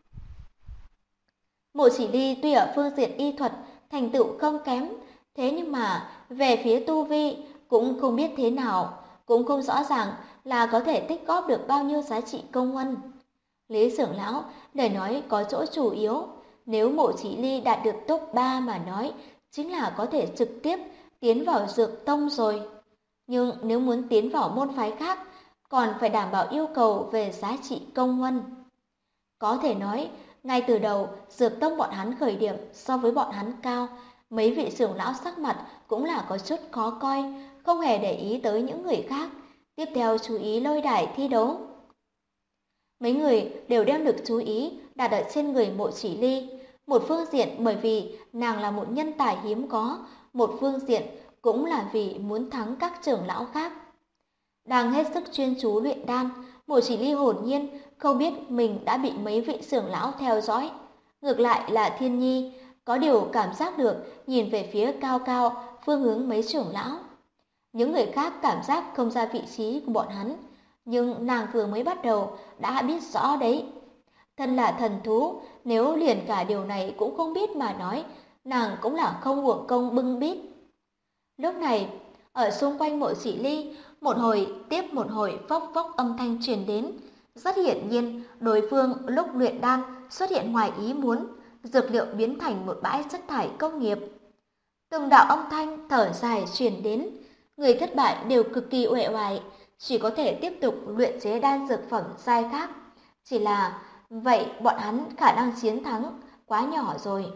Mộ Chỉ Ly tuy ở phương diện y thuật thành tựu không kém, thế nhưng mà về phía tu vi cũng không biết thế nào, cũng không rõ ràng là có thể tích góp được bao nhiêu giá trị công huân. Lý trưởng lão lời nói có chỗ chủ yếu, nếu Mộ Chỉ Ly đạt được top 3 mà nói, chính là có thể trực tiếp tiến vào Dược Tông rồi. Nhưng nếu muốn tiến vào môn phái khác, còn phải đảm bảo yêu cầu về giá trị công huân. Có thể nói, ngay từ đầu, Dược Tông bọn hắn khởi điểm so với bọn hắn cao, mấy vị trưởng lão sắc mặt cũng là có chút khó coi, không hề để ý tới những người khác, tiếp theo chú ý lôi đài thi đấu. Mấy người đều đem lực chú ý đặt ở trên người Mộ Chỉ Ly, một phương diện bởi vì nàng là một nhân tài hiếm có, một phương diện cũng là vì muốn thắng các trưởng lão khác. Đang hết sức chuyên chú luyện đan, Mộ Chỉ Ly hồn nhiên không biết mình đã bị mấy vị trưởng lão theo dõi. Ngược lại là Thiên Nhi, có điều cảm giác được nhìn về phía cao cao phương hướng mấy trưởng lão. Những người khác cảm giác không ra vị trí của bọn hắn, nhưng nàng vừa mới bắt đầu đã biết rõ đấy. Thân là thần thú, nếu liền cả điều này cũng không biết mà nói, nàng cũng là không uổng công bưng bít. Lúc này, ở xung quanh Mộ Chỉ Ly, một hồi tiếp một hồi phốc phốc âm thanh truyền đến. Rất hiển nhiên, đối phương lúc luyện đan xuất hiện ngoài ý muốn, dược liệu biến thành một bãi chất thải công nghiệp. Từng đạo âm thanh thở dài truyền đến, người thất bại đều cực kỳ uể oải, chỉ có thể tiếp tục luyện chế đan dược phẩm giai khác. Chỉ là vậy bọn hắn khả năng chiến thắng quá nhỏ rồi.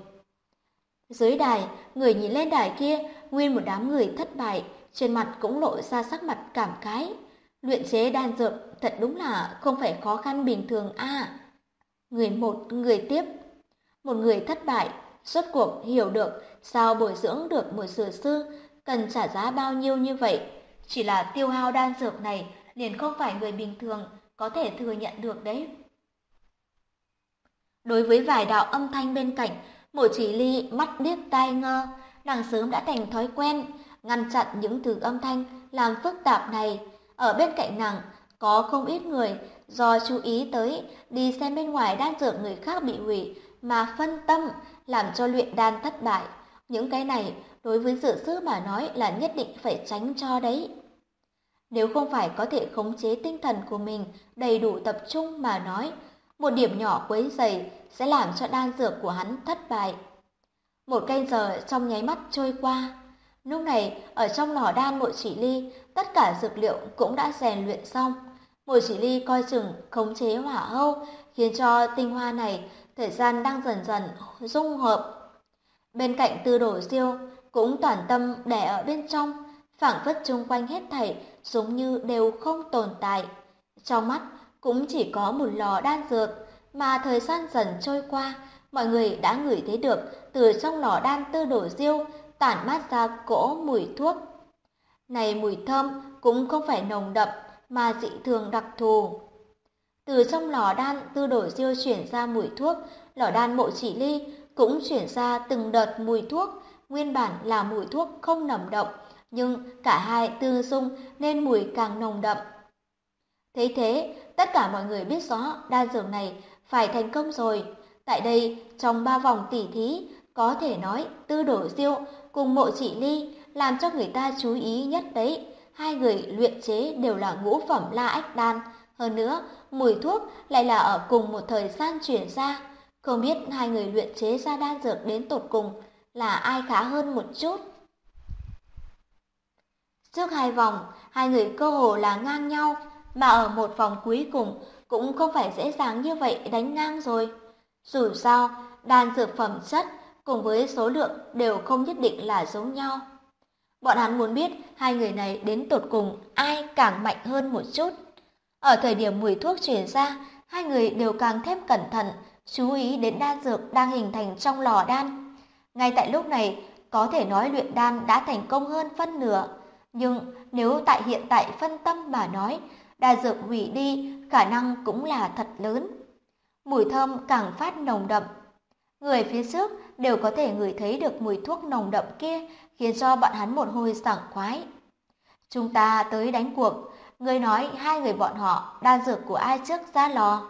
Dưới đài, người nhìn lên đài kia, nguyên một đám người thất bại, trên mặt cũng lộ ra sắc mặt cảm khái. Luyện chế đan dược thật đúng là không phải khó khăn bình thường a. Người một, người tiếp. Một người thất bại, rốt cuộc hiểu được sao bồi dưỡng được một dược sư cần trả giá bao nhiêu như vậy. Chỉ là tiêu hao đan dược này liền không phải người bình thường có thể thừa nhận được đấy. Đối với vài đạo âm thanh bên cạnh, Mộ Chỉ Ly mắt điếc tai ngơ, nàng sớm đã thành thói quen, ngăn chặn những thứ âm thanh làm phức tạp này. Ở bên cạnh nàng, có không ít người do chú ý tới đi xem bên ngoài đan dược người khác bị hủy mà phân tâm làm cho luyện đan thất bại. Những cái này đối với dược sư mà nói là nhất định phải tránh cho đấy. Nếu không phải có thể khống chế tinh thần của mình đầy đủ tập trung mà nói, một điểm nhỏ quấy rầy sẽ làm cho đan dược của hắn thất bại. Một canh giờ trong nháy mắt trôi qua. Lúc này, ở trong lò đan Mộ Chỉ Ly, tất cả dược liệu cũng đã rèn luyện xong. Mộ Chỉ Ly coi chừng khống chế hỏa hâu, khiến cho tinh hoa này thời gian đang dần dần dung hợp. Bên cạnh Tư Đồ Diêu cũng toàn tâm để ở bên trong, phảng phất chung quanh hết thảy giống như đều không tồn tại. Trong mắt cũng chỉ có một lò đan dược, mà thời gian dần trôi qua, mọi người đã ngửi thấy được từ trong lò đan Tư Đồ Diêu tản mát ra cỗ mùi thuốc. Này mùi thơm cũng không phải nồng đậm mà dị thường đặc thù. Từ trong lò đan Tư Đồ Diêu chuyển ra mùi thuốc, lò đan Mộ Chỉ Ly cũng chuyển ra từng đợt mùi thuốc, nguyên bản là mùi thuốc không nồng đậm, nhưng cả hai tương xung nên mùi càng nồng đậm. Thế thế, tất cả mọi người biết rõ đan dược này phải thành công rồi. Tại đây, trong 3 vòng tỉ thí, có thể nói Tư Đồ Diêu cùng Mộ Chỉ Ly làm cho người ta chú ý nhất đấy. Hai người luyện chế đều là ngũ phẩm La Ách Đan. Hơn nữa, mùi thuốc lại là ở cùng một thời gian chuyển ra. Không biết hai người luyện chế ra đan dược đến tột cùng là ai khá hơn một chút. Trước 2 vòng, hai người cơ hồ là ngang nhau, mà ở một vòng cuối cùng cũng không phải dễ dàng như vậy đánh ngang rồi. Dù sao, đan dược phẩm chất cùng với số lượng đều không nhất định là giống nhau. Bọn hắn muốn biết hai người này đến tột cùng ai càng mạnh hơn một chút. Ở thời điểm mùi thuốc truyền ra, hai người đều càng thêm cẩn thận, chú ý đến đan dược đang hình thành trong lò đan. Ngay tại lúc này, có thể nói luyện đan đã thành công hơn phân nửa. Nhưng nếu tại hiện tại phân tâm mà nói, đan dược hủy đi khả năng cũng là thật lớn. Mùi thơm càng phát nồng đậm. Người phía trước đều có thể ngửi thấy được mùi thuốc nồng đậm kia, khiến cho bọn hắn một hồi sảng khoái. Chúng ta tới đánh cuộc, người nói hai người bọn họ đan dược của ai trước ra lò.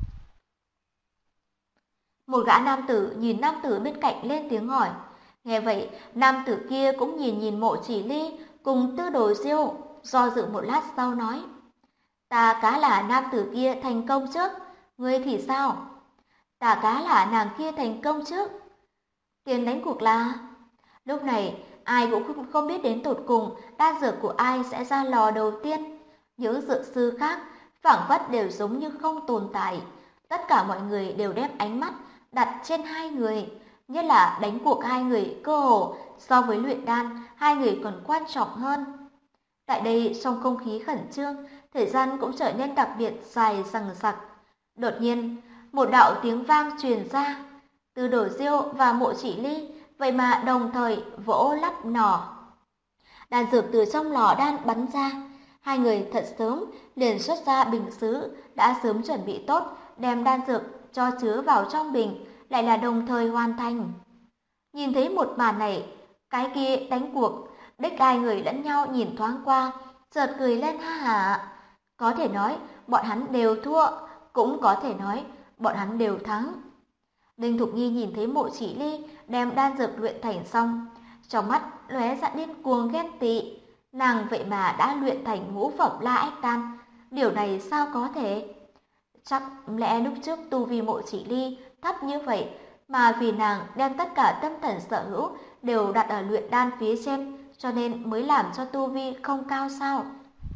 Một gã nam tử nhìn nam tử bên cạnh lên tiếng hỏi. Nghe vậy, nam tử kia cũng nhìn nhìn Mộ Chỉ Ly cùng Tư Đồ Diêu, do dự một lát sau nói. Ta cá là nam tử kia thành công trước, ngươi thì sao? Ta cá là nàng kia thành công trước. Tiền đánh cuộc là... Lúc này, ai cũng không biết đến tột cùng đan dược của ai sẽ ra lò đầu tiên. Những dược sư khác phảng phất đều giống như không tồn tại. Tất cả mọi người đều đem ánh mắt đặt trên hai người, nhất là đánh cuộc hai người cơ hồ so với luyện đan, hai người còn quan trọng hơn. Tại đây trong không khí khẩn trương, thời gian cũng trở nên đặc biệt dài dằng dặc. Đột nhiên, một đạo tiếng vang truyền ra. Tư Đồ Diêu và Mộ Chỉ Ly vậy mà đồng thời vỗ lắp nỏ. Đan dược từ trong lò đan bắn ra, hai người thật sớm liền xuất ra bình sứ, đã sớm chuẩn bị tốt, đem đan dược cho chứa vào trong bình, lại là đồng thời hoàn thành. Nhìn thấy một màn này, cái kia đánh cuộc, đích hai người lẫn nhau nhìn thoáng qua, chợt cười lên ha hả. Có thể nói bọn hắn đều thua, cũng có thể nói bọn hắn đều thắng. Đinh Thục Nhi nhìn thấy Mộ Chỉ Ly đem đan dược luyện thành xong, trong mắt lóe ra điên cuồng ghen tị. Nàng vậy mà đã luyện thành ngũ phẩm La Ách Đan, điều này sao có thể? Chắc lẽ lúc trước tu vi Mộ Chỉ Ly thấp như vậy, mà vì nàng đem tất cả tâm thần sở hữu đều đặt ở luyện đan phía trên, cho nên mới làm cho tu vi không cao sao?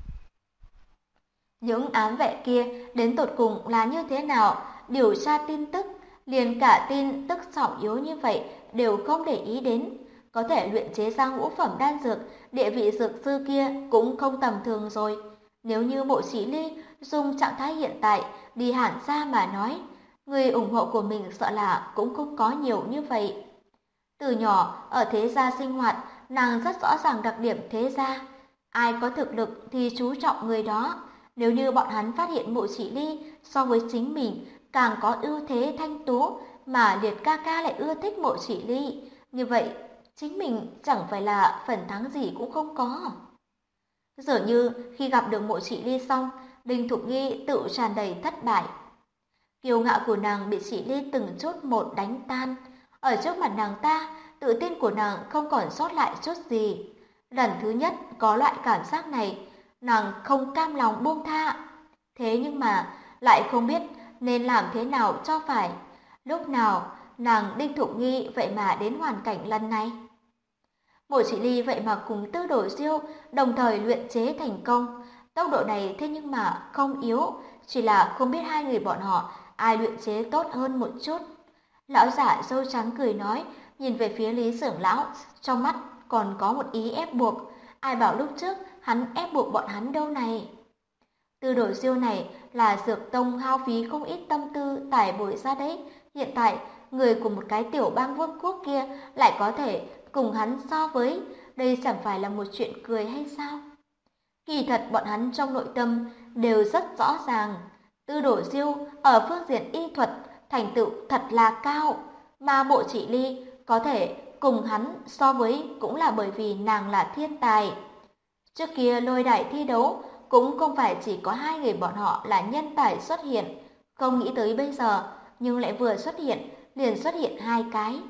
Những ám vệ kia đến tột cùng là như thế nào? Điều tra tin tức, liền cả tin tức trọng yếu như vậy đều không để ý đến. Có thể luyện chế ra ngũ phẩm đan dược, địa vị dược sư kia cũng không tầm thường rồi. Nếu như Mộ Chỉ Ly dùng trạng thái hiện tại đi hẳn ra mà nói, người ủng hộ của mình sợ là cũng không có nhiều như vậy. Từ nhỏ ở thế gia sinh hoạt, nàng rất rõ ràng đặc điểm thế gia. Ai có thực lực thì chú trọng người đó. Nếu như bọn hắn phát hiện Mộ Chỉ Ly so với chính mình càng có ưu thế thanh tú, mà Liệt ca ca lại ưa thích Mộ Chỉ Ly, như vậy chính mình chẳng phải là phần thắng gì cũng không có. Dường như khi gặp được Mộ Chỉ Ly xong, Đinh Thục Nghi tự tràn đầy thất bại. Kiêu ngạo của nàng bị Chỉ Ly từng chút một đánh tan. Ở trước mặt nàng ta, tự tin của nàng không còn sót lại chút gì. Lần thứ nhất có loại cảm giác này, nàng không cam lòng buông tha. Thế nhưng mà lại không biết nên làm thế nào cho phải. Lúc nào nàng Đinh Thục Nghi vậy mà đến hoàn cảnh lần này? Mộ Chỉ Ly vậy mà cùng Tư Đồ Diêu đồng thời luyện chế thành công. Tốc độ này thế nhưng mà không yếu, chỉ là không biết hai người bọn họ ai luyện chế tốt hơn một chút. Lão giả râu trắng cười nói, nhìn về phía Lý Xưởng Lão, trong mắt còn có một ý ép buộc. Ai bảo lúc trước hắn ép buộc bọn hắn đâu này. Tư Đồ Diêu này là Dược Tông hao phí không ít tâm tư tải bồi ra đấy. Hiện tại, người của một cái tiểu bang vương quốc kia lại có thể cùng hắn so với. Đây chẳng phải là một chuyện cười hay sao? Kỳ thật bọn hắn trong nội tâm đều rất rõ ràng. Tư Đồ Diêu ở phương diện y thuật thành tựu thật là cao, mà Mộ Chỉ Ly có thể cùng hắn so với cũng là bởi vì nàng là thiên tài. Trước kia lôi đài thi đấu cũng không phải chỉ có hai người bọn họ là nhân tài xuất hiện, không nghĩ tới bây giờ, nhưng lại vừa xuất hiện, liền xuất hiện hai cái.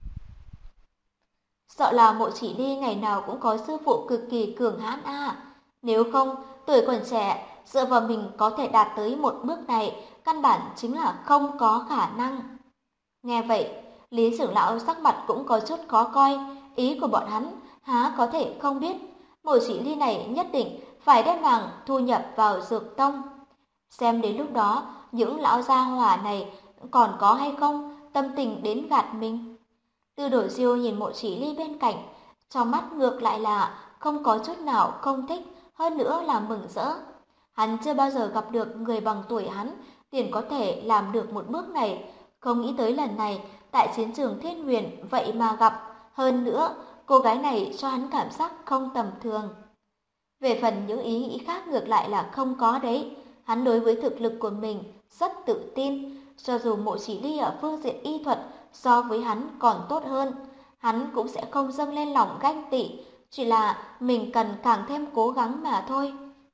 Sợ là Mộ Chỉ Ly ngày nào cũng có sư phụ cực kỳ cường hãn a. Nếu không, tuổi còn trẻ, dựa vào mình có thể đạt tới một bước này, căn bản chính là không có khả năng. Nghe vậy, Lý Trưởng Lão sắc mặt cũng có chút khó coi, ý của bọn hắn há có thể không biết. Mộ Chỉ Ly này nhất định phải đem nàng thu nhập vào Dược Tông. Xem đến lúc đó, những lão gia hỏa này còn có hay không tâm tình đến gạt mình. Tư Đồ Diêu nhìn Mộ Chỉ Ly bên cạnh, trong mắt ngược lại là không có chút nào không thích, hơn nữa là mừng rỡ. Hắn chưa bao giờ gặp được người bằng tuổi hắn liền có thể làm được một bước này, không nghĩ tới lần này tại chiến trường Thiên Huyền vậy mà gặp, hơn nữa cô gái này cho hắn cảm giác không tầm thường. Về phần những ý nghĩ khác ngược lại là không có đấy, hắn đối với thực lực của mình rất tự tin, cho dù Mộ Chỉ Ly ở phương diện y thuật so với hắn còn tốt hơn, hắn cũng sẽ không dâng lên lòng ganh tị, chỉ là mình cần càng thêm cố gắng mà thôi.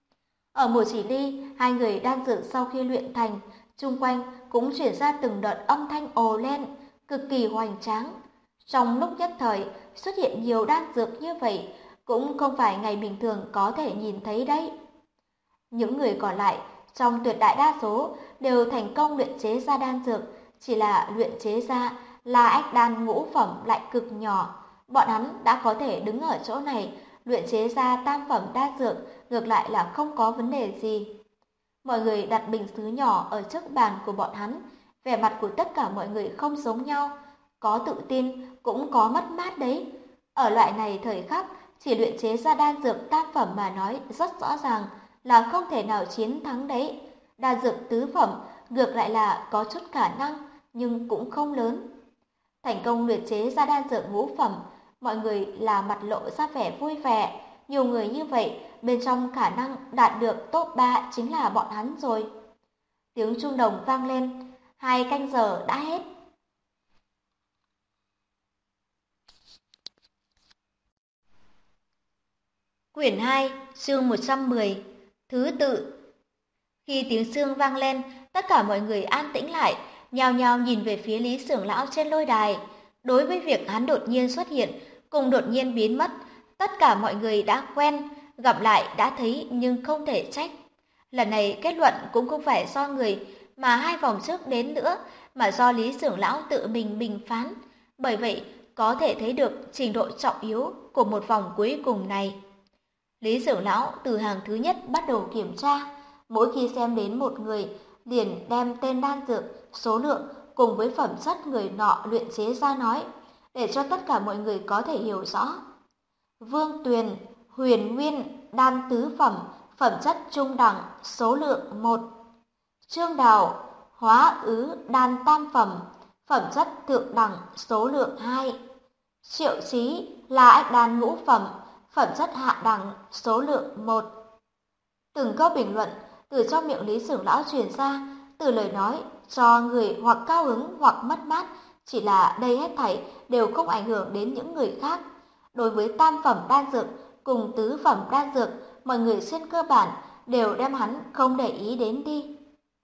Ở Mộ Chỉ Ly, hai người đan dược sau khi luyện thành, chung quanh cũng chuyển ra từng đợt âm thanh ồ lên, cực kỳ hoành tráng. Trong lúc nhất thời, xuất hiện nhiều đan dược như vậy, cũng không phải ngày bình thường có thể nhìn thấy đấy. Những người còn lại, trong tuyệt đại đa số, đều thành công luyện chế ra đan dược, chỉ là luyện chế ra là ách đan ngũ phẩm lại cực nhỏ. Bọn hắn đã có thể đứng ở chỗ này, luyện chế ra tam phẩm đan dược, ngược lại là không có vấn đề gì. Mọi người đặt bình sứ nhỏ ở trước bàn của bọn hắn, vẻ mặt của tất cả mọi người không giống nhau, có tự tin cũng có mất mát đấy. Ở loại này thời khắc, chỉ luyện chế ra đan dược tam phẩm mà nói rất rõ ràng là không thể nào chiến thắng đấy. Đan dược tứ phẩm ngược lại là có chút khả năng, nhưng cũng không lớn. Thành công luyện chế ra đan dược ngũ phẩm, mọi người là mặt lộ ra vẻ vui vẻ. Nhiều người như vậy, bên trong khả năng đạt được top 3 chính là bọn hắn rồi. Tiếng chuông đồng vang lên, 2 canh giờ đã hết. Quyển 2, chương 110, thứ tự. Khi tiếng chuông vang lên, tất cả mọi người an tĩnh lại, nhao nhao nhìn về phía Lý Xưởng Lão trên lôi đài. Đối với việc hắn đột nhiên xuất hiện, cùng đột nhiên biến mất, tất cả mọi người đã quen, gặp lại đã thấy nhưng không thể trách. Lần này kết luận cũng không phải do người mà hai vòng trước đến nữa, mà do Lý Xưởng Lão tự mình bình phán. Bởi vậy, có thể thấy được trình độ trọng yếu của một vòng cuối cùng này. Lý Xưởng Lão từ hàng thứ nhất bắt đầu kiểm tra, mỗi khi xem đến một người, liền đem tên đan dược, số lượng cùng với phẩm chất người nọ luyện chế ra nói, để cho tất cả mọi người có thể hiểu rõ. Vương Tuyền, Huyền Nguyên, đan tứ phẩm, phẩm chất trung đẳng, số lượng 1. Trương Đào, Hóa Ứ, đan tam phẩm, phẩm chất thượng đẳng, số lượng 2. Triệu Chí, là ách đan ngũ phẩm, phẩm chất hạ đẳng, số lượng 1. Từng câu bình luận từ trong miệng Lý Xưởng Lão truyền ra, từ lời nói cho người hoặc cao hứng hoặc mất mát, chỉ là đây hết thảy đều không ảnh hưởng đến những người khác. Đối với tam phẩm đan dược cùng tứ phẩm đan dược, mọi người trên cơ bản đều đem hắn không để ý đến đi.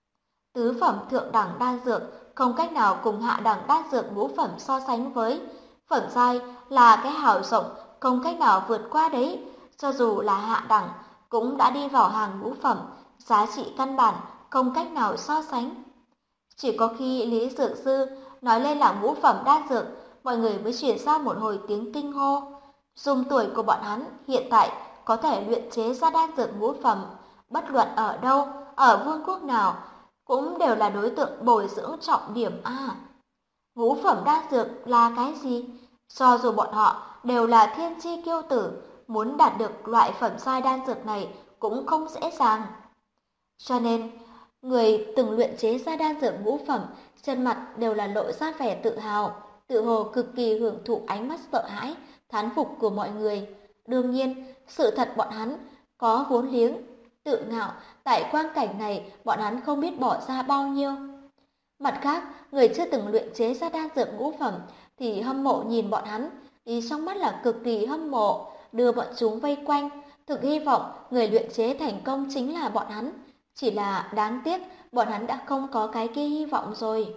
Tứ phẩm thượng đẳng đan dược không cách nào cùng hạ đẳng đan dược ngũ phẩm so sánh với. Phẩm giai là cái hào rộng, không cách nào vượt qua đấy. Cho dù là hạ đẳng, cũng đã đi vào hàng ngũ phẩm, giá trị căn bản không cách nào so sánh. Chỉ có khi Lý Dược Sư nói lên là ngũ phẩm đan dược, mọi người mới chuyển ra một hồi tiếng kinh hô. Dùng tuổi của bọn hắn hiện tại có thể luyện chế ra đan dược ngũ phẩm, bất luận ở đâu, ở vương quốc nào, cũng đều là đối tượng bồi dưỡng trọng điểm A. Ngũ phẩm đan dược là cái gì? Cho dù bọn họ đều là thiên chi kiêu tử, muốn đạt được loại phẩm giai đan dược này cũng không dễ dàng. Cho nên, người từng luyện chế ra đan dược ngũ phẩm, trên mặt đều là lộ ra vẻ tự hào, tự hồ cực kỳ hưởng thụ ánh mắt sợ hãi, thán phục của mọi người. Đương nhiên, sự thật bọn hắn có vốn liếng, tự ngạo, tại quang cảnh này bọn hắn không biết bỏ ra bao nhiêu. Mặt khác, người chưa từng luyện chế ra đan dược ngũ phẩm thì hâm mộ nhìn bọn hắn, ý trong mắt là cực kỳ hâm mộ, đưa bọn chúng vây quanh, thực hy vọng người luyện chế thành công chính là bọn hắn. Chỉ là đáng tiếc, bọn hắn đã không có cái kia hy vọng rồi.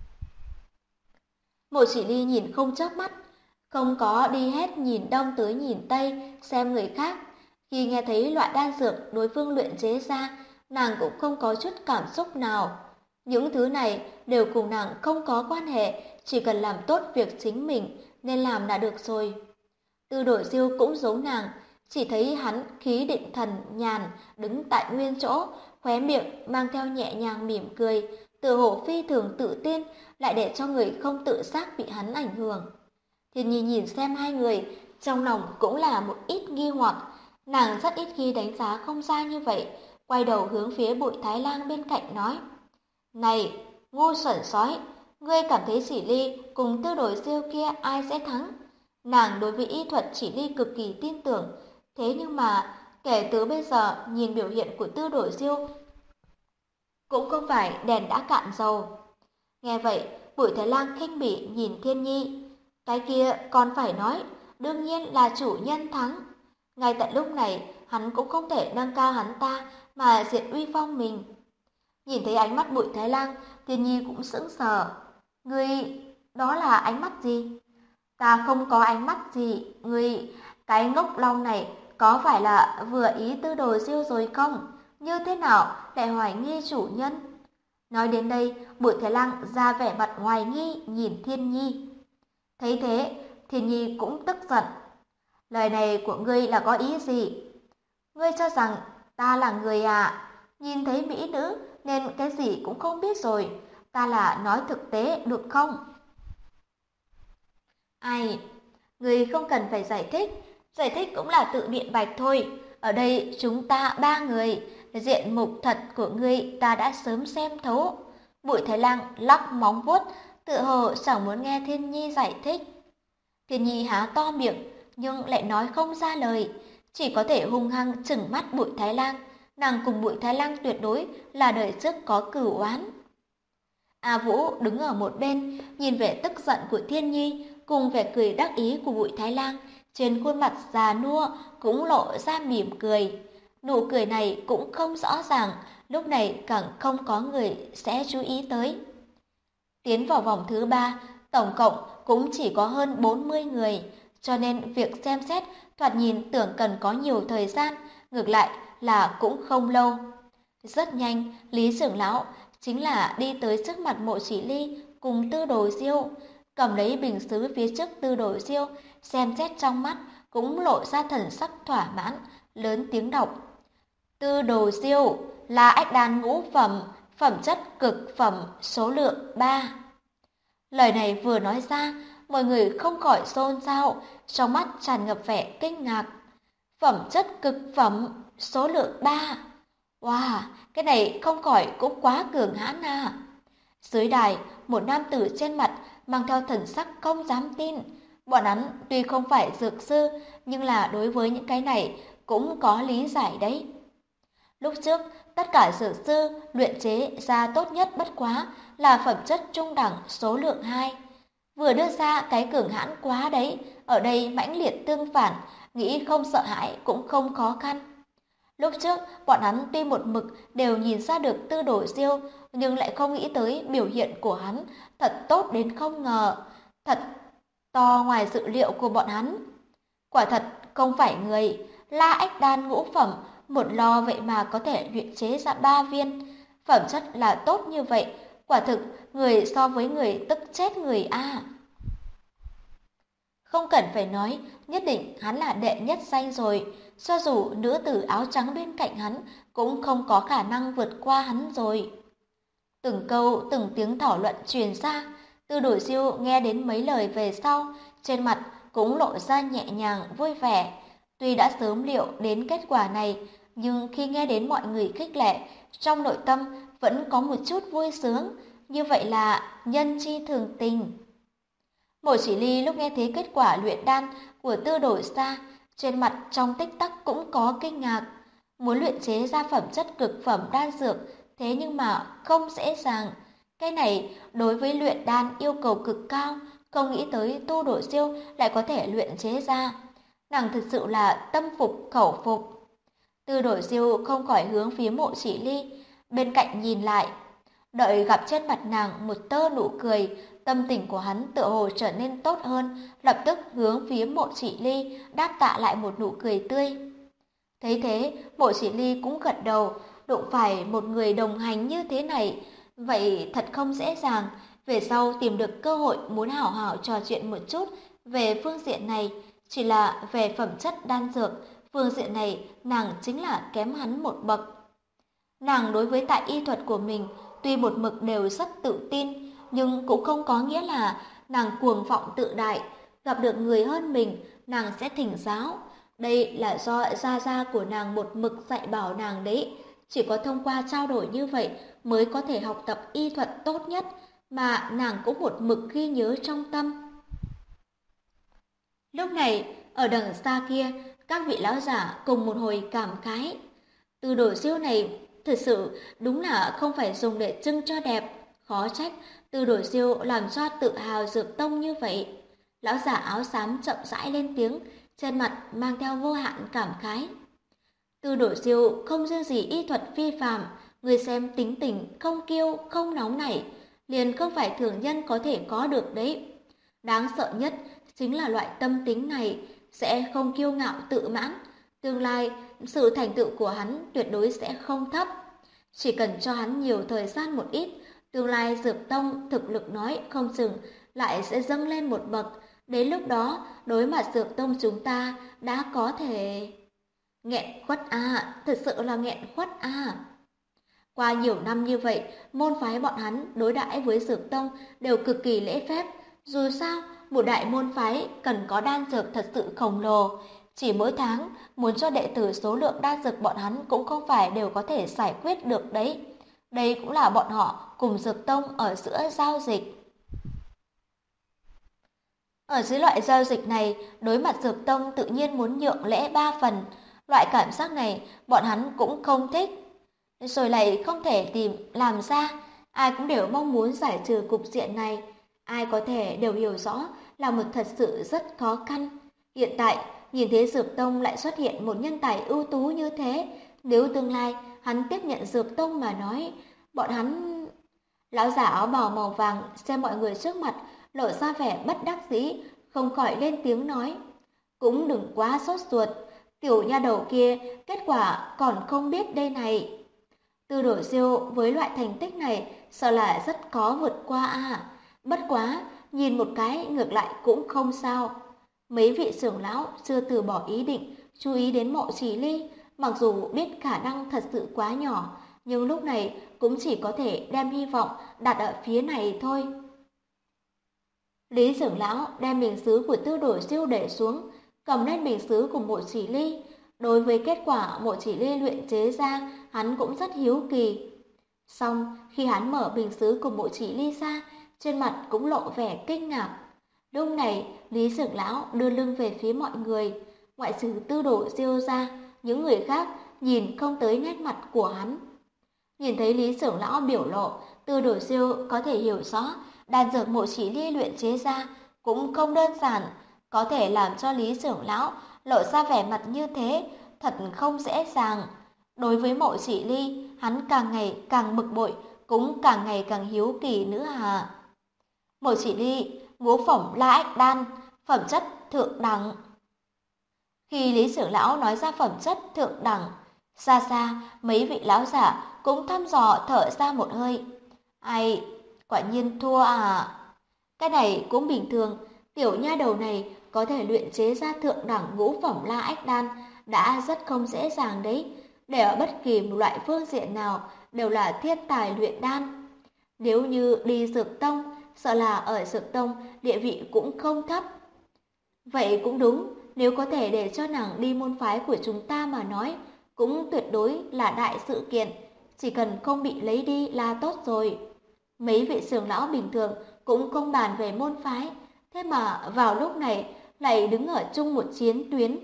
Mộ Chỉ Ly nhìn không chớp mắt, không có đi hết nhìn đông tới nhìn tây xem người khác. Khi nghe thấy loại đan dược đối phương luyện chế ra, nàng cũng không có chút cảm xúc nào. Những thứ này đều cùng nàng không có quan hệ, chỉ cần làm tốt việc chính mình nên làm là được rồi. Tư Đổi Diêu cũng giống nàng, chỉ thấy hắn khí định thần nhàn đứng tại nguyên chỗ, khóe miệng mang theo nhẹ nhàng mỉm cười, tựa hồ phi thường tự tin, lại để cho người không tự giác bị hắn ảnh hưởng. Thiên Nhi nhìn xem hai người, trong lòng cũng là một ít nghi hoặc, nàng rất ít khi đánh giá không ra như vậy, quay đầu hướng phía Bụi Thái Lang bên cạnh nói: "Này, ngu xuẩn sói, ngươi cảm thấy Chỉ Ly cùng Tư Đổi Diêu kia ai sẽ thắng?" Nàng đối với y thuật Chỉ Ly cực kỳ tin tưởng, thế nhưng mà kể từ bây giờ nhìn biểu hiện của Tư Đổi Diêu cũng không phải đèn đã cạn dầu. Nghe vậy, Bùi Thái Lang khinh bỉ nhìn Thiên Nhi, cái kia còn phải nói, đương nhiên là chủ nhân thắng. Ngay tại lúc này, hắn cũng không thể nâng cao hắn ta mà diệt uy phong mình. Nhìn thấy ánh mắt Bùi Thái Lang, Thiên Nhi cũng sững sờ. Ngươi, đó là ánh mắt gì? Ta không có ánh mắt gì, ngươi, cái ngốc long này có phải là vừa ý Tư Đồ Diêu rồi không? Như thế nào lại hoài nghi chủ nhân? Nói đến đây, Bùi Thái Lang ra vẻ mặt hoài nghi nhìn Thiên Nhi. Thấy thế, Thiên Nhi cũng tức giận. Lời này của ngươi là có ý gì? Ngươi cho rằng ta là người à? Nhìn thấy mỹ nữ nên cái gì cũng không biết rồi. Ta là nói thực tế được không? Ai? Ngươi không cần phải giải thích cũng là tự biện bạch thôi. Ở đây chúng ta ba người, diện mục thật của ngươi ta đã sớm xem thấu. Bụi Thái Lang lắc móng vuốt, tựa hồ chẳng muốn nghe Thiên Nhi giải thích. Thiên Nhi há to miệng, nhưng lại nói không ra lời, chỉ có thể hung hăng trừng mắt Bụi Thái Lang. Nàng cùng Bụi Thái Lang tuyệt đối là đời trước có cửu oán. A Vũ đứng ở một bên, nhìn vẻ tức giận của Thiên Nhi, cùng vẻ cười đắc ý của Bụi Thái Lang, trên khuôn mặt già nua cũng lộ ra mỉm cười. Nụ cười này cũng không rõ ràng, lúc này càng không có người sẽ chú ý tới. Tiến vào vòng thứ 3, tổng cộng cũng chỉ có hơn 40 người, cho nên việc xem xét thoạt nhìn tưởng cần có nhiều thời gian, ngược lại là cũng không lâu. Rất nhanh, Lý trưởng lão chính là đi tới trước mặt Mộ Chỉ Ly cùng Tư Đồ Diêu, cầm lấy bình sứ phía trước Tư Đồ Diêu, xem xét trong mắt cũng lộ ra thần sắc thỏa mãn, lớn tiếng đọc: Tư Đồ Diêu là ách đan ngũ phẩm, phẩm chất cực phẩm, số lượng 3. Lời này vừa nói ra, mọi người không khỏi xôn xao, trong mắt tràn ngập vẻ kinh ngạc. Phẩm chất cực phẩm, số lượng 3. Wow, cái này không khỏi cũng quá cường hãn à. Dưới đài, một nam tử trên mặt mang theo thần sắc không dám tin. Bọn hắn tuy không phải dược sư, nhưng là đối với những cái này cũng có lý giải đấy. Lúc trước, tất cả dược sư luyện chế ra tốt nhất bất quá là phẩm chất trung đẳng số lượng 2. Vừa đưa ra cái cường hãn quá đấy, ở đây mãnh liệt tương phản, nghĩ không sợ hãi cũng không khó khăn. Lúc trước, bọn hắn tuy một mực đều nhìn ra được Tư Đồ Diêu, nhưng lại không nghĩ tới biểu hiện của hắn thật tốt đến không ngờ, thật to ngoài dự liệu của bọn hắn. Quả thật không phải người, La Ách Đan ngũ phẩm, một lò vậy mà có thể luyện chế ra 3 viên, phẩm chất là tốt như vậy, quả thực người so với người tức chết người a. Không cần phải nói, nhất định hắn là đệ nhất danh rồi, cho dù nữ tử áo trắng bên cạnh hắn cũng không có khả năng vượt qua hắn rồi. Từng câu, từng tiếng thảo luận truyền ra, Tư Đồ Diêu nghe đến mấy lời về sau, trên mặt cũng lộ ra nhẹ nhàng vui vẻ. Tuy đã sớm liệu đến kết quả này, nhưng khi nghe đến mọi người khích lệ, trong nội tâm vẫn có một chút vui sướng, như vậy là nhân chi thường tình. Mộ Chỉ Ly lúc nghe thấy kết quả luyện đan của Tư Đồ Sa, trên mặt trong tích tắc cũng có kinh ngạc. Muốn luyện chế ra phẩm chất cực phẩm đan dược, thế nhưng mà không dễ dàng. Cái này đối với luyện đan yêu cầu cực cao, không nghĩ tới Tu Đồ Siêu lại có thể luyện chế ra. Nàng thực sự là tâm phục khẩu phục. Tư Đồ Siêu không khỏi hướng phía Mộ Chỉ Ly, bên cạnh nhìn lại. Đợi gặp trên mặt nàng một tơ nụ cười, tâm tình của hắn tựa hồ trở nên tốt hơn, lập tức hướng phía Mộ Chỉ Ly đáp tạ lại một nụ cười tươi. Thấy thế, Mộ Chỉ Ly cũng gật đầu, đụng phải một người đồng hành như thế này, vậy thật không dễ dàng. Về sau tìm được cơ hội muốn hảo hảo trò chuyện một chút về phương diện này, chỉ là về phẩm chất đan dược, phương diện này nàng chính là kém hắn một bậc. Nàng đối với tại y thuật của mình tuy một mực đều rất tự tin, nhưng cũng không có nghĩa là nàng cuồng vọng tự đại, gặp được người hơn mình, nàng sẽ thỉnh giáo. Đây là do gia gia của nàng một mực dạy bảo nàng đấy, chỉ có thông qua trao đổi như vậy mới có thể học tập y thuật tốt nhất, mà nàng cũng một mực ghi nhớ trong tâm. Lúc này, ở đằng xa kia, các vị lão giả cùng một hồi cảm khái. Từ Đồ Siêu này thực sự đúng là không phải dùng để trưng cho đẹp, khó trách Từ Đồ Siêu làm cho tự hào dược tông như vậy. Lão giả áo xám chậm rãi lên tiếng, trên mặt mang theo vô hạn cảm khái. Từ Đồ Siêu không riêng gì y thuật phi phàm, người xem tính tình không kiêu, không nóng nảy, liền không phải thường nhân có thể có được đấy. Đáng sợ nhất chính là loại tâm tính này sẽ không kiêu ngạo tự mãn, tương lai sự thành tựu của hắn tuyệt đối sẽ không thấp. Chỉ cần cho hắn nhiều thời gian một ít, tương lai Dược Tông thực lực nói không chừng lại sẽ dâng lên một bậc. Đến lúc đó, đối mặt Dược Tông chúng ta đã có thể... Nghẹn khuất à, thật sự là nghẹn khuất à. Qua nhiều năm như vậy, môn phái bọn hắn đối đãi với Dược Tông đều cực kỳ lễ phép. Dù sao, một đại môn phái cần có đan dược thật sự khổng lồ. Chỉ mỗi tháng, muốn cho đệ tử số lượng đan dược bọn hắn cũng không phải đều có thể giải quyết được đấy. Đây cũng là bọn họ cùng Dược Tông ở giữa giao dịch. Ở dưới loại giao dịch này, đối mặt Dược Tông tự nhiên muốn nhượng lễ 3 phần. Loại cảm giác này bọn hắn cũng không thích. Rồi lại không thể tìm làm ra, ai cũng đều mong muốn giải trừ cục diện này. Ai có thể đều hiểu rõ là một thật sự rất khó khăn. Hiện tại, nhìn thấy Dược Tông lại xuất hiện một nhân tài ưu tú như thế, nếu tương lai hắn tiếp nhận Dược Tông mà nói, bọn hắn... Lão giả áo bào màu vàng xem mọi người trước mặt lộ ra vẻ bất đắc dĩ, không khỏi lên tiếng nói. Cũng đừng quá sốt ruột, tiểu nha đầu kia kết quả còn không biết đây này. Từ Đồ Siêu với loại thành tích này sợ là rất khó vượt qua à. Bất quá, nhìn một cái ngược lại cũng không sao. Mấy vị trưởng lão chưa từ bỏ ý định chú ý đến Mộ Chỉ Ly, mặc dù biết khả năng thật sự quá nhỏ, nhưng lúc này cũng chỉ có thể đem hy vọng đặt ở phía này thôi. Lý trưởng lão đem bình sứ của Tư Đồ Siêu để xuống, cầm lên bình sứ của Mộ Chỉ Ly. Đối với kết quả Mộ Chỉ Ly luyện chế ra, hắn cũng rất hiếu kỳ. Xong, khi hắn mở bình sứ của Mộ Chỉ Ly ra, trên mặt cũng lộ vẻ kinh ngạc. Lúc này, Lý trưởng lão đưa lưng về phía mọi người, ngoại trừ Tư Đồ Siêu ra, những người khác nhìn không tới nét mặt của hắn. Nhìn thấy Lý trưởng lão biểu lộ, Tư Đồ Siêu có thể hiểu rõ, đan dược Mộ Chỉ Ly luyện chế ra cũng không đơn giản, có thể làm cho Lý trưởng lão lộ ra vẻ mặt như thế, thật không dễ dàng. Đối với Mộ Chỉ Ly, hắn càng ngày càng bực bội, cũng càng ngày càng hiếu kỳ nữa à. Mộ Chỉ Ly, ngũ phẩm La Ách Đan, phẩm chất thượng đẳng. Khi Lý trưởng lão nói ra phẩm chất thượng đẳng, xa xa mấy vị lão giả cũng thăm dò thở ra một hơi. Ai, quả nhiên thua à. Cái này cũng bình thường, tiểu nha đầu này có thể luyện chế ra thượng đẳng ngũ phẩm La Ách Đan đã rất không dễ dàng đấy. Để ở bất kỳ một loại phương diện nào đều là thiên tài luyện đan. Nếu như đi Dược Tông, sợ là ở Dược Tông địa vị cũng không thấp. Vậy cũng đúng, nếu có thể để cho nàng đi môn phái của chúng ta mà nói, cũng tuyệt đối là đại sự kiện, chỉ cần không bị lấy đi là tốt rồi. Mấy vị trưởng lão bình thường cũng không bàn về môn phái, thế mà vào lúc này lại đứng ở chung một chiến tuyến.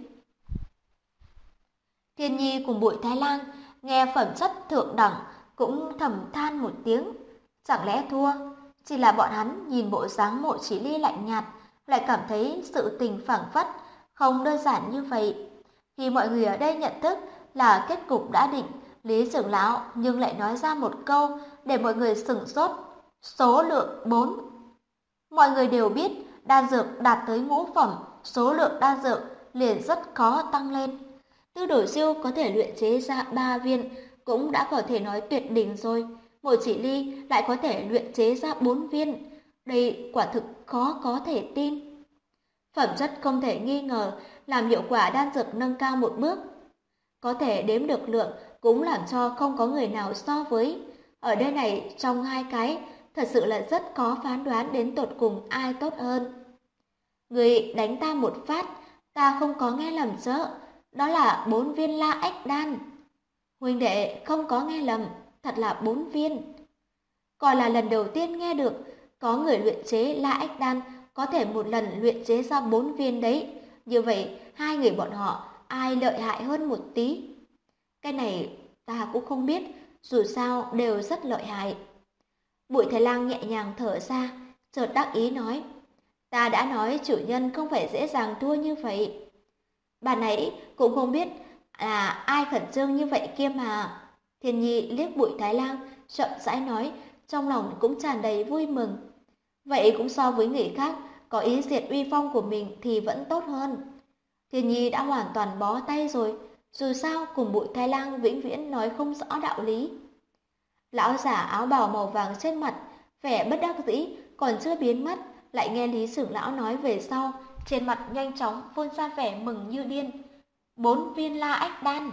Thiên Nhi cùng Bụi Thái Lang nghe phẩm chất thượng đẳng cũng thầm than một tiếng, chẳng lẽ thua? Chỉ là bọn hắn nhìn bộ dáng Mộ Chỉ Ly lạnh nhạt, lại cảm thấy sự tình phảng phất không đơn giản như vậy. Khi mọi người ở đây nhận thức là kết cục đã định, Lý trưởng lão nhưng lại nói ra một câu để mọi người sửng sốt, số lượng 4. Mọi người đều biết đan dược đạt tới ngũ phẩm, số lượng đan dược liền rất khó tăng lên. Tư Đồ Siêu có thể luyện chế ra 3 viên cũng đã có thể nói tuyệt đỉnh rồi. Mộ Chỉ Ly lại có thể luyện chế ra 4 viên. Đây quả thực khó có thể tin. Phẩm chất không thể nghi ngờ làm hiệu quả đan dược nâng cao một bước. Có thể đếm được lượng cũng làm cho không có người nào so với. Ở đây này trong hai cái thật sự là rất khó phán đoán đến tột cùng ai tốt hơn. Người đánh ta một phát, ta không có nghe lầm chứ, đó là 4 viên La Ách Đan. Huynh đệ không có nghe lầm, thật là 4 viên. Còn là lần đầu tiên nghe được có người luyện chế La Ách Đan có thể một lần luyện chế ra 4 viên đấy. Như vậy hai người bọn họ ai lợi hại hơn một tí? Cái này ta cũng không biết, dù sao đều rất lợi hại. Bụi Thái Lang nhẹ nhàng thở ra, chợt đắc ý nói, ta đã nói chủ nhân không phải dễ dàng thua như vậy. Bà nãy cũng không biết là ai khẩn trương như vậy kia mà. Thiên Nhi liếc Bụi Thái Lang, chậm rãi nói, trong lòng cũng tràn đầy vui mừng. Vậy cũng so với người khác, có ý diệt uy phong của mình thì vẫn tốt hơn. Thiên Nhi đã hoàn toàn bó tay rồi, dù sao cùng Bụi Thái Lang vĩnh viễn nói không rõ đạo lý. Lão giả áo bào màu vàng trên mặt, vẻ bất đắc dĩ còn chưa biến mất, lại nghe Lý Trưởng lão nói về sau, trên mặt nhanh chóng phun ra vẻ mừng như điên. 4 viên La Ách Đan.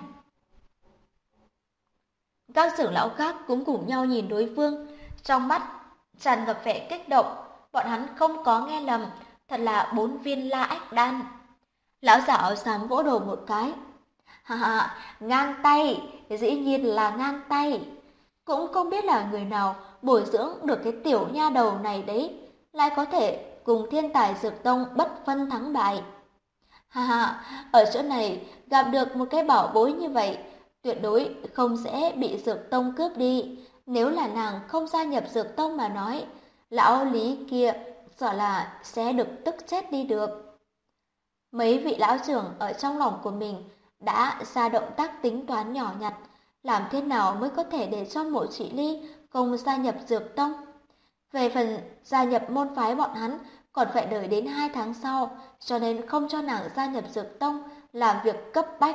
Các trưởng lão khác cũng cùng nhau nhìn đối phương, trong mắt tràn ngập vẻ kích động, bọn hắn không có nghe lầm, thật là 4 viên La Ách Đan. Lão giả áo xám vỗ đầu một cái. Ha ha, ngang tay, dĩ nhiên là ngang tay. Cũng không biết là người nào bồi dưỡng được cái tiểu nha đầu này đấy, lại có thể cùng thiên tài Dược Tông bất phân thắng bại. Ha ha, ở chỗ này gặp được một cái bảo bối như vậy, tuyệt đối không sẽ bị Dược Tông cướp đi. Nếu là nàng không gia nhập Dược Tông mà nói, lão Lý kia sợ là sẽ được tức chết đi được. Mấy vị lão trưởng ở trong lòng của mình đã ra động tác tính toán nhỏ nhặt, làm thế nào mới có thể để cho Mộ Chỉ Ly không gia nhập Dược Tông. Về phần gia nhập môn phái bọn hắn còn phải đợi đến 2 tháng sau, cho nên không cho nàng gia nhập Dược Tông làm việc cấp bách.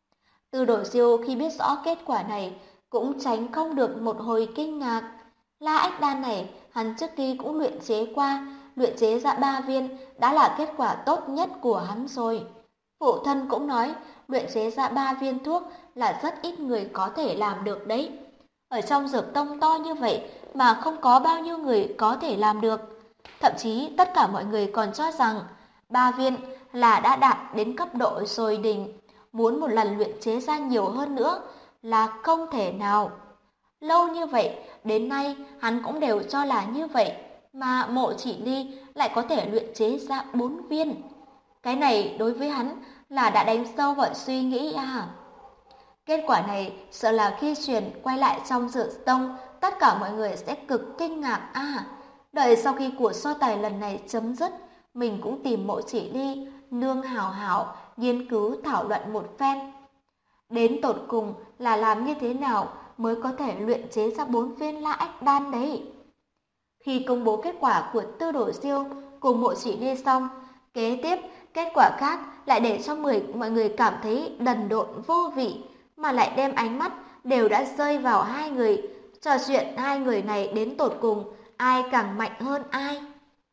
Tư Đồ Siêu khi biết rõ kết quả này cũng tránh không được một hồi kinh ngạc. La Ách Đan này hắn trước kia cũng luyện chế qua, luyện chế ra 3 viên đã là kết quả tốt nhất của hắn rồi. Phụ thân cũng nói luyện chế ra 3 viên thuốc là rất ít người có thể làm được đấy. Ở trong Dược Tông to như vậy mà không có bao nhiêu người có thể làm được. Thậm chí tất cả mọi người còn cho rằng 3 viên là đã đạt đến cấp độ rồi đỉnh, muốn một lần luyện chế ra nhiều hơn nữa là không thể nào. Lâu như vậy, đến nay hắn cũng đều cho là như vậy, mà Mộ Chỉ Ly lại có thể luyện chế ra 4 viên. Cái này đối với hắn là đã đánh sâu vào suy nghĩ à. Kết quả này sợ là khi truyền quay lại trong Dược Tông, tất cả mọi người sẽ cực kinh ngạc à. Đợi sau khi cuộc so tài lần này chấm dứt, mình cũng tìm Mộ Chỉ Ly, nương hào hảo, nghiên cứu thảo luận một phen. Đến tột cùng là làm như thế nào mới có thể luyện chế ra 4 viên La Ách Đan đấy. Khi công bố kết quả của Tư Đồ Siêu cùng Mộ Chỉ Ly xong, kế tiếp kết quả khác lại để cho mọi người cảm thấy đần độn vô vị, mà lại đem ánh mắt đều đã rơi vào hai người, trò chuyện hai người này đến tột cùng ai càng mạnh hơn ai.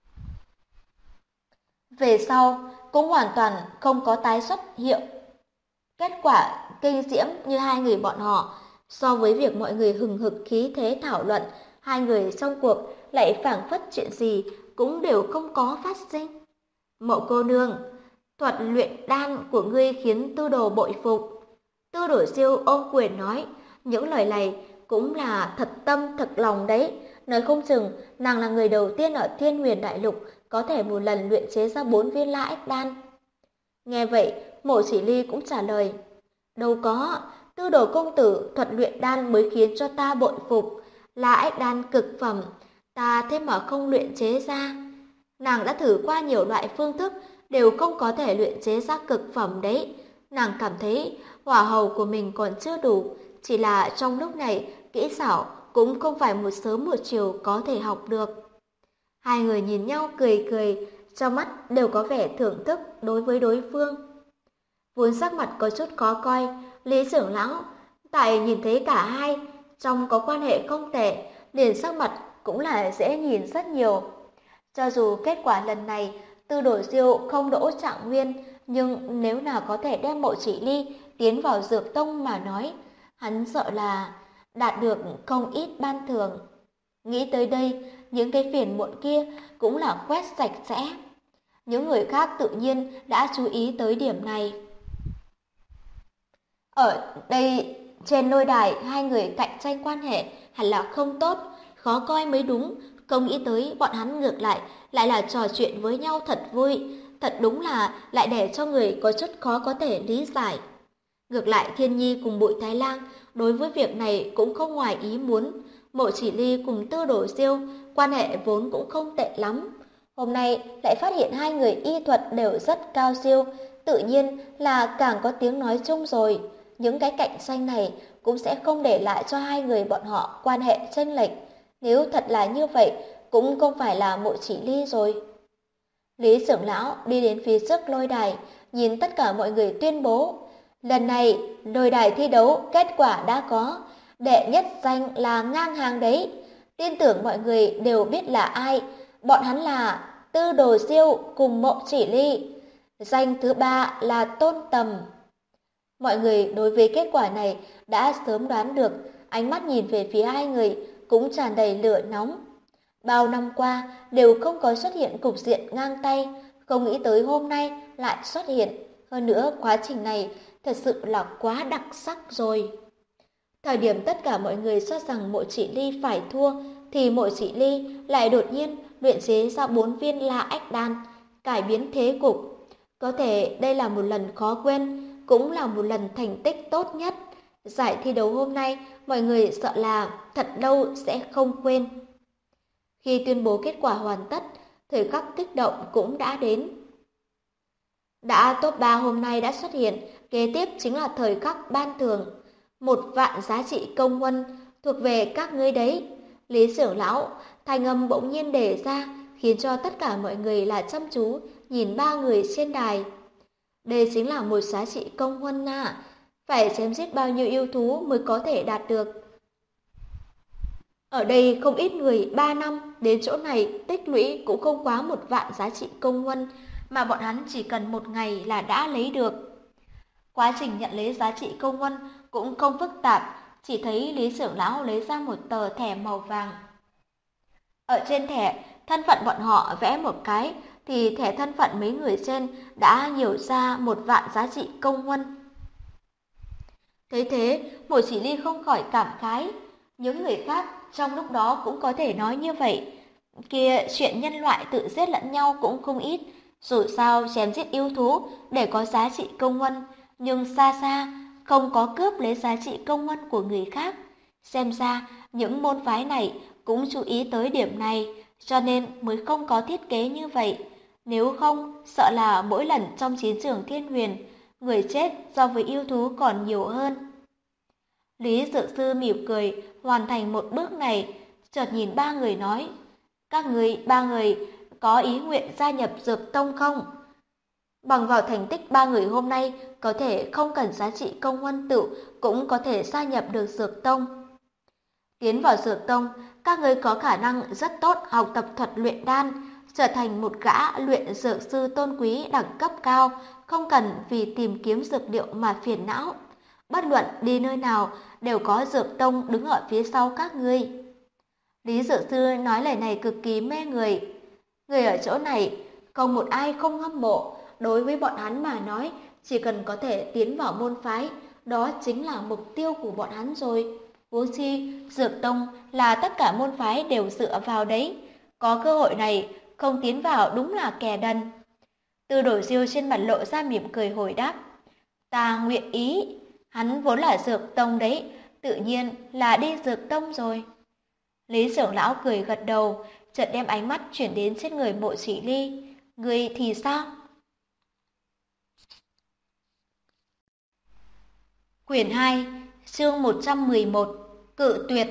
Về sau cũng hoàn toàn không có tái xuất hiện kết quả kinh diễm như hai người bọn họ. So với việc mọi người hừng hực khí thế thảo luận Hai người trong cuộc lại phảng phất chuyện gì cũng đều không có phát sinh. Mộ cô nương, thuật luyện đan của ngươi khiến tư đồ bội phục. Tư đồ siêu ôm quyền nói, những lời này cũng là thật tâm thật lòng đấy. Nói không chừng nàng là người đầu tiên ở Thiên Huyền Đại Lục có thể một lần luyện chế ra 4 viên La Ách Đan. Nghe vậy, Mộ Chỉ Ly cũng trả lời, đâu có, tư đồ công tử thuật luyện đan mới khiến cho ta bội phục. La Ách Đan cực phẩm, ta thế mà không luyện chế ra. Nàng đã thử qua nhiều loại phương thức, đều không có thể luyện chế ra cực phẩm đấy. Nàng cảm thấy hỏa hầu của mình còn chưa đủ, chỉ là trong lúc này kỹ xảo cũng không phải một sớm một chiều có thể học được. Hai người nhìn nhau cười cười, trong mắt đều có vẻ thưởng thức đối với đối phương. Vốn sắc mặt có chút khó coi, Lý trưởng lão tại nhìn thấy cả hai trong có quan hệ không tệ, liền sắc mặt cũng là dễ nhìn rất nhiều. Cho dù kết quả lần này Tư Đồ Diêu không đỗ trạng nguyên, nhưng nếu nào có thể đem Mộ Chỉ Ly tiến vào Dược Tông mà nói, hắn sợ là đạt được không ít ban thưởng. Nghĩ tới đây, những cái phiền muộn kia cũng là quét sạch sẽ. Những người khác tự nhiên đã chú ý tới điểm này. Ở đây trên lôi đài hai người cạnh tranh quan hệ hẳn là không tốt, khó coi mới đúng, không nghĩ tới bọn hắn ngược lại là trò chuyện với nhau thật vui, thật đúng là lại để cho người có chút khó có thể lý giải. Ngược lại Thiên Nhi cùng Bụi Thái Lang đối với việc này cũng không ngoài ý muốn. Mộ Chỉ Ly cùng Tư Đồ Diêu quan hệ vốn cũng không tệ lắm. Hôm nay lại phát hiện hai người y thuật đều rất cao siêu, tự nhiên là càng có tiếng nói chung rồi. Những cái cạnh tranh này cũng sẽ không để lại cho hai người bọn họ quan hệ chênh lệch. Nếu thật là như vậy, cũng không phải là Mộ Chỉ Ly rồi. Lý trưởng lão đi đến phía trước lôi đài, nhìn tất cả mọi người tuyên bố. Lần này, lôi đài thi đấu kết quả đã có. Đệ nhất danh là ngang hàng đấy. Tin tưởng mọi người đều biết là ai. Bọn hắn là Tư Đồ Diêu cùng Mộ Chỉ Ly. Danh thứ ba là Tôn Tầm. Mọi người đối với kết quả này đã sớm đoán được, ánh mắt nhìn về phía hai người cũng tràn đầy lửa nóng. Bao năm qua đều không có xuất hiện cục diện ngang tay, không nghĩ tới hôm nay lại xuất hiện. Hơn nữa quá trình này thật sự là quá đặc sắc rồi. Thời điểm tất cả mọi người cho rằng Mộ Chỉ Ly phải thua, thì Mộ Chỉ Ly lại đột nhiên luyện chế ra 4 viên La Ách Đan, cải biến thế cục. Có thể đây là một lần khó quên, cũng là một lần thành tích tốt nhất. Giải thi đấu hôm nay, mọi người sợ là thật lâu sẽ không quên. Khi tuyên bố kết quả hoàn tất, thời khắc kích động cũng đã đến. Đã top 3 hôm nay đã xuất hiện, kế tiếp chính là thời khắc ban thưởng. 1.000 giá trị công huân thuộc về các ngươi đấy. Lý trưởng lão, thanh âm bỗng nhiên đề ra, khiến cho tất cả mọi người là chăm chú nhìn ba người trên đài. Đây chính là một giá trị công huân à, phải chém giết bao nhiêu yêu thú mới có thể đạt được. Ở đây không ít người 3 năm đến chỗ này tích lũy cũng không quá 1.000 giá trị công huân, mà bọn hắn chỉ cần 1 ngày là đã lấy được. Quá trình nhận lấy giá trị công huân cũng không phức tạp, chỉ thấy Lý trưởng lão lấy ra một tờ thẻ màu vàng. Ở trên thẻ, thân phận bọn họ vẽ một cái, thì thẻ thân phận mấy người trên đã nhiều ra 1.000 giá trị công huân. Thấy thế, Mộ Chỉ Ly không khỏi cảm khái. Những người khác trong lúc đó cũng có thể nói như vậy. Kia chuyện nhân loại tự giết lẫn nhau cũng không ít. Dù sao chém giết yêu thú để có giá trị công huân, nhưng xa xa không có cướp lấy giá trị công huân của người khác. Xem ra những môn phái này cũng chú ý tới điểm này, cho nên mới không có thiết kế như vậy. Nếu không, sợ là mỗi lần trong chiến trường Thiên Huyền, người chết so với yêu thú còn nhiều hơn. Lý Dược Sư mỉm cười, hoàn thành một bước này, chợt nhìn ba người nói, các người ba người có ý nguyện gia nhập Dược Tông không? Bằng vào thành tích ba người hôm nay, có thể không cần giá trị công huân tựu cũng có thể gia nhập được Dược Tông. Tiến vào Dược Tông, các người có khả năng rất tốt học tập thuật luyện đan, trở thành một gã luyện dược sư tôn quý đẳng cấp cao, không cần vì tìm kiếm dược liệu mà phiền não. Bất luận đi nơi nào, đều có Dược Tông đứng ở phía sau các ngươi. Lý Dược Sư nói lời này cực kỳ mê người. Người ở chỗ này, không một ai không hâm mộ. Đối với bọn hắn mà nói, chỉ cần có thể tiến vào môn phái, đó chính là mục tiêu của bọn hắn rồi. Huống chi, Dược Tông là tất cả môn phái đều dựa vào đấy. Có cơ hội này, không tiến vào đúng là kẻ đần. Từ Đổi Diêu trên mặt lộ ra mỉm cười hồi đáp. Ta nguyện ý, hắn vốn là Dược Tông đấy, tự nhiên là đi Dược Tông rồi. Lý trưởng lão cười gật đầu, chợt đem ánh mắt chuyển đến trên người Mộ Chỉ Ly. Người thì sao? Quyển 2, chương 111, Cự tuyệt.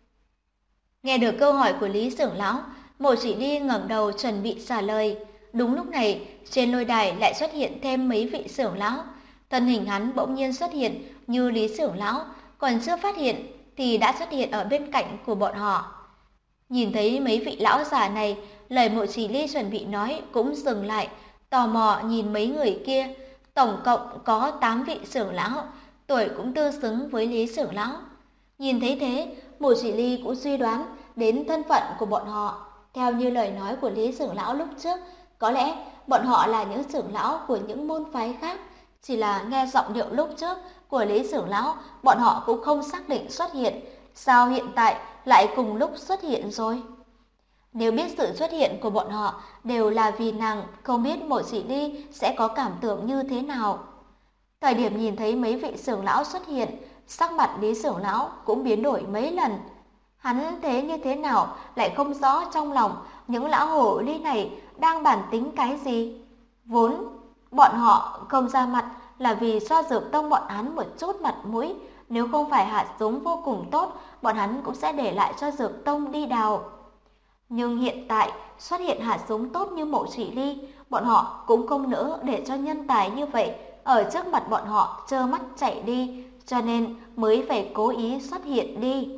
Nghe được câu hỏi của Lý trưởng lão, Mộ Chỉ Ly ngẩng đầu chuẩn bị trả lời. Đúng lúc này, trên lôi đài lại xuất hiện thêm mấy vị trưởng lão. Thân hình hắn bỗng nhiên xuất hiện như Lý trưởng lão, còn chưa phát hiện thì đã xuất hiện ở bên cạnh của bọn họ. Nhìn thấy mấy vị lão già này, lời Mộ Chỉ Ly chuẩn bị nói cũng dừng lại, tò mò nhìn mấy người kia. Tổng cộng có 8 vị trưởng lão, tuổi cũng tương xứng với Lý trưởng lão. Nhìn thấy thế, Mộ Chỉ Ly cũng suy đoán đến thân phận của bọn họ. Theo như lời nói của Lý trưởng lão lúc trước, có lẽ bọn họ là những trưởng lão của những môn phái khác. Chỉ là nghe giọng điệu lúc trước của Lý trưởng lão, bọn họ cũng không xác định xuất hiện. Sao hiện tại lại cùng lúc xuất hiện rồi? Nếu biết sự xuất hiện của bọn họ đều là vì nàng, không biết Mộ Chỉ Ly sẽ có cảm tưởng như thế nào. Thời điểm nhìn thấy mấy vị trưởng lão xuất hiện, sắc mặt Lý trưởng lão cũng biến đổi mấy lần. Hắn thế như thế nào lại không rõ trong lòng những lão hổ ly này đang bản tính cái gì. Vốn bọn họ không ra mặt là vì cho Dược Tông bọn hắn một chút mặt mũi. Nếu không phải hạt giống vô cùng tốt, bọn hắn cũng sẽ để lại cho Dược Tông đi đào. Nhưng hiện tại xuất hiện hạt giống tốt như Mộ Chỉ Ly, bọn họ cũng không nỡ để cho nhân tài như vậy ở trước mặt bọn họ trơ mắt chạy đi, cho nên mới phải cố ý xuất hiện đi.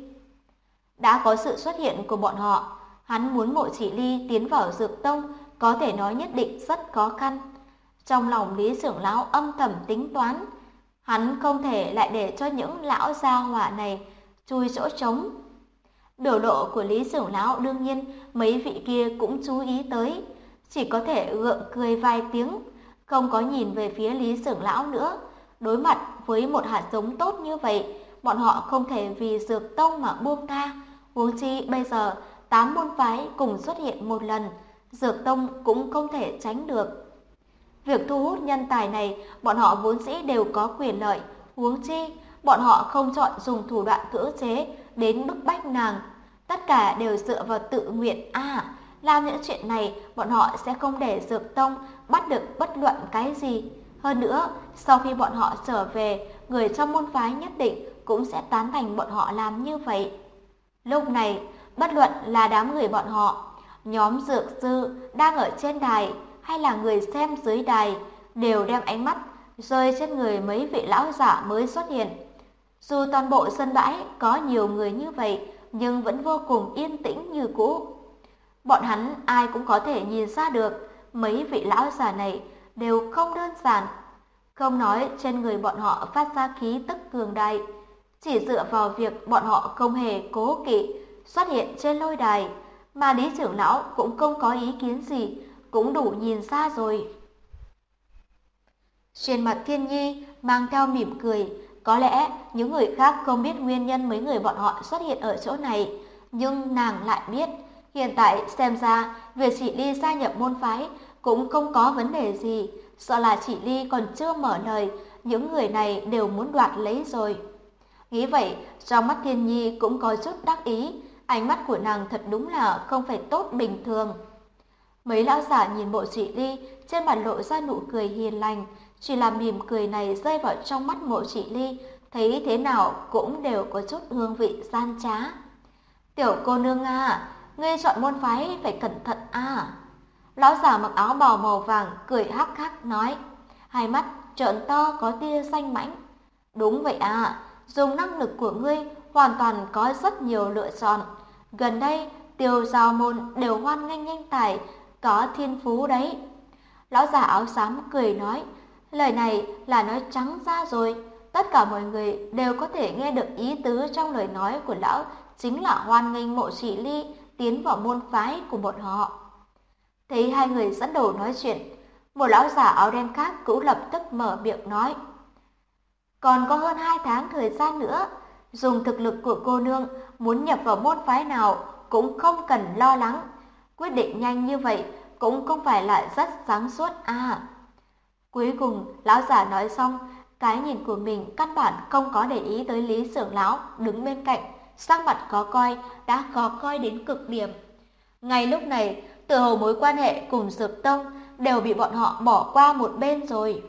Đã có sự xuất hiện của bọn họ, hắn muốn Mộ Chỉ Ly tiến vào Dược Tông có thể nói nhất định rất khó khăn. Trong lòng Lý trưởng lão âm thầm tính toán, hắn không thể lại để cho những lão gia hỏa này chui chỗ trống. Biểu lộ của Lý trưởng lão đương nhiên mấy vị kia cũng chú ý tới, chỉ có thể gượng cười vài tiếng, không có nhìn về phía Lý trưởng lão nữa. Đối mặt với một hạt giống tốt như vậy, bọn họ không thể vì Dược Tông mà buông tha. Huống chi bây giờ 8 môn phái cùng xuất hiện một lần, Dược Tông cũng không thể tránh được. Việc thu hút nhân tài này, bọn họ vốn dĩ đều có quyền lợi. Huống chi, bọn họ không chọn dùng thủ đoạn cưỡng chế đến bức bách nàng. Tất cả đều dựa vào tự nguyện. Làm những chuyện này, bọn họ sẽ không để Dược Tông bắt được bất luận cái gì. Hơn nữa, sau khi bọn họ trở về, người trong môn phái nhất định cũng sẽ tán thành bọn họ làm như vậy. Lúc này, bất luận là đám người bọn họ, nhóm dược sư đang ở trên đài hay là người xem dưới đài, đều đem ánh mắt rơi trên người mấy vị lão giả mới xuất hiện. Dù toàn bộ sân bãi có nhiều người như vậy, nhưng vẫn vô cùng yên tĩnh như cũ. Bọn hắn ai cũng có thể nhìn ra được mấy vị lão già này đều không đơn giản. Không nói trên người bọn họ phát ra khí tức cường đại, chỉ dựa vào việc bọn họ không hề cố kỵ xuất hiện trên lôi đài, mà Lý trưởng lão cũng không có ý kiến gì, cũng đủ nhìn ra rồi. Trên mặt Thiên Nhi mang theo mỉm cười, có lẽ những người khác không biết nguyên nhân mấy người bọn họ xuất hiện ở chỗ này, nhưng nàng lại biết. Hiện tại xem ra việc chị Ly gia nhập môn phái cũng không có vấn đề gì, sợ là chị Ly còn chưa mở lời, những người này đều muốn đoạt lấy rồi. Nghĩ vậy, trong mắt Thiên Nhi cũng có chút đắc ý, ánh mắt của nàng thật đúng là không phải tốt bình thường. Mấy lão giả nhìn Mộ Chỉ Ly, trên mặt lộ ra nụ cười hiền lành, chỉ là mỉm cười này rơi vào trong mắt Mộ Chỉ Ly, thấy thế nào cũng đều có chút hương vị gian trá. Tiểu cô nương ngươi chọn môn phái phải cẩn thận Lão giả mặc áo bào màu vàng cười hắc hắc nói, hai mắt trợn to có tia xanh mãnh. Đúng vậy dùng năng lực của ngươi hoàn toàn có rất nhiều lựa chọn. Gần đây Tiêu Giao môn đều hoan nghênh nhân tài có thiên phú đấy. Lão già áo xám cười nói, lời này là nói trắng ra rồi, tất cả mọi người đều có thể nghe được ý tứ trong lời nói của lão chính là hoan nghênh Mộ Chỉ Ly tiến vào môn phái của bọn họ. Thấy hai người dẫn đầu nói chuyện, một lão giả áo đen khác cũng lập tức mở miệng nói. Còn có hơn 2 tháng thời gian nữa, dùng thực lực của cô nương muốn nhập vào môn phái nào cũng không cần lo lắng. Quyết định nhanh như vậy cũng không phải là rất sáng suốt à. Cuối cùng, lão giả nói xong, cái nhìn của mình căn bản không có để ý tới Lý Xưởng lão đứng bên cạnh, sắc mặt khó coi, đã khó coi đến cực điểm. Ngay lúc này, tựa hồ mối quan hệ cùng Dược Tông đều bị bọn họ bỏ qua một bên rồi.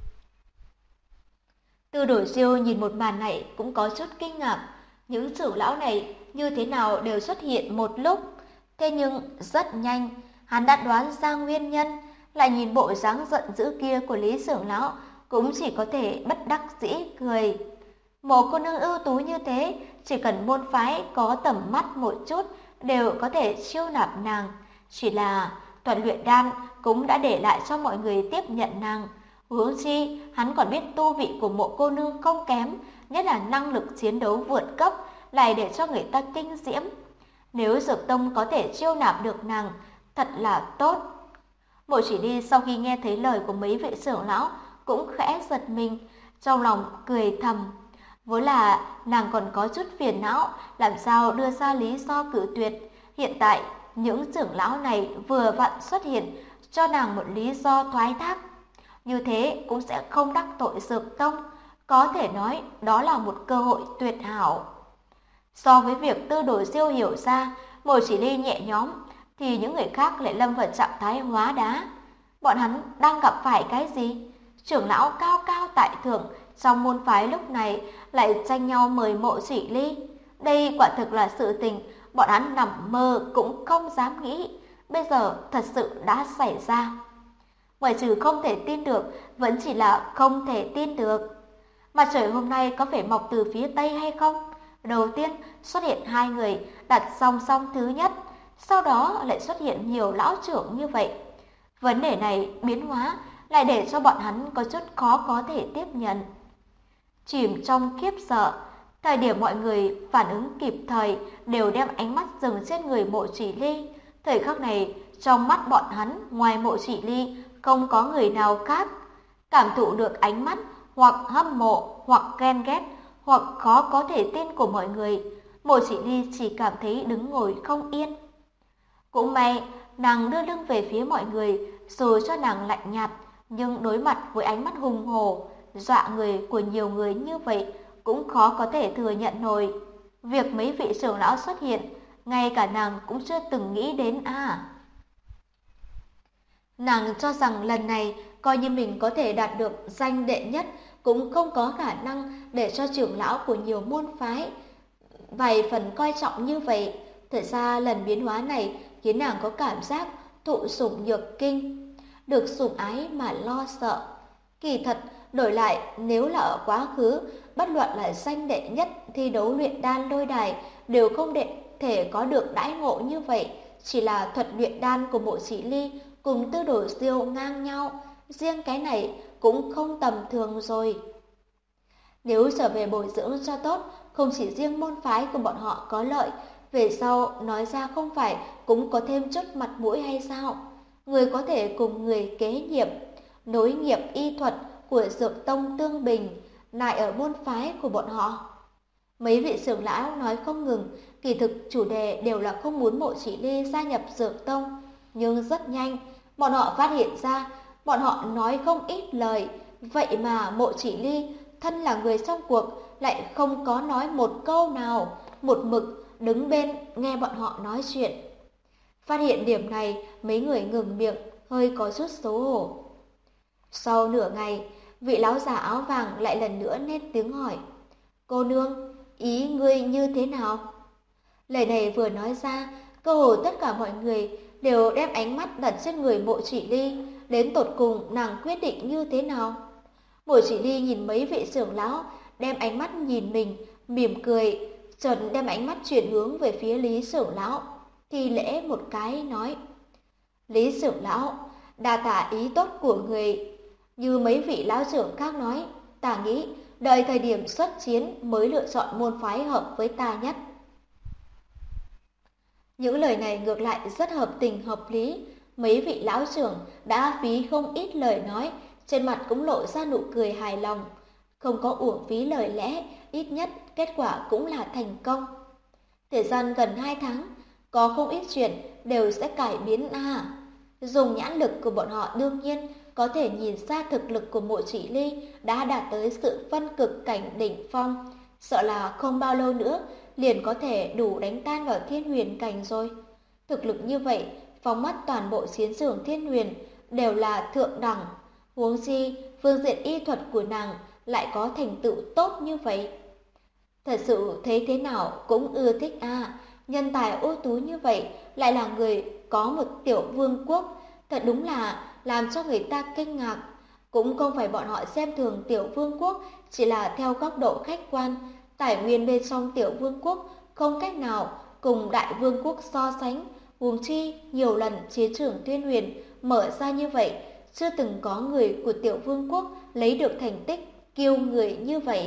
Tư Đồ Diêu nhìn một màn này cũng có chút kinh ngạc, những trưởng lão này như thế nào đều xuất hiện một lúc, thế nhưng rất nhanh, hắn đã đoán ra nguyên nhân, lại nhìn bộ dáng giận dữ kia của Lý Xưởng lão, cũng chỉ có thể bất đắc dĩ cười. Một cô nương ưu tú như thế, chỉ cần môn phái có tầm mắt một chút đều có thể chiêu nạp nàng, chỉ là Thuật luyện đan cũng đã để lại cho mọi người tiếp nhận nàng. Huống chi, hắn còn biết tu vị của Mộ cô nương không kém, nhất là năng lực chiến đấu vượt cấp, lại để cho người ta kinh diễm. Nếu Dược Tông có thể chiêu nạp được nàng, thật là tốt. Mộ Chỉ Ly sau khi nghe thấy lời của mấy vị trưởng lão cũng khẽ giật mình, trong lòng cười thầm. Vốn là nàng còn có chút phiền não, làm sao đưa ra lý do cự tuyệt. Hiện tại, những trưởng lão này vừa vặn xuất hiện, cho nàng một lý do thoái thác. Như thế cũng sẽ không đắc tội Dược Tông, có thể nói đó là một cơ hội tuyệt hảo. So với việc Tư Đồ Diêu hiểu ra, Mộ Chỉ Ly nhẹ nhõm, thì những người khác lại lâm vào trạng thái hóa đá. Bọn hắn đang gặp phải cái gì? Trưởng lão cao cao tại thượng trong môn phái lúc này lại tranh nhau mời Mộ Chỉ Ly. Đây quả thực là sự tình bọn hắn nằm mơ cũng không dám nghĩ, bây giờ thật sự đã xảy ra. Ngoài trừ không thể tin được, vẫn chỉ là không thể tin được. Mặt trời hôm nay có phải mọc từ phía tây hay không? Đầu tiên xuất hiện hai người đặt song song thứ nhất, sau đó lại xuất hiện nhiều lão trưởng như vậy. Vấn đề này biến hóa lại để cho bọn hắn có chút khó có thể tiếp nhận. Chìm trong khiếp sợ, thời điểm mọi người phản ứng kịp thời đều đem ánh mắt dừng trên người Mộ Chỉ Ly. Thời khắc này, trong mắt bọn hắn ngoài Mộ Chỉ Ly không có người nào khác. Cảm thụ được ánh mắt hoặc hâm mộ, hoặc ghen ghét, hoặc khó có thể tin của mọi người, Mộ Chỉ Ly chỉ cảm thấy đứng ngồi không yên. Cũng may, nàng đưa lưng về phía mọi người, dù cho nàng lạnh nhạt, nhưng đối mặt với ánh mắt hùng hổ, dọa người của nhiều người như vậy, cũng khó có thể thừa nhận nổi. Việc mấy vị trưởng lão xuất hiện, ngay cả nàng cũng chưa từng nghĩ đến à. Nàng cho rằng lần này, coi như mình có thể đạt được danh đệ nhất, cũng không có khả năng để cho trưởng lão của nhiều môn phái vài phần coi trọng như vậy. Thật ra lần biến hóa này khiến nàng có cảm giác thụ sủng nhược kinh, được sủng ái mà lo sợ. Kỳ thật, đổi lại nếu là ở quá khứ, bất luận là danh đệ nhất thi đấu luyện đan lôi đài đều không thể có được đãi ngộ như vậy. Chỉ là thuật luyện đan của Mộ Chỉ Ly cùng Tư Đồ Diêu ngang nhau, riêng cái này cũng không tầm thường rồi. Nếu trở về bồi dưỡng cho tốt, không chỉ riêng môn phái của bọn họ có lợi, về sau nói ra không phải cũng có thêm chút mặt mũi hay sao? Người có thể cùng người kế nhiệm, nối nghiệp y thuật của Dược Tông tương bình, lại ở môn phái của bọn họ. Mấy vị trưởng lão nói không ngừng, kỳ thực chủ đề đều là không muốn Mộ Chỉ Ly gia nhập Dược Tông, nhưng rất nhanh, bọn họ phát hiện ra, bọn họ nói không ít lời, vậy mà Mộ Chỉ Ly, thân là người trong cuộc, lại không có nói một câu nào, một mực đứng bên nghe bọn họ nói chuyện. Phát hiện điểm này, mấy người ngừng miệng, hơi có chút xấu hổ. Sau nửa ngày, vị lão già áo vàng lại lần nữa lên tiếng hỏi. Cô nương, ý ngươi như thế nào? Lời này vừa nói ra, cơ hồ tất cả mọi người đều đem ánh mắt đặt trên người Mộ Chỉ Ly, đến tột cùng nàng quyết định như thế nào? Mộ Chỉ Ly nhìn mấy vị trưởng lão, đem ánh mắt nhìn mình, mỉm cười, chợt đem ánh mắt chuyển hướng về phía Lý trưởng lão, thi lễ một cái nói: Lý trưởng lão, đa tạ ý tốt của người. Như mấy vị lão trưởng khác nói, ta nghĩ đợi thời điểm xuất chiến mới lựa chọn môn phái hợp với ta nhất. Những lời này ngược lại rất hợp tình hợp lý. Mấy vị lão trưởng đã phí không ít lời nói, trên mặt cũng lộ ra nụ cười hài lòng. Không có uổng phí lời lẽ, ít nhất kết quả cũng là thành công. Thời gian gần 2 tháng, có không ít chuyện đều sẽ cải biến Dùng nhãn lực của bọn họ đương nhiên có thể nhìn ra thực lực của Mộ Chỉ Ly đã đạt tới sự phân cực cảnh đỉnh phong, sợ là không bao lâu nữa liền có thể đủ đánh tan vào Thiên Huyền cảnh rồi. Thực lực như vậy, phóng mắt toàn bộ chiến trường Thiên Huyền đều là thượng đẳng, huống chi phương diện y thuật của nàng lại có thành tựu tốt như vậy. Thật sự thấy thế nào cũng ưa thích nhân tài ưu tú như vậy lại là người có một tiểu vương quốc, thật đúng là làm cho người ta kinh ngạc. Cũng không phải bọn họ xem thường tiểu vương quốc, chỉ là theo góc độ khách quan, tài nguyên bên trong tiểu vương quốc không cách nào cùng đại vương quốc so sánh, huống chi nhiều lần chiến trường Tuyên Huyền mở ra như vậy, chưa từng có người của tiểu vương quốc lấy được thành tích kiêu người như vậy.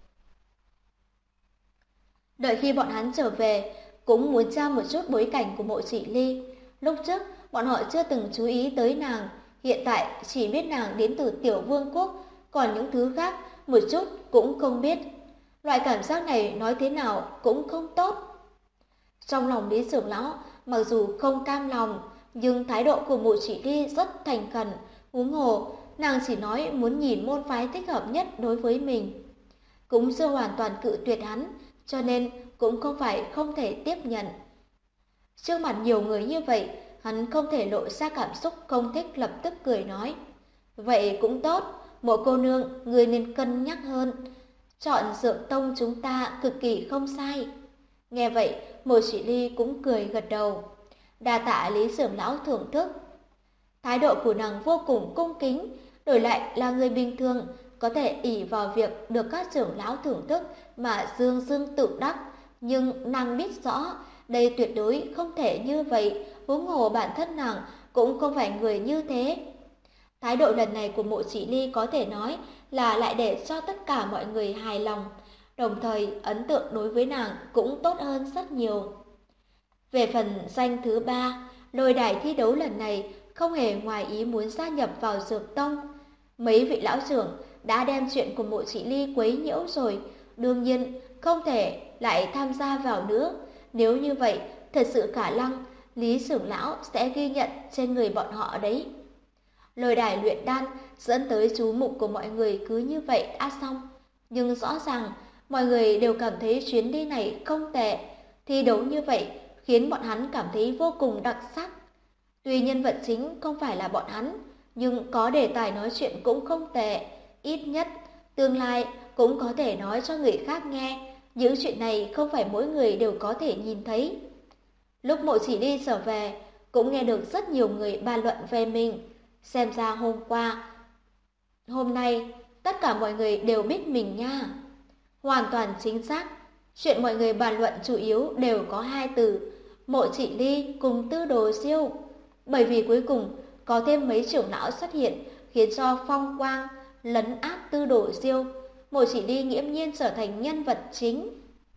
Đợi khi bọn hắn trở về, cũng muốn tra một chút bối cảnh của Mộ Chỉ Ly. Lúc trước, bọn họ chưa từng chú ý tới nàng, hiện tại chỉ biết nàng đến từ tiểu vương quốc, còn những thứ khác một chút cũng không biết. Loại cảm giác này nói thế nào cũng không tốt. Trong lòng Lý trưởng lão, mặc dù không cam lòng, nhưng thái độ của Mộ Chỉ Ly rất thành khẩn, huống hồ, nàng chỉ nói muốn nhìn môn phái thích hợp nhất đối với mình. Cũng chưa hoàn toàn cự tuyệt hắn, cho nên cũng không phải không thể tiếp nhận. Trước mặt nhiều người như vậy, hắn không thể lộ ra cảm xúc không thích, lập tức cười nói. Vậy cũng tốt, Mộ cô nương, người nên cân nhắc hơn. Chọn Dược Tông chúng ta cực kỳ không sai. Nghe vậy, Mộ Chỉ Ly cũng cười gật đầu. Đa tạ Lý trưởng lão thưởng thức. Thái độ của nàng vô cùng cung kính, đổi lại là người bình thường, có thể ỷ vào việc được các trưởng lão thưởng thức mà dương dương tự đắc, nhưng nàng biết rõ đây tuyệt đối không thể như vậy, huống hồ bản thân nàng cũng không phải người như thế. Thái độ lần này của Mộ Chỉ Ly có thể nói là lại để cho tất cả mọi người hài lòng, đồng thời ấn tượng đối với nàng cũng tốt hơn rất nhiều. Về phần danh thứ 3, lôi đài thi đấu lần này không hề ngoài ý muốn gia nhập vào Dược Tông. Mấy vị lão trưởng đã đem chuyện của Mộ Chỉ Ly quấy nhiễu rồi, đương nhiên không thể lại tham gia vào nữa. Nếu như vậy, thật sự khả năng Lý trưởng lão sẽ ghi nhận trên người bọn họ đấy. Lôi đài luyện đan dẫn tới chú mục của mọi người cứ như vậy đã xong. Nhưng rõ ràng mọi người đều cảm thấy chuyến đi này không tệ. Thi đấu như vậy khiến bọn hắn cảm thấy vô cùng đặc sắc. Tuy nhân vật chính không phải là bọn hắn, nhưng có đề tài nói chuyện cũng không tệ. Ít nhất, tương lai cũng có thể nói cho người khác nghe. Những chuyện này không phải mỗi người đều có thể nhìn thấy. Lúc Mộ Chỉ Ly trở về, cũng nghe được rất nhiều người bàn luận về mình. Xem ra hôm nay, tất cả mọi người đều biết mình nha. Hoàn toàn chính xác, chuyện mọi người bàn luận chủ yếu đều có 2 từ, Mộ Chỉ Ly cùng Tư Đồ Siêu. Bởi vì cuối cùng có thêm mấy trưởng lão xuất hiện, khiến cho phong quang lấn át Tư Đồ Siêu, Mộ Chỉ Ly nghiễm nhiên trở thành nhân vật chính.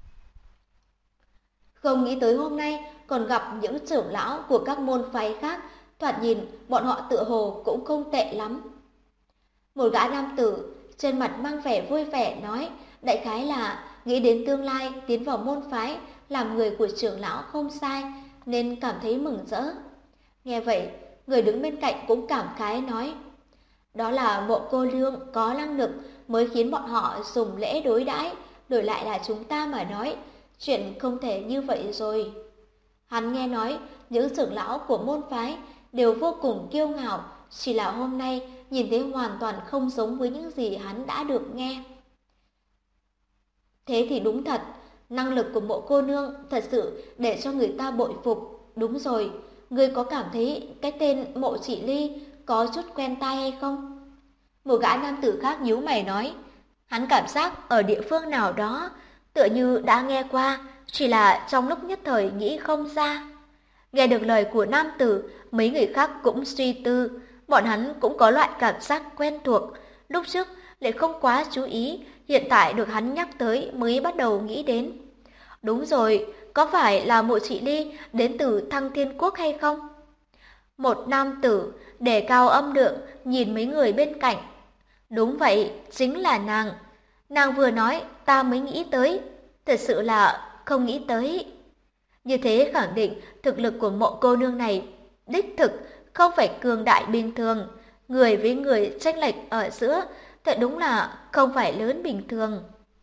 Không nghĩ tới hôm nay còn gặp những trưởng lão của các môn phái khác, thoạt nhìn bọn họ tựa hồ cũng không tệ lắm. Một gã nam tử trên mặt mang vẻ vui vẻ nói, đại khái là nghĩ đến tương lai tiến vào môn phái làm người của trưởng lão không sai, nên cảm thấy mừng rỡ. Nghe vậy, người đứng bên cạnh cũng cảm khái nói, đó là Mộ cô nương có năng lực mới khiến bọn họ dùng lễ đối đãi, đổi lại là chúng ta mà nói, chuyện không thể như vậy rồi. Hắn nghe nói những trưởng lão của môn phái đều vô cùng kiêu ngạo, chỉ là hôm nay nhìn thấy hoàn toàn không giống với những gì hắn đã được nghe. Thế thì đúng thật, năng lực của Mộ cô nương thật sự để cho người ta bội phục. Đúng rồi, ngươi có cảm thấy cái tên Mộ Chỉ Ly có chút quen tai hay không? Một gã nam tử khác nhíu mày nói, hắn cảm giác ở địa phương nào đó tựa như đã nghe qua, chỉ là trong lúc nhất thời nghĩ không ra. Nghe được lời của nam tử, mấy người khác cũng suy tư, bọn hắn cũng có loại cảm giác quen thuộc, lúc trước lại không quá chú ý, hiện tại được hắn nhắc tới mới bắt đầu nghĩ đến. Đúng rồi, có phải là mộ chị Ly đến từ Thăng Thiên Quốc hay không? Một nam tử đề cao âm lượng nhìn mấy người bên cạnh. Đúng vậy, chính là nàng. Nàng vừa nói ta mới nghĩ tới, thật sự là không nghĩ tới. Như thế khẳng định thực lực của mộ cô nương này đích thực không phải cường đại bình thường, người với người chênh lệch ở giữa thật đúng là không phải lớn bình thường.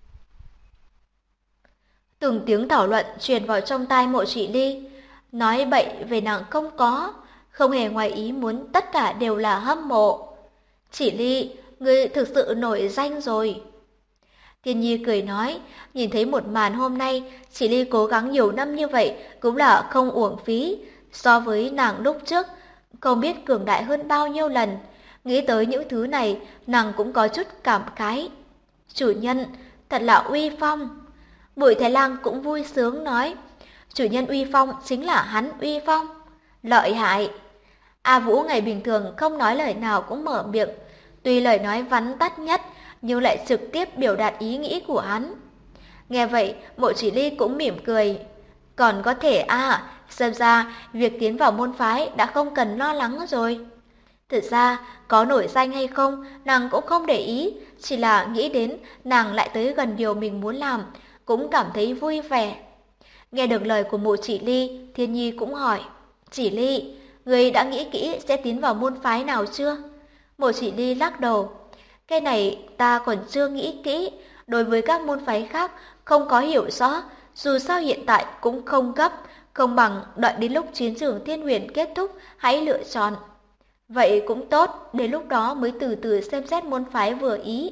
Từng tiếng thảo luận truyền vào trong tai mộ chị Ly, nói bậy về nàng không hề ngoài ý muốn tất cả đều là hâm mộ. Chị Ly, ngươi thực sự nổi danh rồi. Thiên Nhi cười nói, nhìn thấy một màn hôm nay, chị Ly cố gắng nhiều năm như vậy cũng là không uổng phí. So với nàng lúc trước, không biết cường đại hơn bao nhiêu lần. Nghĩ tới những thứ này, nàng cũng có chút cảm khái. Chủ nhân, thật là uy phong. Bùi Thái Lang cũng vui sướng nói, chủ nhân uy phong chính là hắn uy phong. Lợi hại. A Vũ ngày bình thường không nói lời nào cũng mở miệng, tuy lời nói vắn tắt nhất nhưng lại trực tiếp biểu đạt ý nghĩ của hắn. Nghe vậy, Mộ Chỉ Ly cũng mỉm cười. Còn có thể xem ra việc tiến vào môn phái đã không cần lo lắng rồi. Thực ra, có nổi danh hay không, nàng cũng không để ý, chỉ là nghĩ đến nàng lại tới gần điều mình muốn làm, cũng cảm thấy vui vẻ. Nghe được lời của Mộ Chỉ Ly, Thiên Nhi cũng hỏi, Chỉ Ly, người đã nghĩ kỹ sẽ tiến vào môn phái nào chưa? Mộ Chỉ Ly lắc đầu, cái này ta còn chưa nghĩ kỹ, đối với các môn phái khác không có hiểu rõ, dù sao hiện tại cũng không gấp, không bằng đợi đến lúc chiến trường Thiên Huyền kết thúc hãy lựa chọn. Vậy cũng tốt, đến lúc đó mới từ từ xem xét môn phái vừa ý.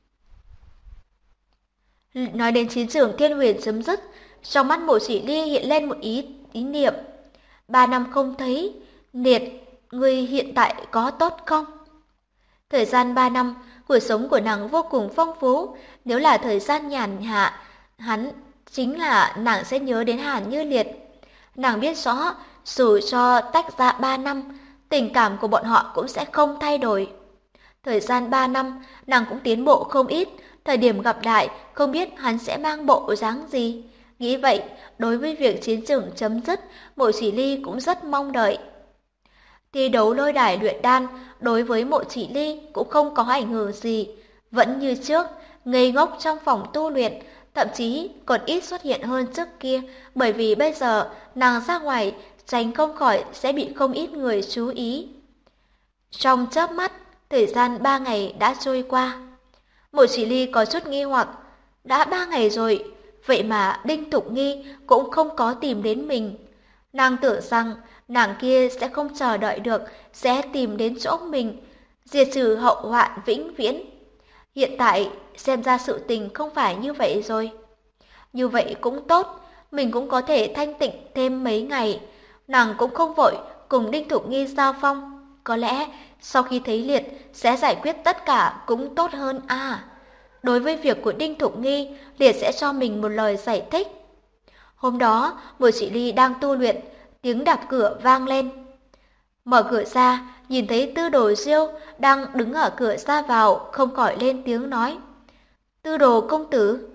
Nói đến chiến trường Thiên Huyền chấm dứt, trong mắt Mộ Chỉ Ly hiện lên một ý niệm. 3 năm không thấy, Liệt, ngươi hiện tại có tốt không? Thời gian 3 năm, cuộc sống của nàng vô cùng phong phú, nếu là thời gian nhàn hạ, chính là nàng sẽ nhớ đến Hàn Như Liệt. Nàng biết rõ, dù cho tách ra 3 năm, tình cảm của bọn họ cũng sẽ không thay đổi. Thời gian 3 năm, nàng cũng tiến bộ không ít, thời điểm gặp lại, không biết hắn sẽ mang bộ dáng gì. Nghĩ vậy, đối với việc chiến trường chấm dứt, Mộ Chỉ Ly cũng rất mong đợi. Thi đấu lôi đài luyện đan đối với Mộ Chỉ Ly cũng không có ảnh hưởng gì, vẫn như trước, ngây ngốc trong phòng tu luyện, thậm chí còn ít xuất hiện hơn trước kia, bởi vì bây giờ nàng ra ngoài tránh không khỏi sẽ bị không ít người chú ý. Trong chớp mắt, thời gian 3 ngày đã trôi qua. Mộ Chỉ Ly có chút nghi hoặc, đã 3 ngày rồi, vậy mà Đinh Thục Nghi cũng không có tìm đến mình. Nàng tưởng rằng nàng kia sẽ không chờ đợi được, sẽ tìm đến chỗ mình, diệt trừ hậu hoạn vĩnh viễn. Hiện tại, xem ra sự tình không phải như vậy rồi. Như vậy cũng tốt, mình cũng có thể thanh tịnh thêm mấy ngày. Nàng cũng không vội cùng Đinh Thục Nghi giao phong. Có lẽ, sau khi thấy Liệt sẽ giải quyết tất cả cũng tốt hơn Đối với việc của Đinh Thục Nghi, Liệt sẽ cho mình một lời giải thích. Hôm đó, Mộ Chỉ Ly đang tu luyện, tiếng đạp cửa vang lên. Mở cửa ra, nhìn thấy Tư Đồ Diêu đang đứng ở cửa ra vào, không khỏi lên tiếng nói. Tư Đồ công tử.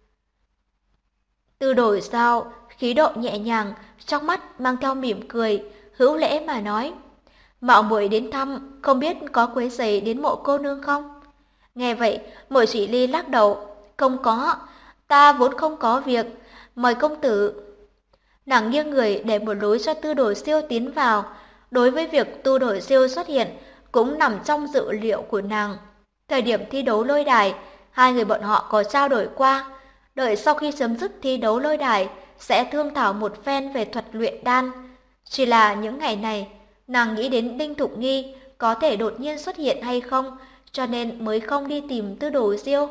Tư Đồ Giao, khí độ nhẹ nhàng, trong mắt mang theo mỉm cười, hữu lễ mà nói. Mạo muội đến thăm, không biết có quấy rầy đến Mộ cô nương không? Nghe vậy, Mộ Chỉ Ly lắc đầu. Không có, ta vốn không có việc, mời công tử. Nàng nghiêng người để một lối cho Tư Đồ Siêu tiến vào. Đối với việc Tư Đồ Siêu xuất hiện, cũng nằm trong dự liệu của nàng. Thời điểm thi đấu lôi đài, hai người bọn họ có trao đổi qua. Đợi sau khi chấm dứt thi đấu lôi đài, sẽ thương thảo một phen về thuật luyện đan. Chỉ là những ngày này, nàng nghĩ đến Đinh Thục Nghi có thể đột nhiên xuất hiện hay không, cho nên mới không đi tìm Tư Đồ Diêu.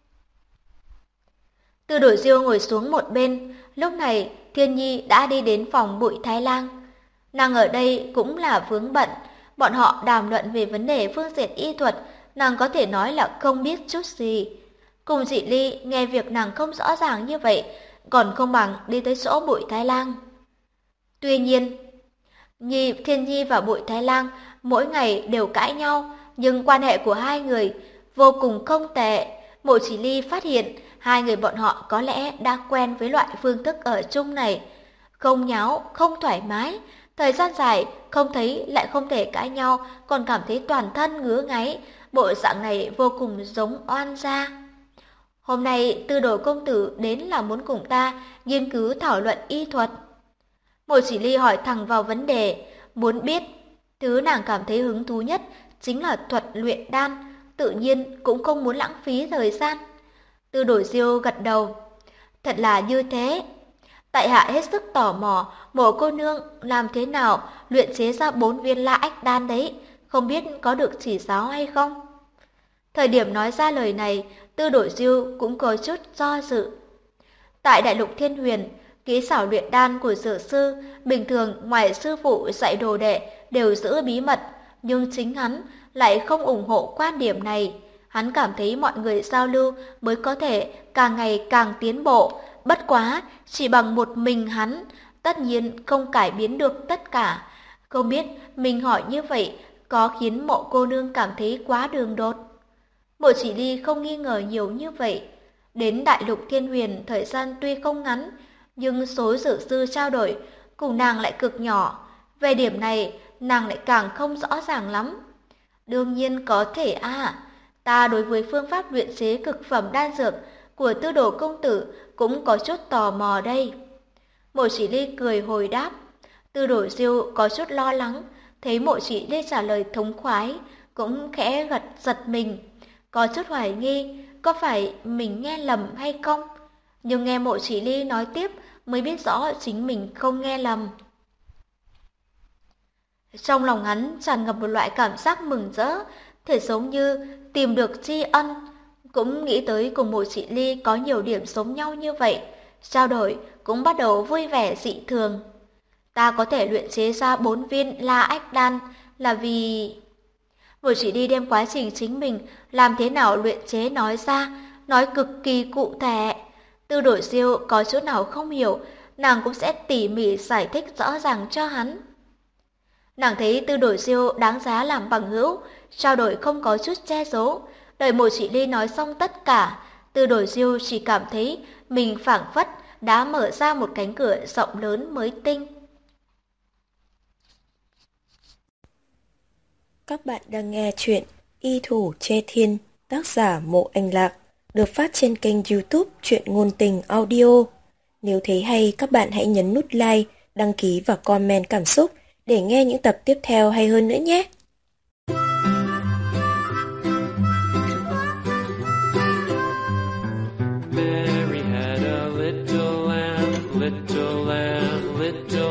Tư Đồ Diêu ngồi xuống một bên, lúc này Thiên Nhi đã đi đến phòng Bụi Thái Lang. Nàng ở đây cũng là vướng bận, bọn họ đàm luận về vấn đề phương diện y thuật, nàng có thể nói là không biết chút gì. Cùng Dị Ly nghe việc nàng không rõ ràng như vậy, còn không bằng đi tới chỗ Bụi Thái Lang. Tuy nhiên, Thiên Nhi và Bụi Thái Lang mỗi ngày đều cãi nhau, nhưng quan hệ của hai người vô cùng không tệ. Mộ Chỉ Ly phát hiện hai người bọn họ có lẽ đã quen với loại phương thức ở chung này. Không nháo, không thoải mái, thời gian dài không thấy lại không thể cãi nhau, còn cảm thấy toàn thân ngứa ngáy, bộ dạng này vô cùng giống oan gia. Hôm nay Tư Đồ công tử đến là muốn cùng ta nghiên cứu thảo luận y thuật. Mộ Chỉ Ly hỏi thẳng vào vấn đề, muốn biết thứ nàng cảm thấy hứng thú nhất chính là thuật luyện đan, tự nhiên cũng không muốn lãng phí thời gian. Tư Đồ Diêu gật đầu, thật là như thế. Tại hạ hết sức tò mò, Mộ cô nương làm thế nào luyện chế ra 4 viên La Ách đan đấy, không biết có được chỉ giáo hay không? Thời điểm nói ra lời này, Tư Đồ Diêu cũng có chút do dự. Tại Đại Lục Thiên Huyền, kỹ xảo luyện đan của dược sư bình thường ngoài sư phụ dạy đồ đệ đều giữ bí mật, nhưng chính hắn lại không ủng hộ quan điểm này. Hắn cảm thấy mọi người giao lưu mới có thể càng ngày càng tiến bộ, bất quá chỉ bằng một mình hắn, tất nhiên không cải biến được tất cả. Không biết mình hỏi như vậy có khiến Mộ cô nương cảm thấy quá đường đột. Mộ Chỉ Ly không nghi ngờ nhiều như vậy. Đến Đại Lục Thiên Huyền thời gian tuy không ngắn, nhưng số dược sư trao đổi cùng nàng lại cực nhỏ. Về điểm này, nàng lại càng không rõ ràng lắm. Đương nhiên có thể ta đối với phương pháp luyện chế cực phẩm đan dược của Tư Đồ công tử cũng có chút tò mò đây. Mộ Chỉ Ly cười hồi đáp. Tư Đồ Diêu có chút lo lắng, thấy Mộ Chỉ Ly trả lời thống khoái, cũng khẽ giật mình, có chút hoài nghi có phải mình nghe lầm hay không. Nhưng nghe Mộ Chỉ Ly nói tiếp mới biết rõ chính mình không nghe lầm. Trong lòng hắn tràn ngập một loại cảm giác mừng rỡ, thể giống như tìm được tri ân, cũng nghĩ tới cùng Mộ Chỉ Ly có nhiều điểm giống nhau như vậy, trao đổi cũng bắt đầu vui vẻ dị thường. Ta có thể luyện chế ra 4 viên La Ách đan là vì... Mộ Chỉ Ly đem quá trình chính mình làm thế nào luyện chế nói ra, nói cực kỳ cụ thể. Tư Đồ Diêu có chỗ nào không hiểu, nàng cũng sẽ tỉ mỉ giải thích rõ ràng cho hắn. Nàng thấy Tư Đồ Diêu đáng giá làm bằng hữu, trao đổi không có chút che giấu. Đợi Mộ Chỉ Ly nói xong tất cả, Tư Đồ Diêu chỉ cảm thấy mình phảng phất đã mở ra một cánh cửa rộng lớn mới tinh. Các bạn đang nghe chuyện Y Thủ Che Thiên, tác giả Mộ Anh Lạc, được phát trên kênh YouTube Truyện Ngôn Tình Audio. Nếu thấy hay, các bạn hãy nhấn nút like, đăng ký và comment cảm xúc để nghe những tập tiếp theo hay hơn nữa nhé. Mary had a little lamb, little lamb, little